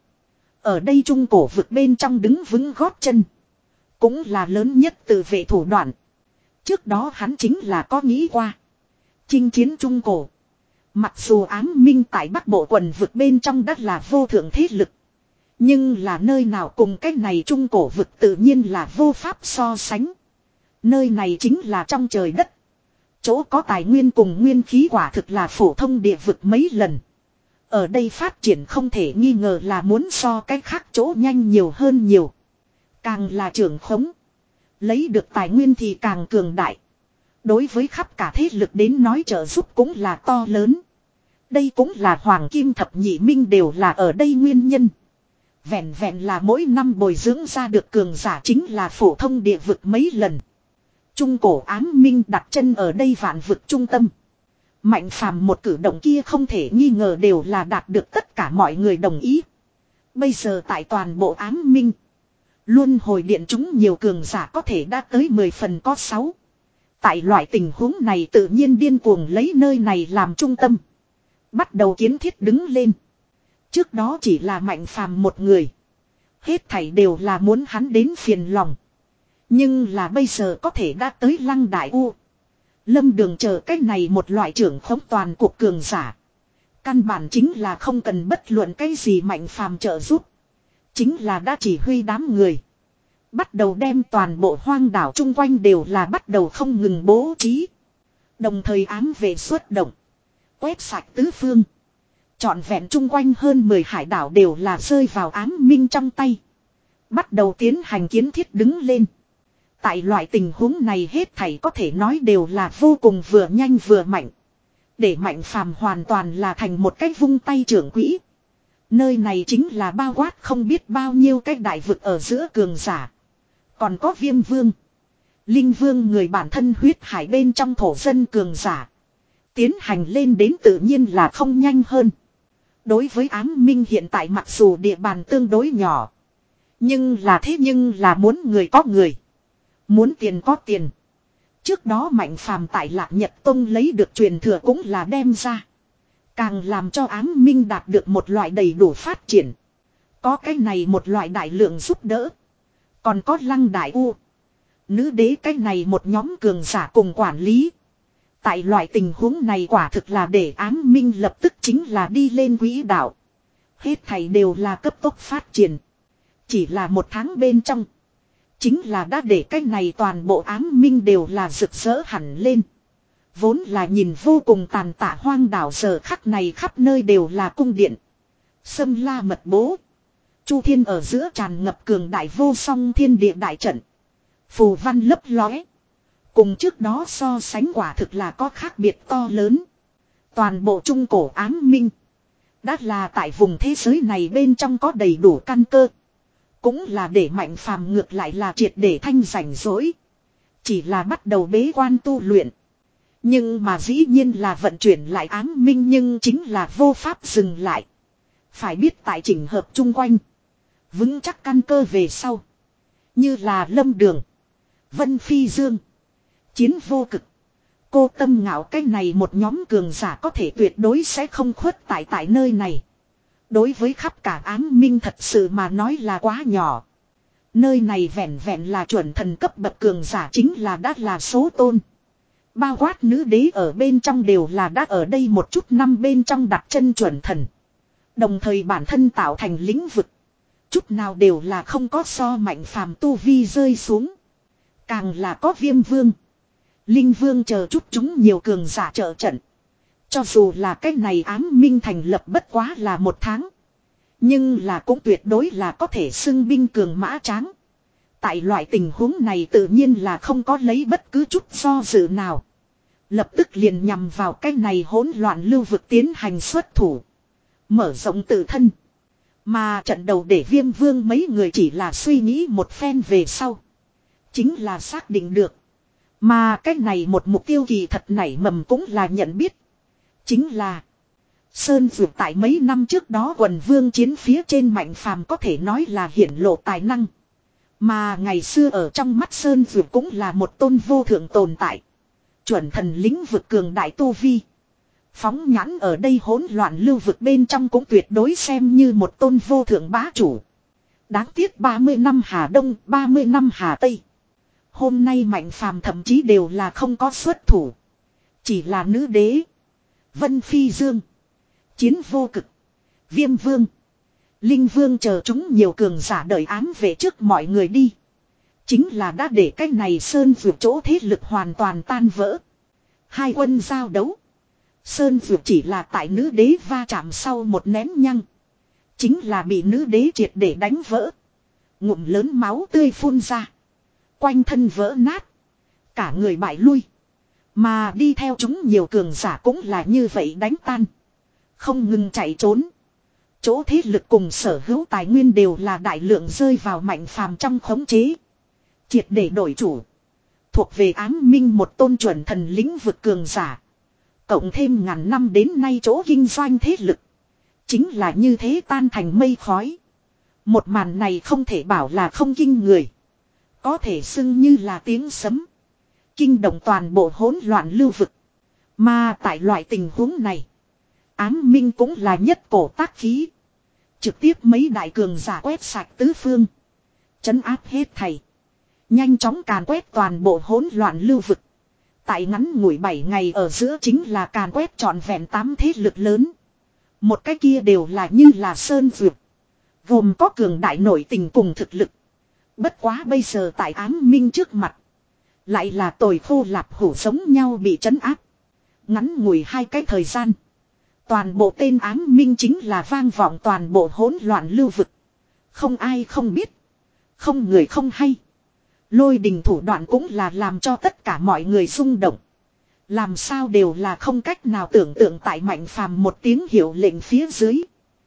Ở đây trung cổ vực bên trong đứng vững gót chân. Cũng là lớn nhất tự vệ thủ đoạn. Trước đó hắn chính là có nghĩ qua. Chinh chiến trung cổ. Mặc dù ám minh tại Bắc Bộ quần vực bên trong đất là vô thượng thế lực. Nhưng là nơi nào cùng cái này trung cổ vực tự nhiên là vô pháp so sánh. Nơi này chính là trong trời đất. Chỗ có tài nguyên cùng nguyên khí quả thực là phổ thông địa vực mấy lần. Ở đây phát triển không thể nghi ngờ là muốn so cái khác chỗ nhanh nhiều hơn nhiều. Càng là trưởng khống. Lấy được tài nguyên thì càng cường đại. Đối với khắp cả thế lực đến nói trợ giúp cũng là to lớn. Đây cũng là Hoàng Kim Thập Nhị Minh đều là ở đây nguyên nhân. Vẹn vẹn là mỗi năm bồi dưỡng ra được cường giả chính là phổ thông địa vực mấy lần. Trung cổ ám minh đặt chân ở đây vạn vực trung tâm. Mạnh Phàm một cử động kia không thể nghi ngờ đều là đạt được tất cả mọi người đồng ý. Bây giờ tại toàn bộ ám minh. Luân hồi điện chúng nhiều cường giả có thể đã tới mười phần có sáu. Tại loại tình huống này tự nhiên điên cuồng lấy nơi này làm trung tâm. Bắt đầu kiến thiết đứng lên. Trước đó chỉ là Mạnh Phàm một người. Hết thảy đều là muốn hắn đến phiền lòng. Nhưng là bây giờ có thể đã tới Lăng Đại U. Lâm Đường chờ cách này một loại trưởng khống toàn cuộc cường giả. Căn bản chính là không cần bất luận cái gì Mạnh Phàm trợ giúp. Chính là đã chỉ huy đám người. Bắt đầu đem toàn bộ hoang đảo chung quanh đều là bắt đầu không ngừng bố trí. Đồng thời ám vệ xuất động. Quét sạch tứ phương. Trọn vẹn chung quanh hơn mười hải đảo đều là rơi vào ám minh trong tay. Bắt đầu tiến hành kiến thiết đứng lên. Tại loại tình huống này hết thảy có thể nói đều là vô cùng vừa nhanh vừa mạnh. Để Mạnh Phàm hoàn toàn là thành một cái vung tay trưởng quỹ. Nơi này chính là bao quát không biết bao nhiêu cái đại vực ở giữa cường giả. Còn có Viêm Vương, Linh Vương người bản thân huyết hải bên trong thổ dân cường giả. Tiến hành lên đến tự nhiên là không nhanh hơn. Đối với ám minh hiện tại mặc dù địa bàn tương đối nhỏ. Nhưng là thế nhưng là muốn người có người. Muốn tiền có tiền. Trước đó Mạnh Phàm tại Lạc Nhật Tông lấy được truyền thừa cũng là đem ra. Càng làm cho ám minh đạt được một loại đầy đủ phát triển. Có cái này một loại đại lượng giúp đỡ. Còn có Lăng Đại U, Nữ Đế cái này một nhóm cường giả cùng quản lý. Tại loại tình huống này quả thực là để ám minh lập tức chính là đi lên quỹ đạo. Hết thảy đều là cấp tốc phát triển. Chỉ là một tháng bên trong. Chính là đã để cái này toàn bộ ám minh đều là rực rỡ hẳn lên. Vốn là nhìn vô cùng tàn tạ hoang đảo giờ khắc này khắp nơi đều là cung điện. Sâm la mật bố. Chu thiên ở giữa tràn ngập cường đại vô song thiên địa đại trận. Phù văn lấp lóe. Cùng trước đó so sánh quả thực là có khác biệt to lớn. Toàn bộ trung cổ ám minh. Đã là tại vùng thế giới này bên trong có đầy đủ căn cơ. Cũng là để Mạnh Phàm ngược lại là triệt để thanh rảnh rỗi. Chỉ là bắt đầu bế quan tu luyện. Nhưng mà dĩ nhiên là vận chuyển lại ám minh nhưng chính là vô pháp dừng lại. Phải biết tại chỉnh hợp chung quanh. Vững chắc căn cơ về sau. Như là Lâm Đường, Vân Phi Dương, Chiến Vô Cực, Cô Tâm Ngạo cái này một nhóm cường giả có thể tuyệt đối sẽ không khuất tại tại nơi này. Đối với khắp cả ám minh thật sự mà nói là quá nhỏ. Nơi này vẹn vẹn là chuẩn thần cấp bậc cường giả chính là đã là số tôn. Bao quát nữ đế ở bên trong đều là đã ở đây một chút năm bên trong đặt chân chuẩn thần. Đồng thời bản thân tạo thành lĩnh vực. Chút nào đều là không có so Mạnh Phàm tu vi rơi xuống. Càng là có Viêm Vương, Linh Vương chờ chút chúng nhiều cường giả trợ trận. Cho dù là cái này ám minh thành lập bất quá là một tháng. Nhưng là cũng tuyệt đối là có thể xưng binh cường mã tráng. Tại loại tình huống này tự nhiên là không có lấy bất cứ chút do dự nào. Lập tức liền nhằm vào cái này hỗn loạn lưu vực tiến hành xuất thủ. Mở rộng tự thân. Mà trận đầu để Viêm Vương mấy người chỉ là suy nghĩ một phen về sau. Chính là xác định được. Mà cái này một mục tiêu kỳ thật nảy mầm cũng là nhận biết. Chính là Sơn Dược tại mấy năm trước đó quần vương chiến phía trên Mạnh Phàm có thể nói là hiển lộ tài năng. Mà ngày xưa ở trong mắt Sơn Dược cũng là một tôn vô thượng tồn tại. Chuẩn thần lĩnh vực cường đại tu vi. Phóng nhãn ở đây hỗn loạn lưu vực bên trong cũng tuyệt đối xem như một tôn vô thượng bá chủ. Đáng tiếc ba mươi năm Hà Đông, ba mươi năm Hà Tây. Hôm nay Mạnh Phàm thậm chí đều là không có xuất thủ. Chỉ là nữ đế, Vân Phi Dương, Chiến Vô Cực, Viêm Vương, Linh Vương chờ chúng nhiều cường giả đợi ám về trước mọi người đi. Chính là đã để cái này Sơn vượt chỗ thế lực hoàn toàn tan vỡ. Hai quân giao đấu. Sơn vượt chỉ là tại nữ đế va chạm sau một nén nhăng. Chính là bị nữ đế triệt để đánh vỡ. Ngụm lớn máu tươi phun ra. Quanh thân vỡ nát. Cả người bại lui. Mà đi theo chúng nhiều cường giả cũng là như vậy đánh tan. Không ngừng chạy trốn. Chỗ thế lực cùng sở hữu tài nguyên đều là đại lượng rơi vào Mạnh Phàm trong khống chế. Triệt để đổi chủ. Thuộc về ám minh một tôn chuẩn thần lĩnh vực cường giả. Cộng thêm ngàn năm đến nay chỗ kinh doanh thế lực. Chính là như thế tan thành mây khói. Một màn này không thể bảo là không kinh người. Có thể xưng như là tiếng sấm. Kinh động toàn bộ hỗn loạn lưu vực. Mà tại loại tình huống này. Ám minh cũng là nhất cổ tác khí. Trực tiếp mấy đại cường giả quét sạch tứ phương. Trấn áp hết thảy. Nhanh chóng càn quét toàn bộ hỗn loạn lưu vực. Tại ngắn ngủi bảy ngày ở giữa chính là càn quét trọn vẹn tám thế lực lớn. Một cái kia đều là như là sơn dược. Gồm có cường đại nổi tình cùng thực lực. Bất quá bây giờ tại ám minh trước mặt. Lại là tồi khô lạp hủ giống nhau bị trấn áp. Ngắn ngủi hai cái thời gian. Toàn bộ tên ám minh chính là vang vọng toàn bộ hỗn loạn lưu vực. Không ai không biết. Không người không hay. Lôi đình thủ đoạn cũng là làm cho tất cả mọi người rung động. Làm sao đều là không cách nào tưởng tượng tại Mạnh Phàm một tiếng hiệu lệnh phía dưới.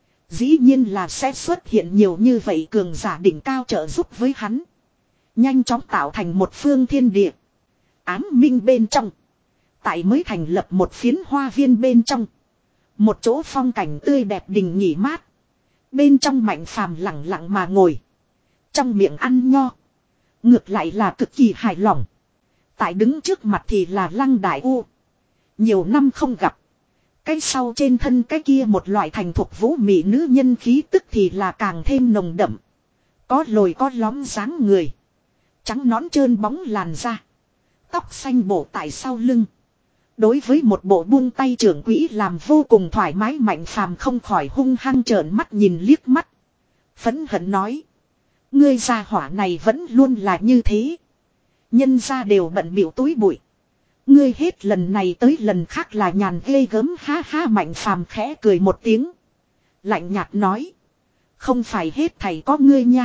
Dĩ nhiên là sẽ xuất hiện nhiều như vậy cường giả đỉnh cao trợ giúp với hắn. Nhanh chóng tạo thành một phương thiên địa. Ám minh bên trong. Tại mới thành lập một phiến hoa viên bên trong. Một chỗ phong cảnh tươi đẹp đình nghỉ mát. Bên trong Mạnh Phàm lặng lặng mà ngồi. Trong miệng ăn nho. Ngược lại là cực kỳ hài lòng. Tại đứng trước mặt thì là Lăng Đại U. Nhiều năm không gặp. Cái sau trên thân cái kia một loại thành thuộc vũ mị nữ nhân khí tức thì là càng thêm nồng đậm. Có lồi có lõm dáng người. Trắng nõn trơn bóng làn da. Tóc xanh bổ tại sau lưng. Đối với một bộ buông tay trưởng quỹ làm vô cùng thoải mái Mạnh Phàm không khỏi hung hăng trợn mắt nhìn liếc mắt. Phẫn hận nói. Ngươi gia hỏa này vẫn luôn là như thế. Nhân gia đều bận biểu túi bụi. Ngươi hết lần này tới lần khác là nhàn ghê gớm ha ha Mạnh Phàm khẽ cười một tiếng. Lạnh nhạt nói. Không phải hết thầy có ngươi nha.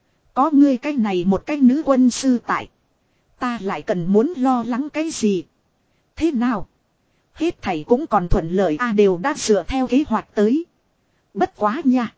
Có ngươi cái này một cái nữ quân sư tại. Ta lại cần muốn lo lắng cái gì. Thế nào? Hết thầy cũng còn thuận lợi a à, đều đã dựa theo kế hoạch tới. Bất quá nha.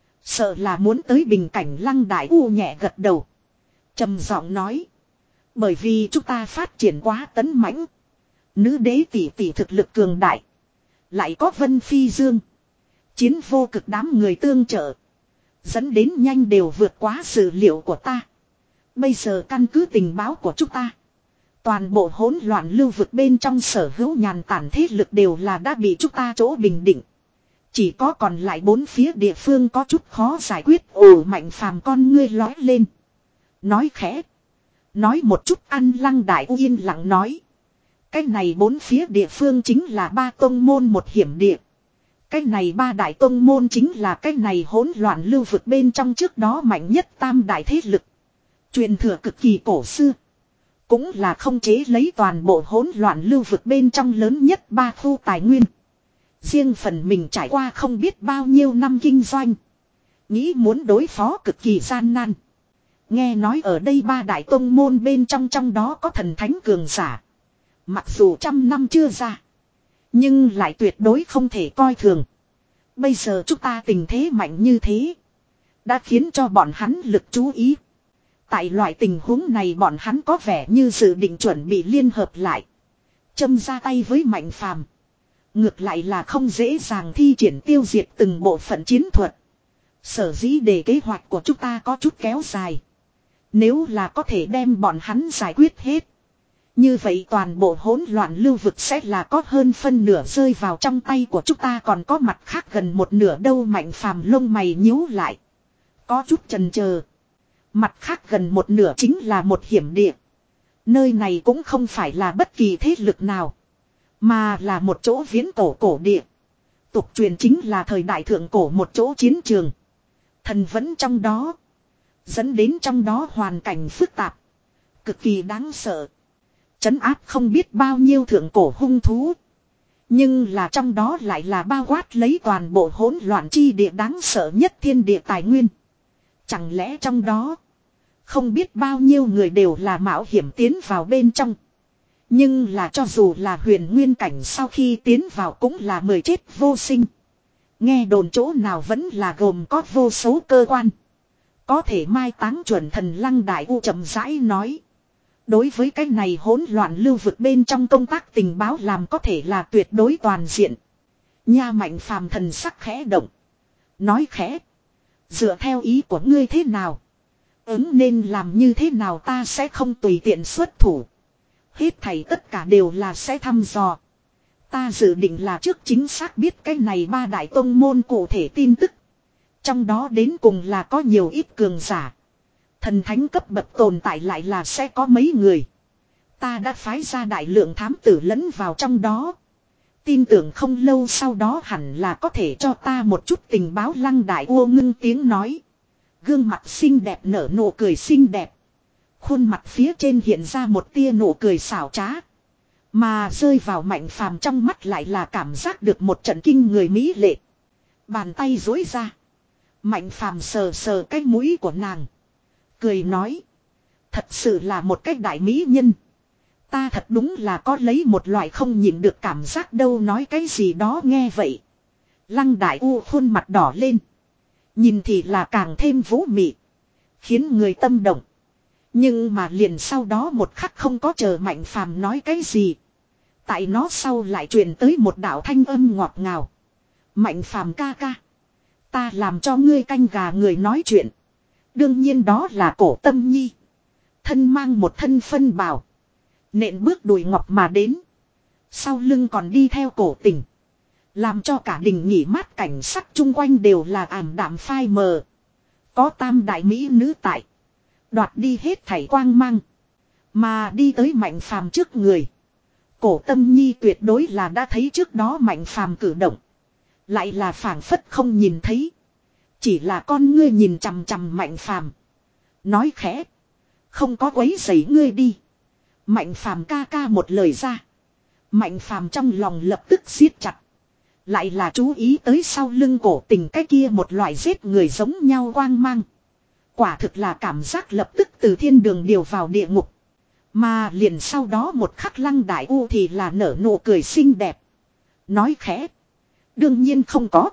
Sợ là muốn tới bình cảnh Lăng Đại U nhẹ gật đầu. Trầm giọng nói. Bởi vì chúng ta phát triển quá tấn mãnh. Nữ đế tỷ tỷ thực lực cường đại. Lại có Vân Phi Dương. Chiến vô cực đám người tương trợ. Dẫn đến nhanh đều vượt quá dự liệu của ta. Bây giờ căn cứ tình báo của chúng ta. Toàn bộ hỗn loạn lưu vực bên trong sở hữu nhàn tản thế lực đều là đã bị chúng ta chỗ bình định. Chỉ có còn lại bốn phía địa phương có chút khó giải quyết. Ồ Mạnh Phàm con ngươi lói lên. Nói khẽ. Nói một chút ăn Lăng Đại U yên lặng nói. Cái này bốn phía địa phương chính là ba tông môn một hiểm địa. Cái này ba đại tông môn chính là cái này hỗn loạn lưu vực bên trong trước đó mạnh nhất tam đại thế lực. Truyền thừa cực kỳ cổ xưa. Cũng là không chế lấy toàn bộ hỗn loạn lưu vực bên trong lớn nhất ba khu tài nguyên. Riêng phần mình trải qua không biết bao nhiêu năm kinh doanh. Nghĩ muốn đối phó cực kỳ gian nan. Nghe nói ở đây ba đại tông môn bên trong trong đó có thần thánh cường giả. Mặc dù trăm năm chưa ra. Nhưng lại tuyệt đối không thể coi thường. Bây giờ chúng ta tình thế mạnh như thế. Đã khiến cho bọn hắn lực chú ý. Tại loại tình huống này bọn hắn có vẻ như dự định chuẩn bị liên hợp lại. Châm ra tay với Mạnh Phàm. Ngược lại là không dễ dàng thi triển tiêu diệt từng bộ phận chiến thuật. Sở dĩ để kế hoạch của chúng ta có chút kéo dài. Nếu là có thể đem bọn hắn giải quyết hết. Như vậy toàn bộ hỗn loạn lưu vực sẽ là có hơn phân nửa rơi vào trong tay của chúng ta còn có mặt khác gần một nửa đâu Mạnh Phàm lông mày nhíu lại. Có chút chần chờ. Mặt khác gần một nửa chính là một hiểm địa. Nơi này cũng không phải là bất kỳ thế lực nào. Mà là một chỗ viễn cổ cổ địa. Tục truyền chính là thời đại thượng cổ một chỗ chiến trường. Thần vẫn trong đó. Dẫn đến trong đó hoàn cảnh phức tạp. Cực kỳ đáng sợ. Trấn áp không biết bao nhiêu thượng cổ hung thú. Nhưng là trong đó lại là bao quát lấy toàn bộ hỗn loạn chi địa đáng sợ nhất thiên địa tài nguyên. Chẳng lẽ trong đó không biết bao nhiêu người đều là mạo hiểm tiến vào bên trong. Nhưng là cho dù là huyền nguyên cảnh sau khi tiến vào cũng là mười chết vô sinh. Nghe đồn chỗ nào vẫn là gồm có vô số cơ quan. Có thể mai táng chuẩn thần Lăng Đại U chậm rãi nói. Đối với cái này hỗn loạn lưu vực bên trong công tác tình báo làm có thể là tuyệt đối toàn diện. Nha Mạnh Phàm thần sắc khẽ động. Nói khẽ. Dựa theo ý của ngươi thế nào? Ứng nên làm như thế nào ta sẽ không tùy tiện xuất thủ. Hết thảy tất cả đều là sẽ thăm dò. Ta dự định là trước chính xác biết cái này ba đại tông môn cụ thể tin tức. Trong đó đến cùng là có nhiều ít cường giả. Thần thánh cấp bậc tồn tại lại là sẽ có mấy người. Ta đã phái ra đại lượng thám tử lẫn vào trong đó. Tin tưởng không lâu sau đó hẳn là có thể cho ta một chút tình báo Lăng Đại U ngưng tiếng nói. Gương mặt xinh đẹp nở nụ cười xinh đẹp. Khuôn mặt phía trên hiện ra một tia nụ cười xảo trá. Mà rơi vào Mạnh Phàm trong mắt lại là cảm giác được một trận kinh người mỹ lệ. Bàn tay duỗi ra. Mạnh Phàm sờ sờ cái mũi của nàng. Cười nói. Thật sự là một cái đại mỹ nhân. Ta thật đúng là có lấy một loại không nhịn được cảm giác đâu, nói cái gì đó nghe vậy. Lăng Đại U khuôn mặt đỏ lên. Nhìn thì là càng thêm vũ mị. Khiến người tâm động. Nhưng mà liền sau đó một khắc không có chờ Mạnh Phàm nói cái gì. Tại nó sau lại truyền tới một đạo thanh âm ngọt ngào. Mạnh Phàm ca ca. Ta làm cho ngươi canh gà người nói chuyện. Đương nhiên đó là Cổ Tâm Nhi. Thân mang một thân phân bào. Nện bước đùi ngọc mà đến. Sau lưng còn đi theo Cổ Tình. Làm cho cả đình nghỉ mát cảnh sắc chung quanh đều là ảm đạm phai mờ. Có tam đại mỹ nữ tại. Đoạt đi hết thảy quang mang. Mà đi tới Mạnh Phàm trước người. Cổ Tâm Nhi tuyệt đối là đã thấy trước đó Mạnh Phàm cử động. Lại là phảng phất không nhìn thấy. Chỉ là con ngươi nhìn chằm chằm Mạnh Phàm. Nói khẽ. Không có quấy rầy ngươi đi. Mạnh Phàm ca ca một lời ra. Mạnh Phàm trong lòng lập tức siết chặt. Lại là chú ý tới sau lưng Cổ Tình cái kia một loại giết người giống nhau quang mang. Quả thực là cảm giác lập tức từ thiên đường điều vào địa ngục. Mà liền sau đó một khắc Lăng Đại U thì là nở nụ cười xinh đẹp. Nói khẽ. Đương nhiên không có.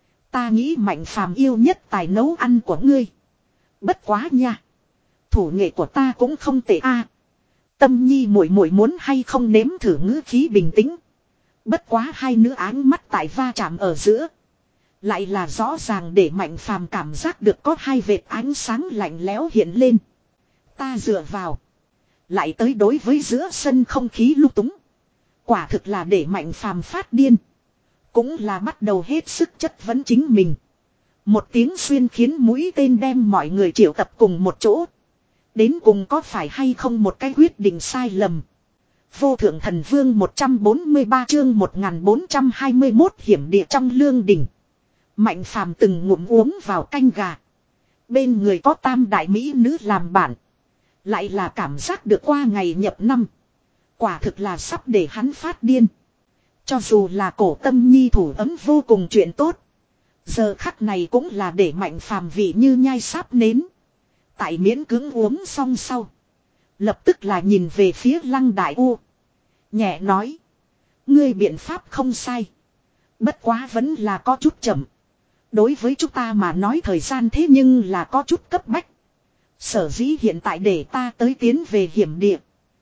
Ta nghĩ Mạnh Phàm yêu nhất tài nấu ăn của ngươi. Bất quá nha. Thủ nghệ của ta cũng không tệ a. Tâm Nhi muội muội muốn hay không nếm thử, ngữ khí bình tĩnh. Bất quá hai nữ áng mắt tại va chạm ở giữa. Lại là rõ ràng để Mạnh Phàm cảm giác được có hai vệt ánh sáng lạnh lẽo hiện lên. Ta dựa vào. Lại tới đối với giữa sân không khí lung túng. Quả thực là để Mạnh Phàm phát điên. Cũng là bắt đầu hết sức chất vấn chính mình. Một tiếng xuyên khiến mũi tên đem mọi người triệu tập cùng một chỗ. Đến cùng có phải hay không một cái quyết định sai lầm. Vô Thượng Thần Vương một trăm bốn mươi ba chương một nghìn bốn trăm hai mươi mốt hiểm địa trong lương đình. Mạnh Phàm từng ngụm uống vào canh gà. Bên người có tam đại mỹ nữ làm bạn. Lại là cảm giác được qua ngày nhập năm. Quả thực là sắp để hắn phát điên. Cho dù là Cổ Tâm Nhi thủ ấm vô cùng chuyện tốt. Giờ khắc này cũng là để Mạnh Phàm vị như nhai sáp nến. Tại miễn cưỡng uống xong sau. Lập tức là nhìn về phía Lăng Đại U. Nhẹ nói. Ngươi biện pháp không sai. Bất quá vẫn là có chút chậm. Đối với chúng ta mà nói thời gian thế nhưng là có chút cấp bách. Sở dĩ hiện tại để ta tới tiến về hiểm địa.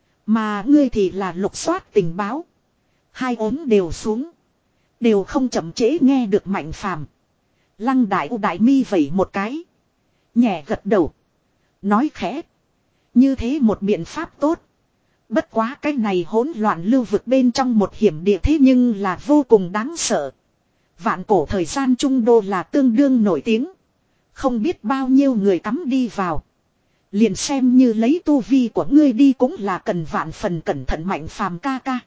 Mà ngươi thì là lục soát tình báo. Hai ốm đều xuống. Đều không chậm trễ nghe được Mạnh Phàm. Lăng Đại U đại mi vẩy một cái. Nhẹ gật đầu. Nói khẽ. Như thế một biện pháp tốt. Bất quá cái này hỗn loạn lưu vực bên trong một hiểm địa thế nhưng là vô cùng đáng sợ. Vạn cổ thời gian trung đô là tương đương nổi tiếng. Không biết bao nhiêu người cắm đi vào. Liền xem như lấy tu vi của ngươi đi cũng là cần vạn phần cẩn thận. Mạnh Phàm ca ca.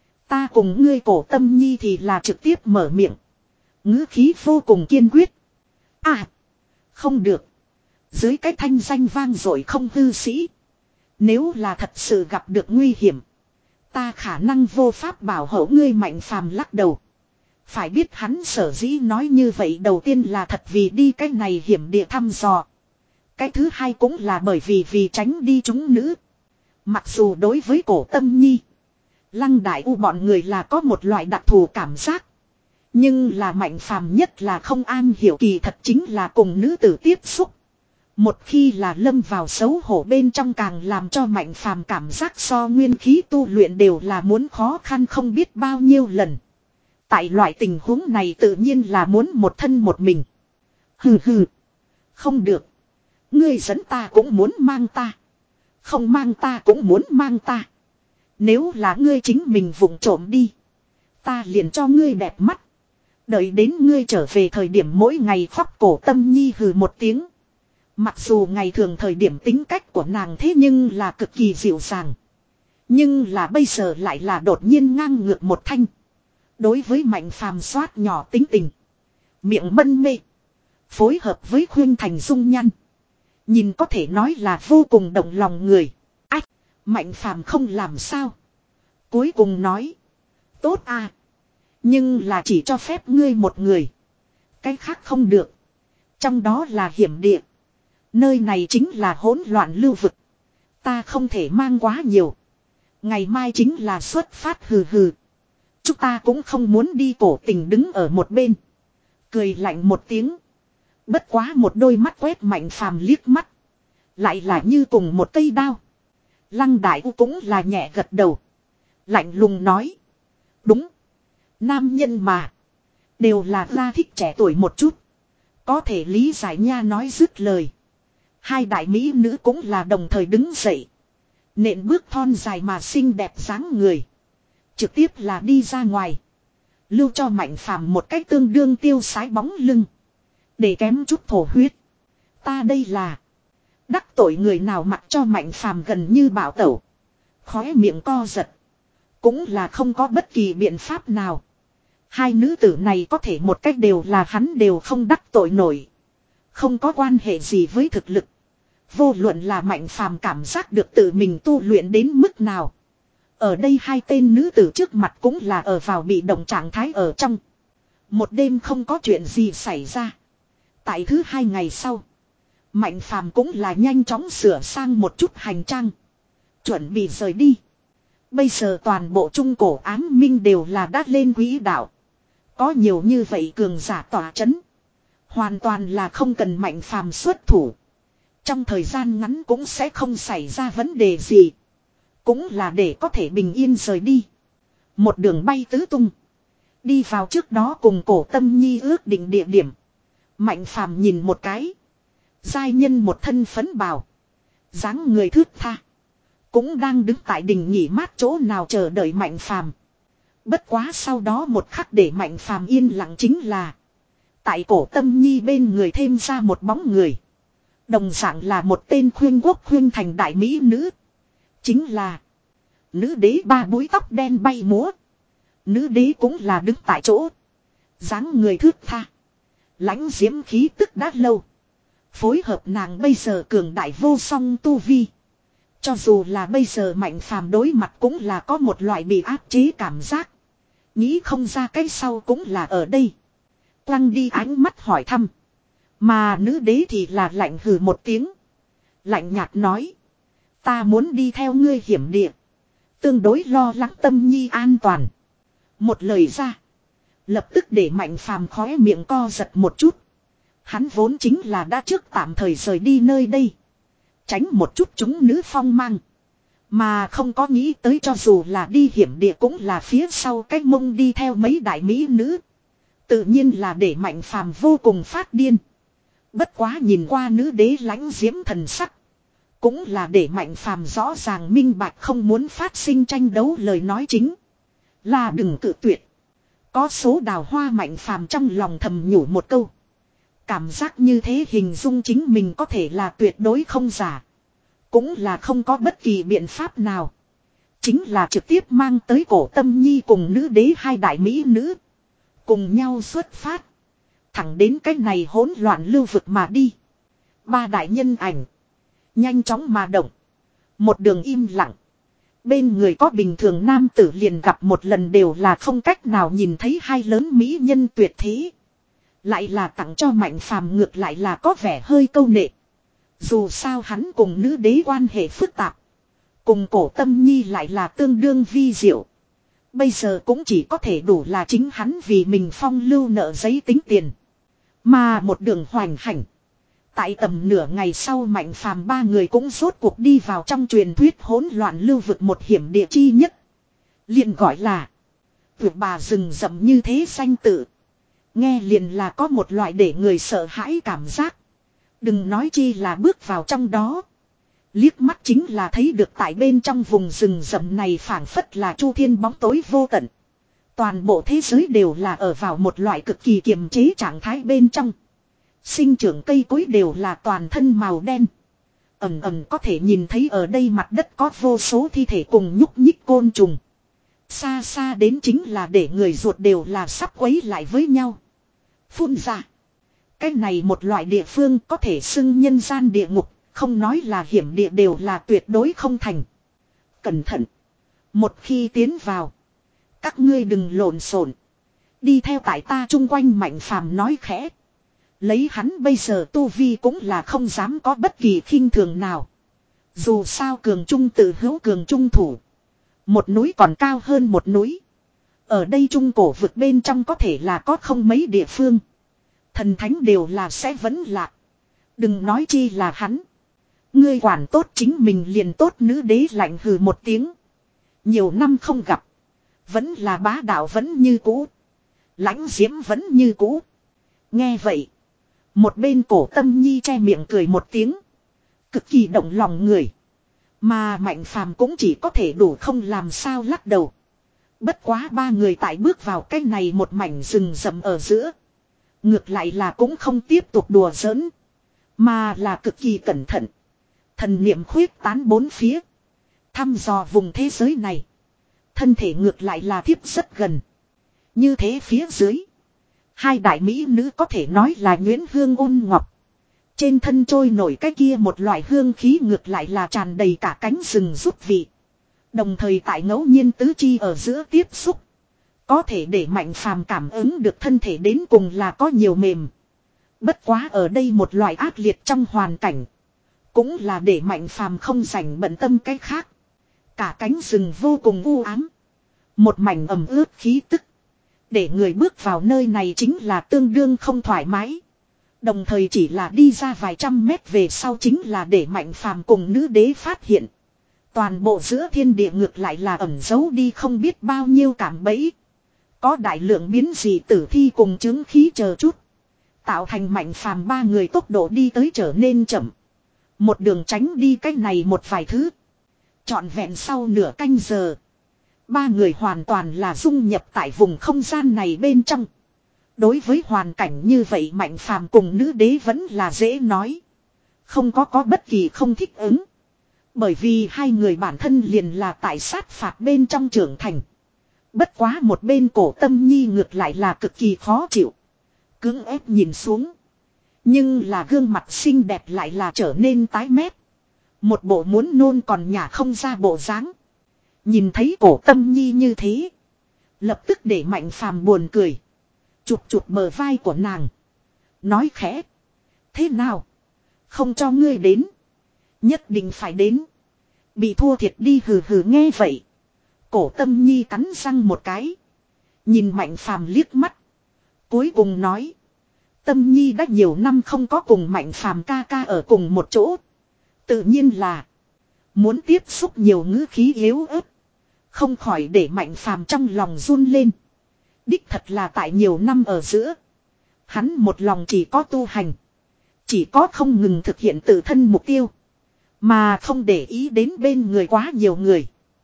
Ta cùng ngươi Cổ Tâm Nhi thì là trực tiếp mở miệng. Ngữ khí vô cùng kiên quyết. À. Không được. Dưới cái thanh danh vang dội không hư sĩ. Nếu là thật sự gặp được nguy hiểm. Ta khả năng vô pháp bảo hộ ngươi. Mạnh Phàm lắc đầu. Phải biết hắn sở dĩ nói như vậy đầu tiên là thật vì đi cái này hiểm địa thăm dò. Cái thứ hai cũng là bởi vì vì tránh đi chúng nữ. Mặc dù đối với Cổ Tâm Nhi. Lăng Đại U bọn người là có một loại đặc thù cảm giác. Nhưng là Mạnh Phàm nhất là không an hiểu kỳ thật chính là cùng nữ tử tiếp xúc. Một khi là lâm vào xấu hổ bên trong càng làm cho Mạnh Phàm cảm giác so nguyên khí tu luyện đều là muốn khó khăn không biết bao nhiêu lần. Tại loại tình huống này tự nhiên là muốn một thân một mình. Hừ hừ. Không được. Ngươi dẫn ta cũng muốn mang ta. Không mang ta cũng muốn mang ta. Nếu là ngươi chính mình vụng trộm đi. Ta liền cho ngươi đẹp mắt. Đợi đến ngươi trở về thời điểm mỗi ngày khóc. Cổ Tâm Nhi hừ một tiếng. Mặc dù ngày thường thời điểm tính cách của nàng thế nhưng là cực kỳ dịu dàng. Nhưng là bây giờ lại là đột nhiên ngang ngược một thanh. Đối với Mạnh Phàm xoát nhỏ tính tình. Miệng mân mê. Phối hợp với khuyên thành dung nhăn. Nhìn có thể nói là vô cùng động lòng người. Ách, Mạnh Phàm không làm sao. Cuối cùng nói. Tốt à. Nhưng là chỉ cho phép ngươi một người. Cái khác không được. Trong đó là hiểm địa. Nơi này chính là hỗn loạn lưu vực. Ta không thể mang quá nhiều. Ngày mai chính là xuất phát hừ hừ. Chúng ta cũng không muốn đi cổ tình đứng ở một bên. Cười lạnh một tiếng. Bất quá một đôi mắt quét Mạnh Phàm liếc mắt. Lại là như cùng một cây đao. Lăng Đại U cũng là nhẹ gật đầu. Lạnh lùng nói. Đúng. Nam nhân mà. Đều là ra thích trẻ tuổi một chút. Có thể lý giải nha nói dứt lời. Hai đại mỹ nữ cũng là đồng thời đứng dậy. Nện bước thon dài mà xinh đẹp dáng người. Trực tiếp là đi ra ngoài. Lưu cho Mạnh Phàm một cách tương đương tiêu sái bóng lưng. Để kém chút thổ huyết. Ta đây là. Đắc tội người nào mặc cho Mạnh Phàm gần như bảo tẩu. Khóe miệng co giật. Cũng là không có bất kỳ biện pháp nào. Hai nữ tử này có thể một cách đều là hắn đều không đắc tội nổi. Không có quan hệ gì với thực lực. Vô luận là Mạnh Phàm cảm giác được tự mình tu luyện đến mức nào. Ở đây hai tên nữ tử trước mặt cũng là ở vào bị động trạng thái ở trong. Một đêm không có chuyện gì xảy ra. Tại thứ hai ngày sau. Mạnh Phàm cũng là nhanh chóng sửa sang một chút hành trang. Chuẩn bị rời đi. Bây giờ toàn bộ trung cổ ám minh đều là đã lên quỹ đạo. Có nhiều như vậy cường giả tỏa chấn. Hoàn toàn là không cần Mạnh Phàm xuất thủ. Trong thời gian ngắn cũng sẽ không xảy ra vấn đề gì. Cũng là để có thể bình yên rời đi. Một đường bay tứ tung. Đi vào trước đó cùng Cổ Tâm Nhi ước định địa điểm. Mạnh Phàm nhìn một cái. Giai nhân một thân phấn bào. Dáng người thướt tha. Cũng đang đứng tại đình nghỉ mát chỗ nào chờ đợi Mạnh Phàm. Bất quá sau đó một khắc để Mạnh Phàm yên lặng chính là. Tại Cổ Tâm Nhi bên người thêm ra một bóng người. Đồng dạng là một tên khuyên quốc khuyên thành đại mỹ nữ. Chính là. Nữ đế ba búi tóc đen bay múa. Nữ đế cũng là đứng tại chỗ. Dáng người thướt tha. Lãnh diễm khí tức đã lâu. Phối hợp nàng bây giờ cường đại vô song tu vi. Cho dù là bây giờ Mạnh Phàm đối mặt cũng là có một loại bị áp chế cảm giác. Nghĩ không ra cái sau cũng là ở đây. Quăng đi ánh mắt hỏi thăm. Mà nữ đế thì là lạnh hừ một tiếng. Lạnh nhạt nói. Ta muốn đi theo ngươi hiểm địa. Tương đối lo lắng Tâm Nhi an toàn. Một lời ra. Lập tức để Mạnh Phàm khóe miệng co giật một chút. Hắn vốn chính là đã trước tạm thời rời đi nơi đây. Tránh một chút chúng nữ phong mang. Mà không có nghĩ tới cho dù là đi hiểm địa cũng là phía sau cái mông đi theo mấy đại mỹ nữ. Tự nhiên là để Mạnh Phàm vô cùng phát điên. Bất quá nhìn qua nữ đế lãnh diễm thần sắc. Cũng là để Mạnh Phàm rõ ràng minh bạch không muốn phát sinh tranh đấu lời nói chính. Là đừng cự tuyệt. Có số đào hoa Mạnh Phàm trong lòng thầm nhủ một câu. Cảm giác như thế hình dung chính mình có thể là tuyệt đối không giả. Cũng là không có bất kỳ biện pháp nào. Chính là trực tiếp mang tới Cổ Tâm Nhi cùng nữ đế hai đại mỹ nữ. Cùng nhau xuất phát. Thẳng đến cái này hỗn loạn lưu vực mà đi. Ba đại nhân ảnh. Nhanh chóng mà động. Một đường im lặng. Bên người có bình thường nam tử liền gặp một lần đều là không cách nào nhìn thấy hai lớn mỹ nhân tuyệt thế. Lại là tặng cho Mạnh Phàm ngược lại là có vẻ hơi câu nệ. Dù sao hắn cùng nữ đế quan hệ phức tạp. Cùng Cổ Tâm Nhi lại là tương đương vi diệu. Bây giờ cũng chỉ có thể đủ là chính hắn vì mình phong lưu nợ giấy tính tiền. Mà một đường hoành hành. Tại tầm nửa ngày sau Mạnh Phàm ba người cũng rốt cuộc đi vào trong truyền thuyết hỗn loạn lưu vực một hiểm địa chi nhất. Liền gọi là Tuyệt Bà rừng rậm như thế danh tự. Nghe liền là có một loại để người sợ hãi cảm giác. Đừng nói chi là bước vào trong đó. Liếc mắt chính là thấy được tại bên trong vùng rừng rậm này phảng phất là chu thiên bóng tối vô tận. Toàn bộ thế giới đều là ở vào một loại cực kỳ kiềm chế trạng thái bên trong. Sinh trưởng cây cối đều là toàn thân màu đen. Ẩm ẩm có thể nhìn thấy ở đây mặt đất có vô số thi thể cùng nhúc nhích côn trùng. Xa xa đến chính là để người ruột đều là sắp quấy lại với nhau. Phun ra. Cái này một loại địa phương có thể xưng nhân gian địa ngục. Không nói là hiểm địa đều là tuyệt đối không thành. Cẩn thận. Một khi tiến vào. Các ngươi đừng lộn xộn. Đi theo tại ta chung quanh Mạnh Phàm nói khẽ. Lấy hắn bây giờ tu vi cũng là không dám có bất kỳ khinh thường nào. Dù sao cường trung tự hữu cường trung thủ. Một núi còn cao hơn một núi. Ở đây trung cổ vực bên trong có thể là có không mấy địa phương. Thần thánh đều là sẽ vẫn lạc. Đừng nói chi là hắn. Ngươi quản tốt chính mình liền tốt. Nữ đế lạnh hừ một tiếng. Nhiều năm không gặp. Vẫn là bá đạo vẫn như cũ. Lãnh diễm vẫn như cũ. Nghe vậy. Một bên cổ tâm nhi che miệng cười một tiếng. Cực kỳ động lòng người. Mà Mạnh Phàm cũng chỉ có thể đủ không làm sao lắc đầu. Bất quá ba người tại bước vào cái này một mảnh rừng rậm ở giữa. Ngược lại là cũng không tiếp tục đùa giỡn. Mà là cực kỳ cẩn thận. Thần niệm khuyết tán bốn phía. Thăm dò vùng thế giới này. Thân thể ngược lại là thiếp rất gần. Như thế phía dưới. Hai đại mỹ nữ có thể nói là nhuyễn hương ôn ngọc. Trên thân trôi nổi cái kia một loại hương khí ngược lại là tràn đầy cả cánh rừng rút vị. Đồng thời tại ngẫu nhiên tứ chi ở giữa tiếp xúc. Có thể để Mạnh Phàm cảm ứng được thân thể đến cùng là có nhiều mềm. Bất quá ở đây một loại ác liệt trong hoàn cảnh. Cũng là để Mạnh Phàm không rảnh bận tâm cái khác. Cả cánh rừng vô cùng u ám. Một mảnh ẩm ướt khí tức. Để người bước vào nơi này chính là tương đương không thoải mái. Đồng thời chỉ là đi ra vài trăm mét về sau chính là để Mạnh Phàm cùng nữ đế phát hiện. Toàn bộ giữa thiên địa ngược lại là ẩn giấu đi không biết bao nhiêu cảm bẫy. Có đại lượng biến dị tử thi cùng chứng khí chờ chút. Tạo thành Mạnh Phàm ba người tốc độ đi tới trở nên chậm. Một đường tránh đi cách này một vài thứ. Trọn vẹn sau nửa canh giờ. Ba người hoàn toàn là dung nhập tại vùng không gian này bên trong. Đối với hoàn cảnh như vậy Mạnh Phàm cùng nữ đế vẫn là dễ nói. Không có có bất kỳ không thích ứng. Bởi vì hai người bản thân liền là tại sát phạt bên trong trưởng thành. Bất quá một bên cổ tâm nhi ngược lại là cực kỳ khó chịu. Cưỡng ép nhìn xuống. Nhưng là gương mặt xinh đẹp lại là trở nên tái mét. Một bộ muốn nôn còn nhả không ra bộ dáng. Nhìn thấy cổ tâm nhi như thế. Lập tức để Mạnh Phàm buồn cười. Chụp chụp bờ vai của nàng. Nói khẽ. Thế nào? Không cho ngươi đến. Nhất định phải đến. Bị thua thiệt đi hừ hừ nghe vậy. Cổ tâm nhi cắn răng một cái. Nhìn Mạnh Phàm liếc mắt. Cuối cùng nói. Tâm nhi đã nhiều năm không có cùng Mạnh Phàm ca ca ở cùng một chỗ. Tự nhiên là. Muốn tiếp xúc nhiều ngữ khí yếu ớt. Không khỏi để Mạnh Phàm trong lòng run lên. Đích thật là tại nhiều năm ở giữa. Hắn một lòng chỉ có tu hành. Chỉ có không ngừng thực hiện tự thân mục tiêu. Mà không để ý đến bên người quá nhiều người.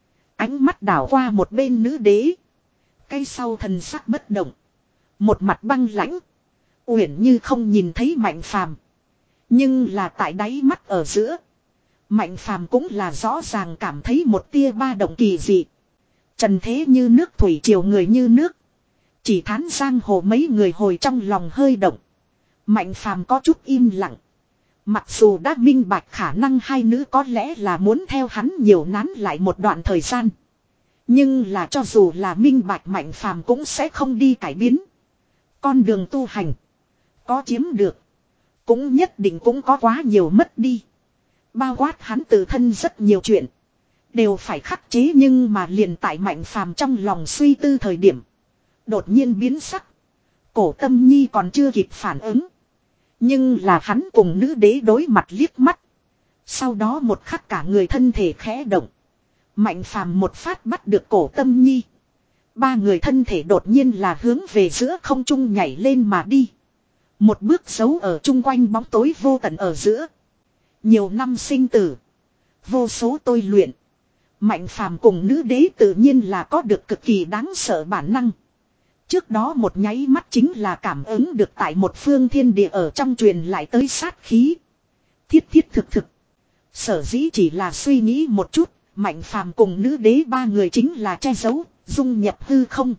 Ánh mắt đảo qua một bên nữ đế. Cái sau thần sắc bất động. Một mặt băng lãnh. Uyển như không nhìn thấy Mạnh Phàm. Nhưng là tại đáy mắt ở giữa. Mạnh Phàm cũng là rõ ràng cảm thấy một tia ba động kỳ dị. Trần thế như nước thủy triều người như nước. Chỉ thán giang hồ mấy người hồi trong lòng hơi động. Mạnh Phàm có chút im lặng. Mặc dù đã minh bạch khả năng hai nữ có lẽ là muốn theo hắn nhiều nán lại một đoạn thời gian. Nhưng là cho dù là minh bạch Mạnh Phàm cũng sẽ không đi cải biến. Con đường tu hành. Có chiếm được. Cũng nhất định cũng có quá nhiều mất đi. Bao quát hắn tự thân rất nhiều chuyện. Đều phải khắc chế nhưng mà liền tại Mạnh Phàm trong lòng suy tư thời điểm. Đột nhiên biến sắc. Cổ tâm nhi còn chưa kịp phản ứng. Nhưng là hắn cùng nữ đế đối mặt liếc mắt. Sau đó một khắc cả người thân thể khẽ động. Mạnh Phàm một phát bắt được cổ tâm nhi. Ba người thân thể đột nhiên là hướng về giữa không trung nhảy lên mà đi. Một bước giấu ở chung quanh bóng tối vô tận ở giữa. Nhiều năm sinh tử. Vô số tôi luyện. Mạnh Phàm cùng nữ đế tự nhiên là có được cực kỳ đáng sợ bản năng. Trước đó một nháy mắt chính là cảm ứng được tại một phương thiên địa ở trong truyền lại tới sát khí. Thiết thiết thực thực. Sở dĩ chỉ là suy nghĩ một chút, Mạnh Phàm cùng nữ đế ba người chính là che giấu, dung nhập hư không.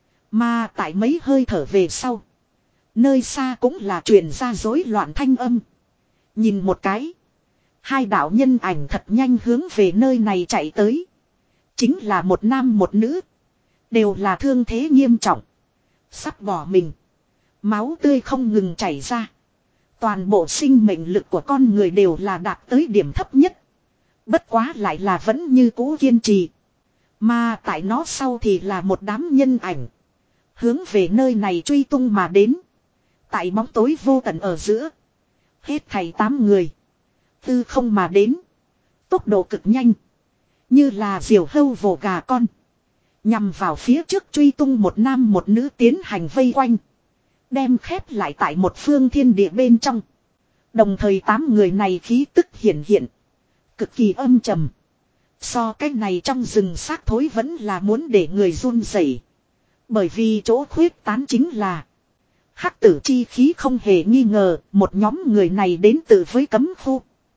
Mà tại mấy hơi thở về sau. Nơi xa cũng là truyền ra rối loạn thanh âm. Nhìn một cái. Hai đạo nhân ảnh thật nhanh hướng về nơi này chạy tới. Chính là một nam một nữ. Đều là thương thế nghiêm trọng. Sắp bỏ mình. Máu tươi không ngừng chảy ra. Toàn bộ sinh mệnh lực của con người đều là đạt tới điểm thấp nhất. Bất quá lại là vẫn như cũ kiên trì. Mà tại nó sau thì là một đám nhân ảnh. Hướng về nơi này truy tung mà đến. Tại bóng tối vô tận ở giữa. Hết thảy tám người. Tư không mà đến. Tốc độ cực nhanh. Như là diều hâu vồ gà con. Nhằm vào phía trước truy tung một nam một nữ tiến hành vây quanh. Đem khép lại tại một phương thiên địa bên trong. Đồng thời tám người này khí tức hiển hiện. Cực kỳ âm trầm. So cái này trong rừng xác thối vẫn là muốn để người run rẩy. Bởi vì chỗ khuyết tán chính là hắc tử chi khí không hề nghi ngờ. Một nhóm người này đến từ với cấm khu.